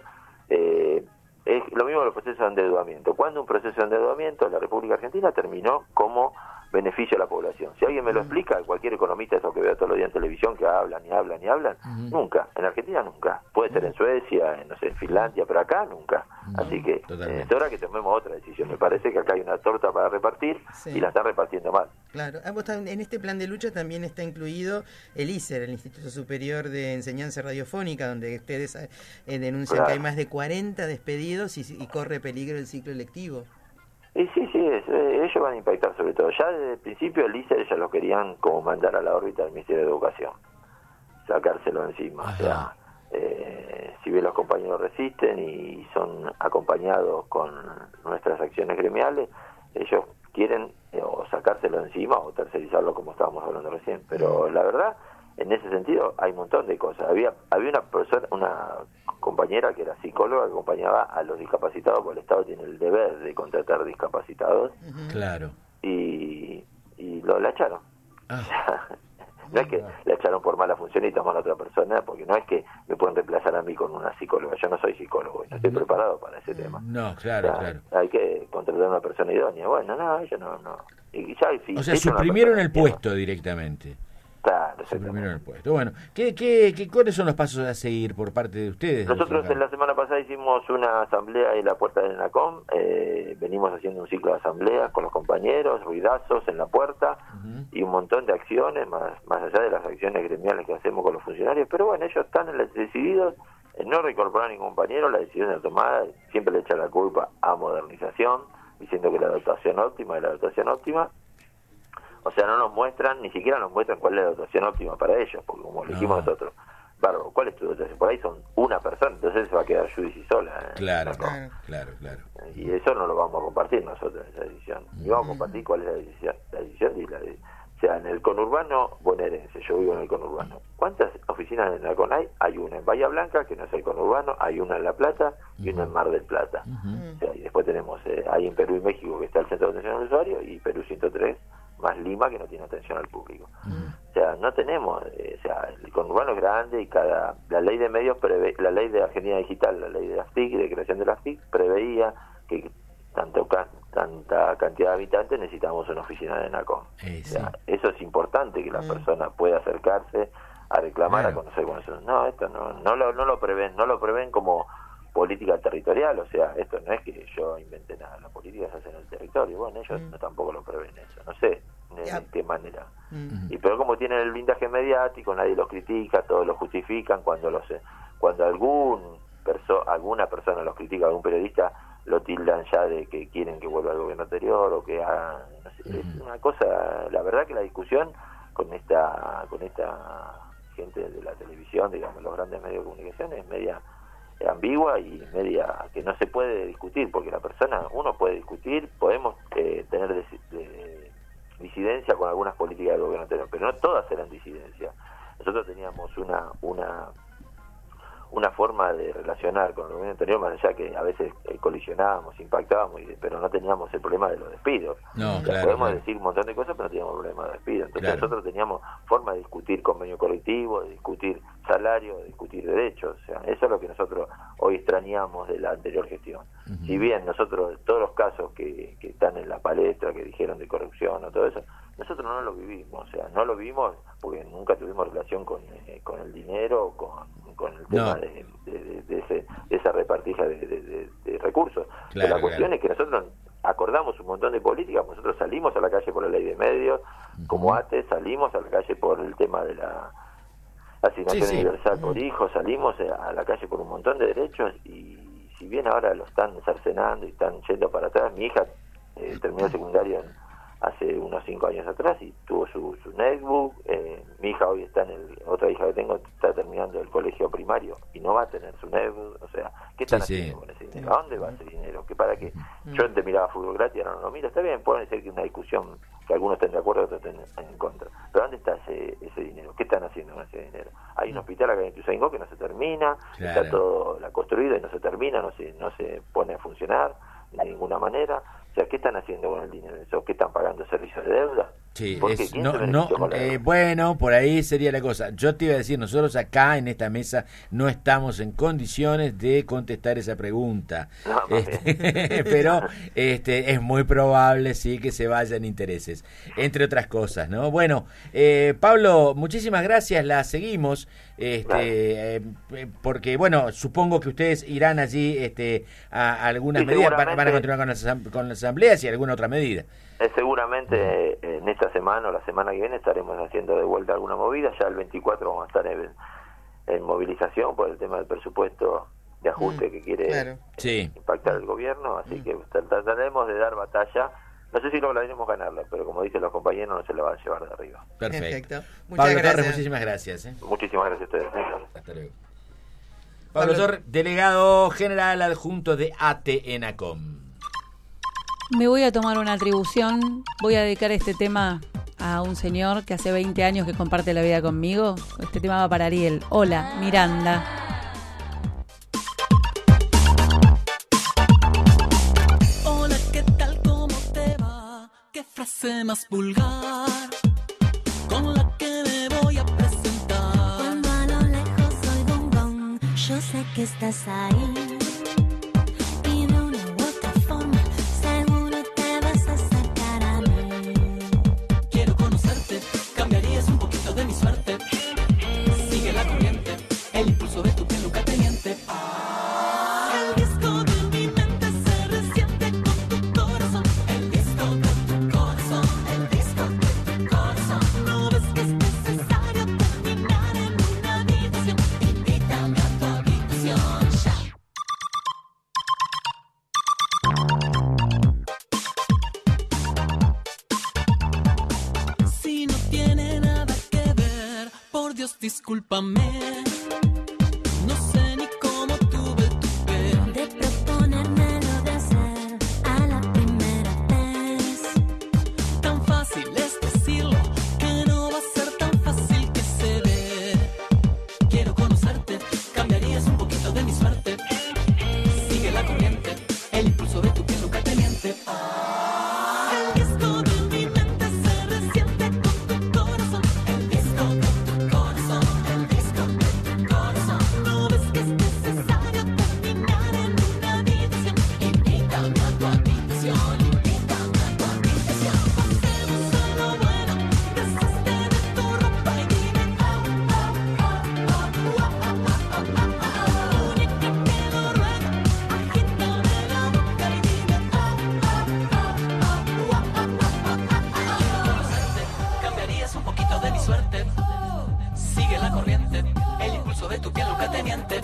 es lo mismo los procesos de endeudamiento. Cuando un proceso de endeudamiento en la República Argentina terminó como beneficio a la población. Si alguien me lo explica, cualquier economista, eso que veo todos los días en televisión, que hablan, nunca. En Argentina nunca. Puede ser en Suecia, en Finlandia, pero acá nunca. Así que es hora que tomemos otra decisión. Me parece que acá hay una torta para repartir y la están repartiendo mal. Claro. En este plan de lucha también está incluido el ISER, el Instituto Superior de Enseñanza Radiofónica, donde ustedes denuncian que hay más de 40 despedidos y corre peligro el ciclo electivo. Y sí, ellos van a impactar sobre todo. Ya desde el principio el ISER ya lo querían como mandar a la órbita del Ministerio de Educación, sacárselo encima. O sea, si bien los compañeros resisten y son acompañados con nuestras acciones gremiales, ellos quieren o sacárselo encima o tercerizarlo como estábamos hablando recién. Pero la verdad, en ese sentido hay un montón de cosas. Había una compañera que era psicóloga que acompañaba a los discapacitados, porque el Estado tiene el deber de contratar discapacitados. Claro. Y la echaron. No es que la echaron por mala función y tomaron a otra persona, porque no es que me pueden reemplazar a mí con una psicóloga. Yo no soy psicólogo, no estoy preparado para ese tema. No, claro, claro. Hay que contratar a una persona idónea. Bueno, no, ellos no. Y ya, o sea, suprimieron el puesto directamente. Claro, suprimieron el puesto. Bueno, ¿cuáles son los pasos a seguir por parte de ustedes? Nosotros en la semana pasada hicimos una asamblea en la puerta del ENACOM. Venimos haciendo un ciclo de asambleas con los compañeros, ruidazos en la puerta y un montón de acciones, más allá de las acciones gremiales que hacemos con los funcionarios. Pero bueno, ellos están decididos en no reincorporar a ningún compañero. La decisión es tomada, siempre le echan la culpa a modernización, diciendo que la dotación óptima es la dotación óptima. O sea, no nos muestran, ni siquiera nos muestran cuál es la dotación óptima para ellos, porque como dijimos nosotros, Bárbaro, ¿cuál es tu dotación? Por ahí son una persona, entonces se va a quedar Judici sola. Claro. Y eso no lo vamos a compartir nosotros, esa decisión. Y vamos a compartir cuál es la decisión. O sea, en el conurbano bonaerense, yo vivo en el conurbano. ¿Cuántas oficinas en el ENACOM hay? Hay una en Bahía Blanca, que no es el conurbano, hay una en La Plata y una en Mar del Plata. O sea, y después tenemos, hay en Perú y México, que está el Centro de Atención al Usuario, y Perú 103, más Lima, que no tiene atención al público. O sea, no tenemos, o sea, el conurbano es grande y la ley de medios la ley de Argentina Digital, la ley de las TIC, de creación de las TIC, preveía que tanta cantidad de habitantes necesitamos una oficina de ENACOM. O sea, eso es importante, que la persona pueda acercarse a reclamar, a conocer con eso. No, esto no lo prevén como política territorial. O sea, esto no es que yo invente nada, la política se hace en el territorio. Bueno, ellos tampoco lo prevén eso, no sé de qué manera. Y pero como tienen el blindaje mediático, nadie los critica, todos los justifican. Cuando alguna persona los critica, algún periodista, lo tildan ya de que quieren que vuelva al gobierno anterior o que haga, no sé, es una cosa. La verdad que la discusión con esta gente de la televisión, digamos, los grandes medios de comunicación, es media ambigua y media que no se puede discutir, porque uno puede discutir, podemos tener disidencia con algunas políticas del gobierno anterior, pero no todas eran disidencia. Nosotros teníamos una forma de relacionar con el gobierno anterior, más allá que a veces colisionábamos, impactábamos, pero no teníamos el problema de los despidos. Podemos decir un montón de cosas, pero no teníamos problema de despidos. Entonces nosotros teníamos forma de discutir convenio colectivo, de discutir salario, de discutir derechos. O sea, eso es lo que nosotros hoy extrañamos de la anterior gestión. Si bien nosotros, todos los casos que están en la palestra, que dijeron de corrupción o todo eso, nosotros no lo vivimos. O sea, no lo vivimos porque nunca tuvimos relación con el dinero, con el tema de esa repartija de recursos. La cuestión es que nosotros acordamos un montón de políticas. Nosotros salimos a la calle por la ley de medios, como ATE, salimos a la calle por el tema de la asignación universal por hijos, salimos a la calle por un montón de derechos, y si bien ahora lo están cercenando y están yendo para atrás, mi hija terminó el secundario hace unos 5 años atrás y tuvo su netbook. Mi hija hoy otra hija que tengo está terminando el colegio primario y no va a tener su netbook. O sea, ¿qué están haciendo con ese dinero? ¿A dónde va ese dinero? ¿Que para qué? Yo antes miraba fútbol gratis, ahora no lo miro. Está bien, puede ser que una discusión que algunos estén de acuerdo y otros estén en contra, pero ¿dónde está ese dinero? ¿Qué están haciendo con ese dinero? Hay un hospital acá en Ituzaingó que no se termina, está todo construido y no se termina, no se pone a funcionar de ninguna manera. O sea, ¿qué están haciendo con el dinero? ¿Eso? ¿Qué están pagando? ¿Servicios de deuda? Sí, bueno, por ahí sería la cosa. Yo te iba a decir, nosotros acá en esta mesa no estamos en condiciones de contestar esa pregunta. Pero es muy probable, sí, que se vayan intereses, entre otras cosas, ¿no? Bueno, Pablo, muchísimas gracias, la seguimos, porque, bueno, supongo que ustedes irán allí a algunas medidas, van a continuar con las asambleas y alguna otra medida. Seguramente en esta semana o la semana que viene estaremos haciendo de vuelta alguna movida. Ya el 24 vamos a estar en movilización por el tema del presupuesto este ajuste que quiere impactar el gobierno, así que trataremos de dar batalla. No sé si lograremos ganarla, pero como dicen los compañeros, no se la van a llevar de arriba. Perfecto. Muchas Pablo gracias. Torres, muchísimas gracias. Muchísimas gracias a ustedes. Hasta luego. Pablo Torres, delegado general adjunto de ATE ENACOM. Me voy a tomar una atribución. Voy a dedicar este tema a un señor que hace 20 años que comparte la vida conmigo. Este tema va para Ariel. Hola, Miranda. Hola, ¿qué tal? ¿Cómo te va? ¿Qué frase más vulgar con la que me voy a presentar? Cuando a lo lejos oigo un gong, yo sé que estás ahí. Y de una u otra forma, seguro te vas a acercar a mí. Quiero conocerte, cambiarías un poquito de mi suerte. Sigue la corriente, el impulso de tu piel nunca teniente. El disco de mi mente se resiente con tu corazón. El disco de tu corazón, el disco de tu corazón. No ves que es necesario terminar en una habitación. Invítame a tu habitación ya. Si no tiene nada que ver, por Dios discúlpame. No sé ni cómo tuve el tupé De proponérmelo de hacer a la primera vez. Tan fácil es decirlo, que no va a ser tan fácil que se ve. Quiero conocerte, cambiarías un poquito de mi suerte. Sigue la corriente, el impulso de tu piel nunca te miente. El disco de mi mente se resiente con tu corazón. El disco de tu corazón, el disco de tu corazón. No ves que es necesario terminar en una habitación. Invítame a tu habitación, invítame a tu habitación. Pasemos a lo bueno, deshazte de tu ropa y dime oh, oh, oh, oh, oh, oh, oh, oh, oh. Única te lo ruego, agítame la boca y dime oh, oh, oh, oh, oh, oh, oh, oh. Conocerte, cambiarías un poquito de mi suerte. Sigue la corriente, el impulso de tu piel nunca te miente.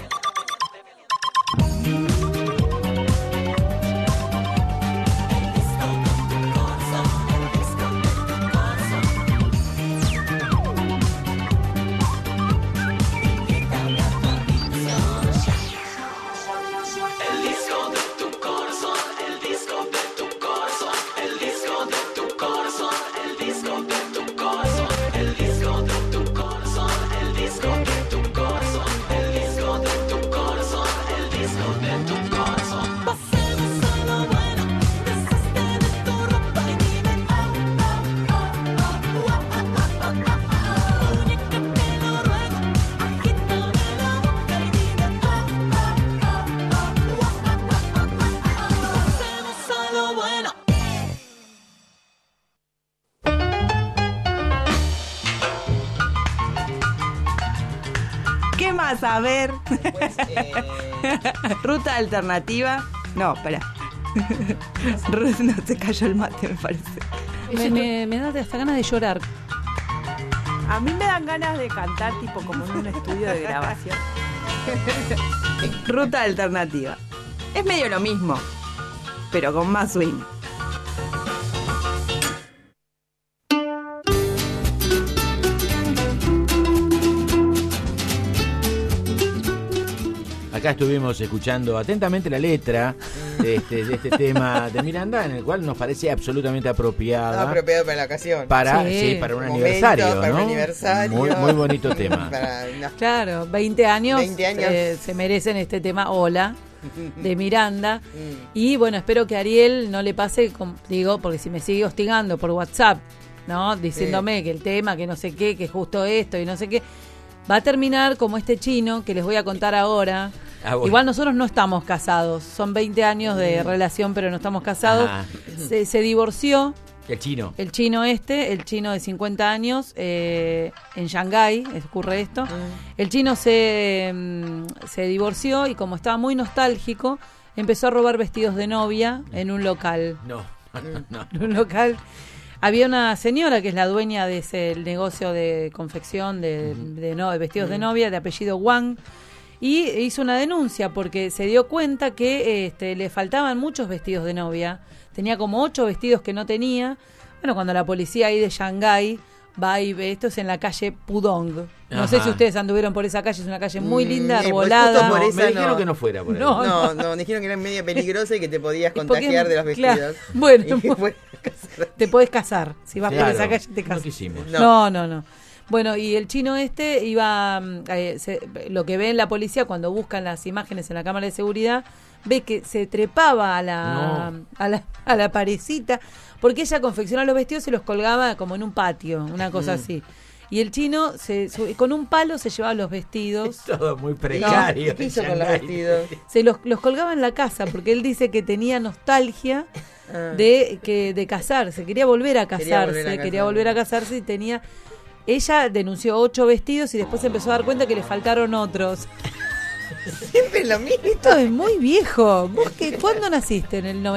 El disco de tu corazón, el disco de tu corazón, el disco de tu corazón, el disco de tu corazón, el disco de tu corazón, el disco de tu corazón, el disco de tu corazón, el disco de tu corazón. Pasemos a lo bueno, deshazte de tu ropa y dime oh, oh, oh, oh, oh, oh, oh, oh. Única te lo ruego, agítame la boca y dime oh, oh, oh, oh, oh, oh, oh, oh. Pasemos a lo bueno. ¿Qué más? A ver. Ruta alternativa. No, espera. No, se cayó el mate, me parece. Me da hasta ganas de llorar. A mí me dan ganas de cantar tipo como en un estudio de grabación. Ruta alternativa. Es medio lo mismo, pero con más swing. Acá estuvimos escuchando atentamente la letra de este tema de Miranda, en el cual nos parece absolutamente apropiada. Apropiado para la ocasión. Para un aniversario, ¿no? Para un aniversario. Muy bonito tema. Claro, 20 años, se merecen este tema Hola de Miranda. Y bueno, espero que a Ariel no le pase, digo, porque si me sigue hostigando por WhatsApp, ¿no? Diciéndome que el tema, que no sé qué, que justo esto y no sé qué, va a terminar como este chino que les voy a contar ahora. Bueno. Igual nosotros no estamos casados, son 20 años de relación, pero no estamos casados. Se divorció. El chino. El chino de 50 años, en Shanghái ocurre esto. El chino se divorció y como estaba muy nostálgico, empezó a robar vestidos de novia en un local. No. En un local. Había una señora que es la dueña de ese negocio de confección de vestidos de novia, de apellido Wang. y hizo una denuncia porque se dio cuenta que le faltaban muchos vestidos de novia. Tenía como 8 vestidos que no tenía. Bueno, cuando la policía ahí de Shanghái va y ve, esto es en la calle Pudong. No sé si ustedes anduvieron por esa calle, es una calle muy linda, arbolada. Pues me dijeron que no fuera por ahí. No, me dijeron que era medio peligrosa y que te podías contagiar de los vestidos. Claro, bueno, te podés casar. Si vas por esa calle te casas. No quisimos. No. Bueno, y el chino iba, lo que ve la policía cuando buscan las imágenes en la cámara de seguridad, ve que se trepaba a la parecita, porque ella confeccionaba los vestidos y los colgaba como en un patio, una cosa así. Y el chino con un palo se llevaba los vestidos. Es todo muy precario. ¿Qué hizo con los vestidos? Se los colgaba en la casa, porque él dice que tenía nostalgia de casarse, quería volver a casarse y tenía... Ella denunció 8 vestidos y después se empezó a dar cuenta que le faltaron otros. Siempre lo mismo. Esto es muy viejo. ¿Vos cuándo naciste? ¿En el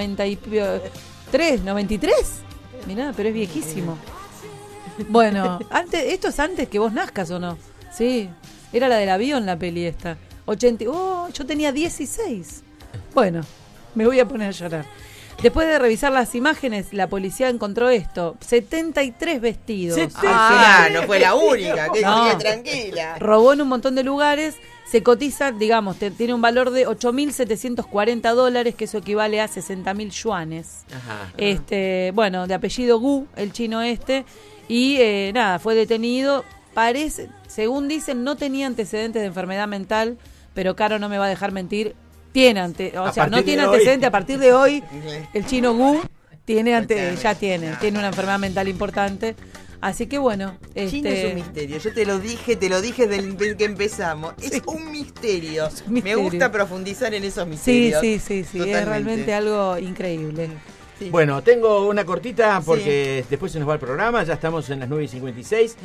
93? ¿93? Mirá, pero es viejísimo. Bueno, esto es antes que vos nazcas, ¿o no? Sí, era la del avión la peli esta. 80. Yo tenía 16. Bueno, me voy a poner a llorar. Después de revisar las imágenes, la policía encontró esto: 73 vestidos. No fue la única, que sigue tranquila. Robó en un montón de lugares. Se cotiza, digamos, tiene un valor de $8.740, que eso equivale a 60.000 yuanes. Ajá. Bueno, de apellido Gu, el chino y fue detenido. Parece, según dicen, no tenía antecedentes de enfermedad mental, pero Caro no me va a dejar mentir. No tiene antecedente. A partir de hoy, el chino Gu tiene una enfermedad mental importante. Así que bueno, China es un misterio. Yo te lo dije desde que empezamos. Es un misterio. Me gusta profundizar en esos misterios. Sí. Es realmente algo increíble. Sí. Bueno, tengo una cortita porque después se nos va el programa, ya estamos en las 9:56.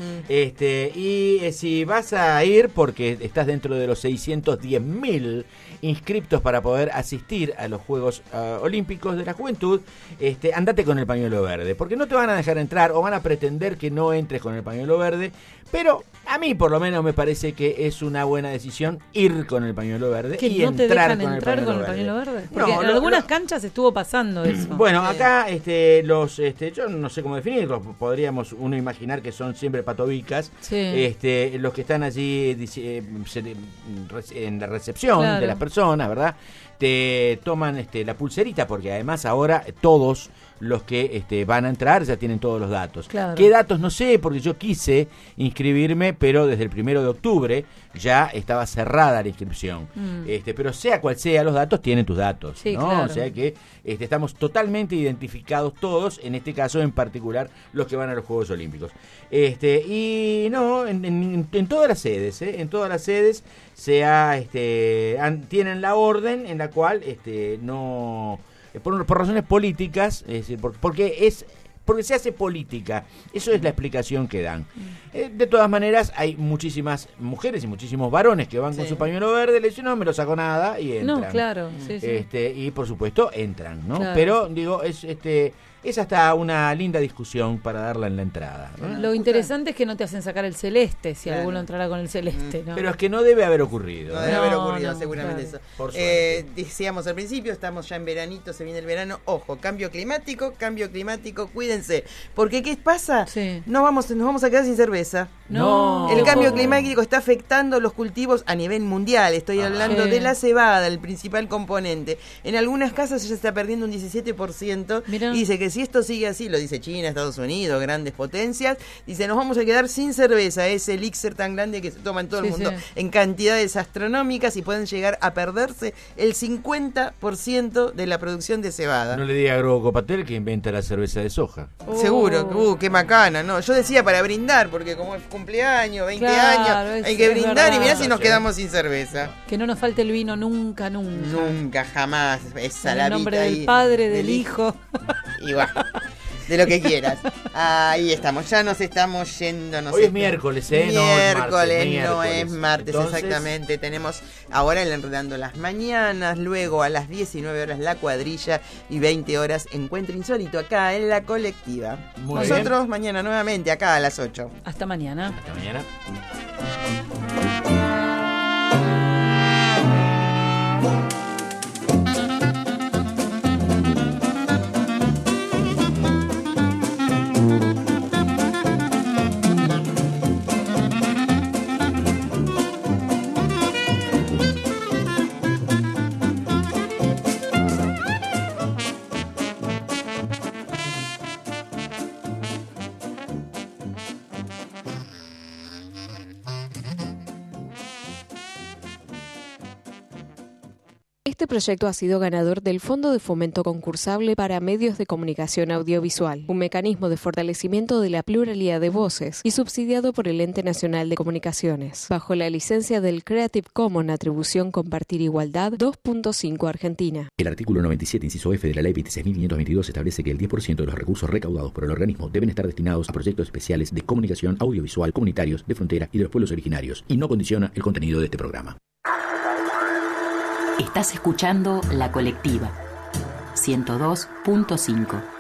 Y si vas a ir, porque estás dentro de los 610.000 inscriptos para poder asistir a los Juegos Olímpicos de la Juventud, andate con el pañuelo verde, porque no te van a dejar entrar o van a pretender que no entres con el pañuelo verde, pero a mí por lo menos me parece que es una buena decisión ir con el pañuelo verde y no te entrar dejan con entrar el con el pañuelo verde. Porque en algunas canchas estuvo pasando eso. Bueno, acá yo no sé cómo definirlos, podríamos uno imaginar que son siempre patobicas, los que están allí en la recepción de las personas, ¿verdad? Te toman la pulserita, porque además ahora todos los que van a entrar ya tienen todos los datos. Claro. ¿Qué datos? No sé, porque yo quise inscribirme, pero desde el 1 de octubre ya estaba cerrada la inscripción. Pero sea cual sea los datos, tienen tus datos, ¿no? Claro. O sea que estamos totalmente identificados todos, en este caso en particular los que van a los Juegos Olímpicos. Y no, en todas las sedes, en todas las sedes tienen la orden en la cual no... Por razones políticas, es decir, porque se hace política. Eso es la explicación que dan. De todas maneras, hay muchísimas mujeres y muchísimos varones que van con su pañuelo verde, le dicen, no me lo saco nada, y entran. No, claro. Sí. Y por supuesto, entran, ¿no? Claro. Pero, digo, es hasta una linda discusión para darla en la entrada, ¿no? Lo interesante es que no te hacen sacar el celeste, si alguno entrará con el celeste, ¿no? Pero es que no debe haber ocurrido. No debe haber ocurrido, seguramente claro. eso. Por suerte. Decíamos al principio, estamos ya en veranito, se viene el verano. Ojo, cambio climático, cuídense. Porque ¿qué pasa? Nos vamos a quedar sin cerveza. No. El cambio climático está afectando los cultivos a nivel mundial. Estoy hablando de la cebada, el principal componente. En algunas casas ya está perdiendo un 17%. Mirá. Y dice que si esto sigue así, lo dice China, Estados Unidos, grandes potencias, dice, nos vamos a quedar sin cerveza, ese elixir tan grande que se toma en todo el mundo, en cantidades astronómicas, y pueden llegar a perderse el 50% de la producción de cebada. No le diga a Grobo Copatel que inventa la cerveza de soja. Seguro, qué macana, ¿no? Yo decía para brindar, porque como es cumpleaños, 20 años, hay que brindar, verdad. Y mirá si nos quedamos sin cerveza. Que no nos falte el vino nunca. Nunca, jamás. Esa en la el nombre vida del ahí, Padre, del Hijo. Y va. De lo que quieras. Ahí estamos, ya nos estamos yendo. Hoy es miércoles, Miércoles, no es martes. Entonces, exactamente. Tenemos ahora el Enredando las Mañanas, luego a las 19 horas La Cuadrilla y 20 horas Encuentro Insólito acá en La Colectiva. Nosotros mañana nuevamente acá a las 8. Hasta mañana. Hasta mañana. Este proyecto ha sido ganador del Fondo de Fomento Concursable para Medios de Comunicación Audiovisual, un mecanismo de fortalecimiento de la pluralidad de voces y subsidiado por el Ente Nacional de Comunicaciones, bajo la licencia del Creative Commons Atribución Compartir Igualdad 2.5 Argentina. El artículo 97, inciso F de la Ley 26.522 establece que el 10% de los recursos recaudados por el organismo deben estar destinados a proyectos especiales de comunicación audiovisual comunitarios de frontera y de los pueblos originarios, y no condiciona el contenido de este programa. Estás escuchando La Colectiva 102.5.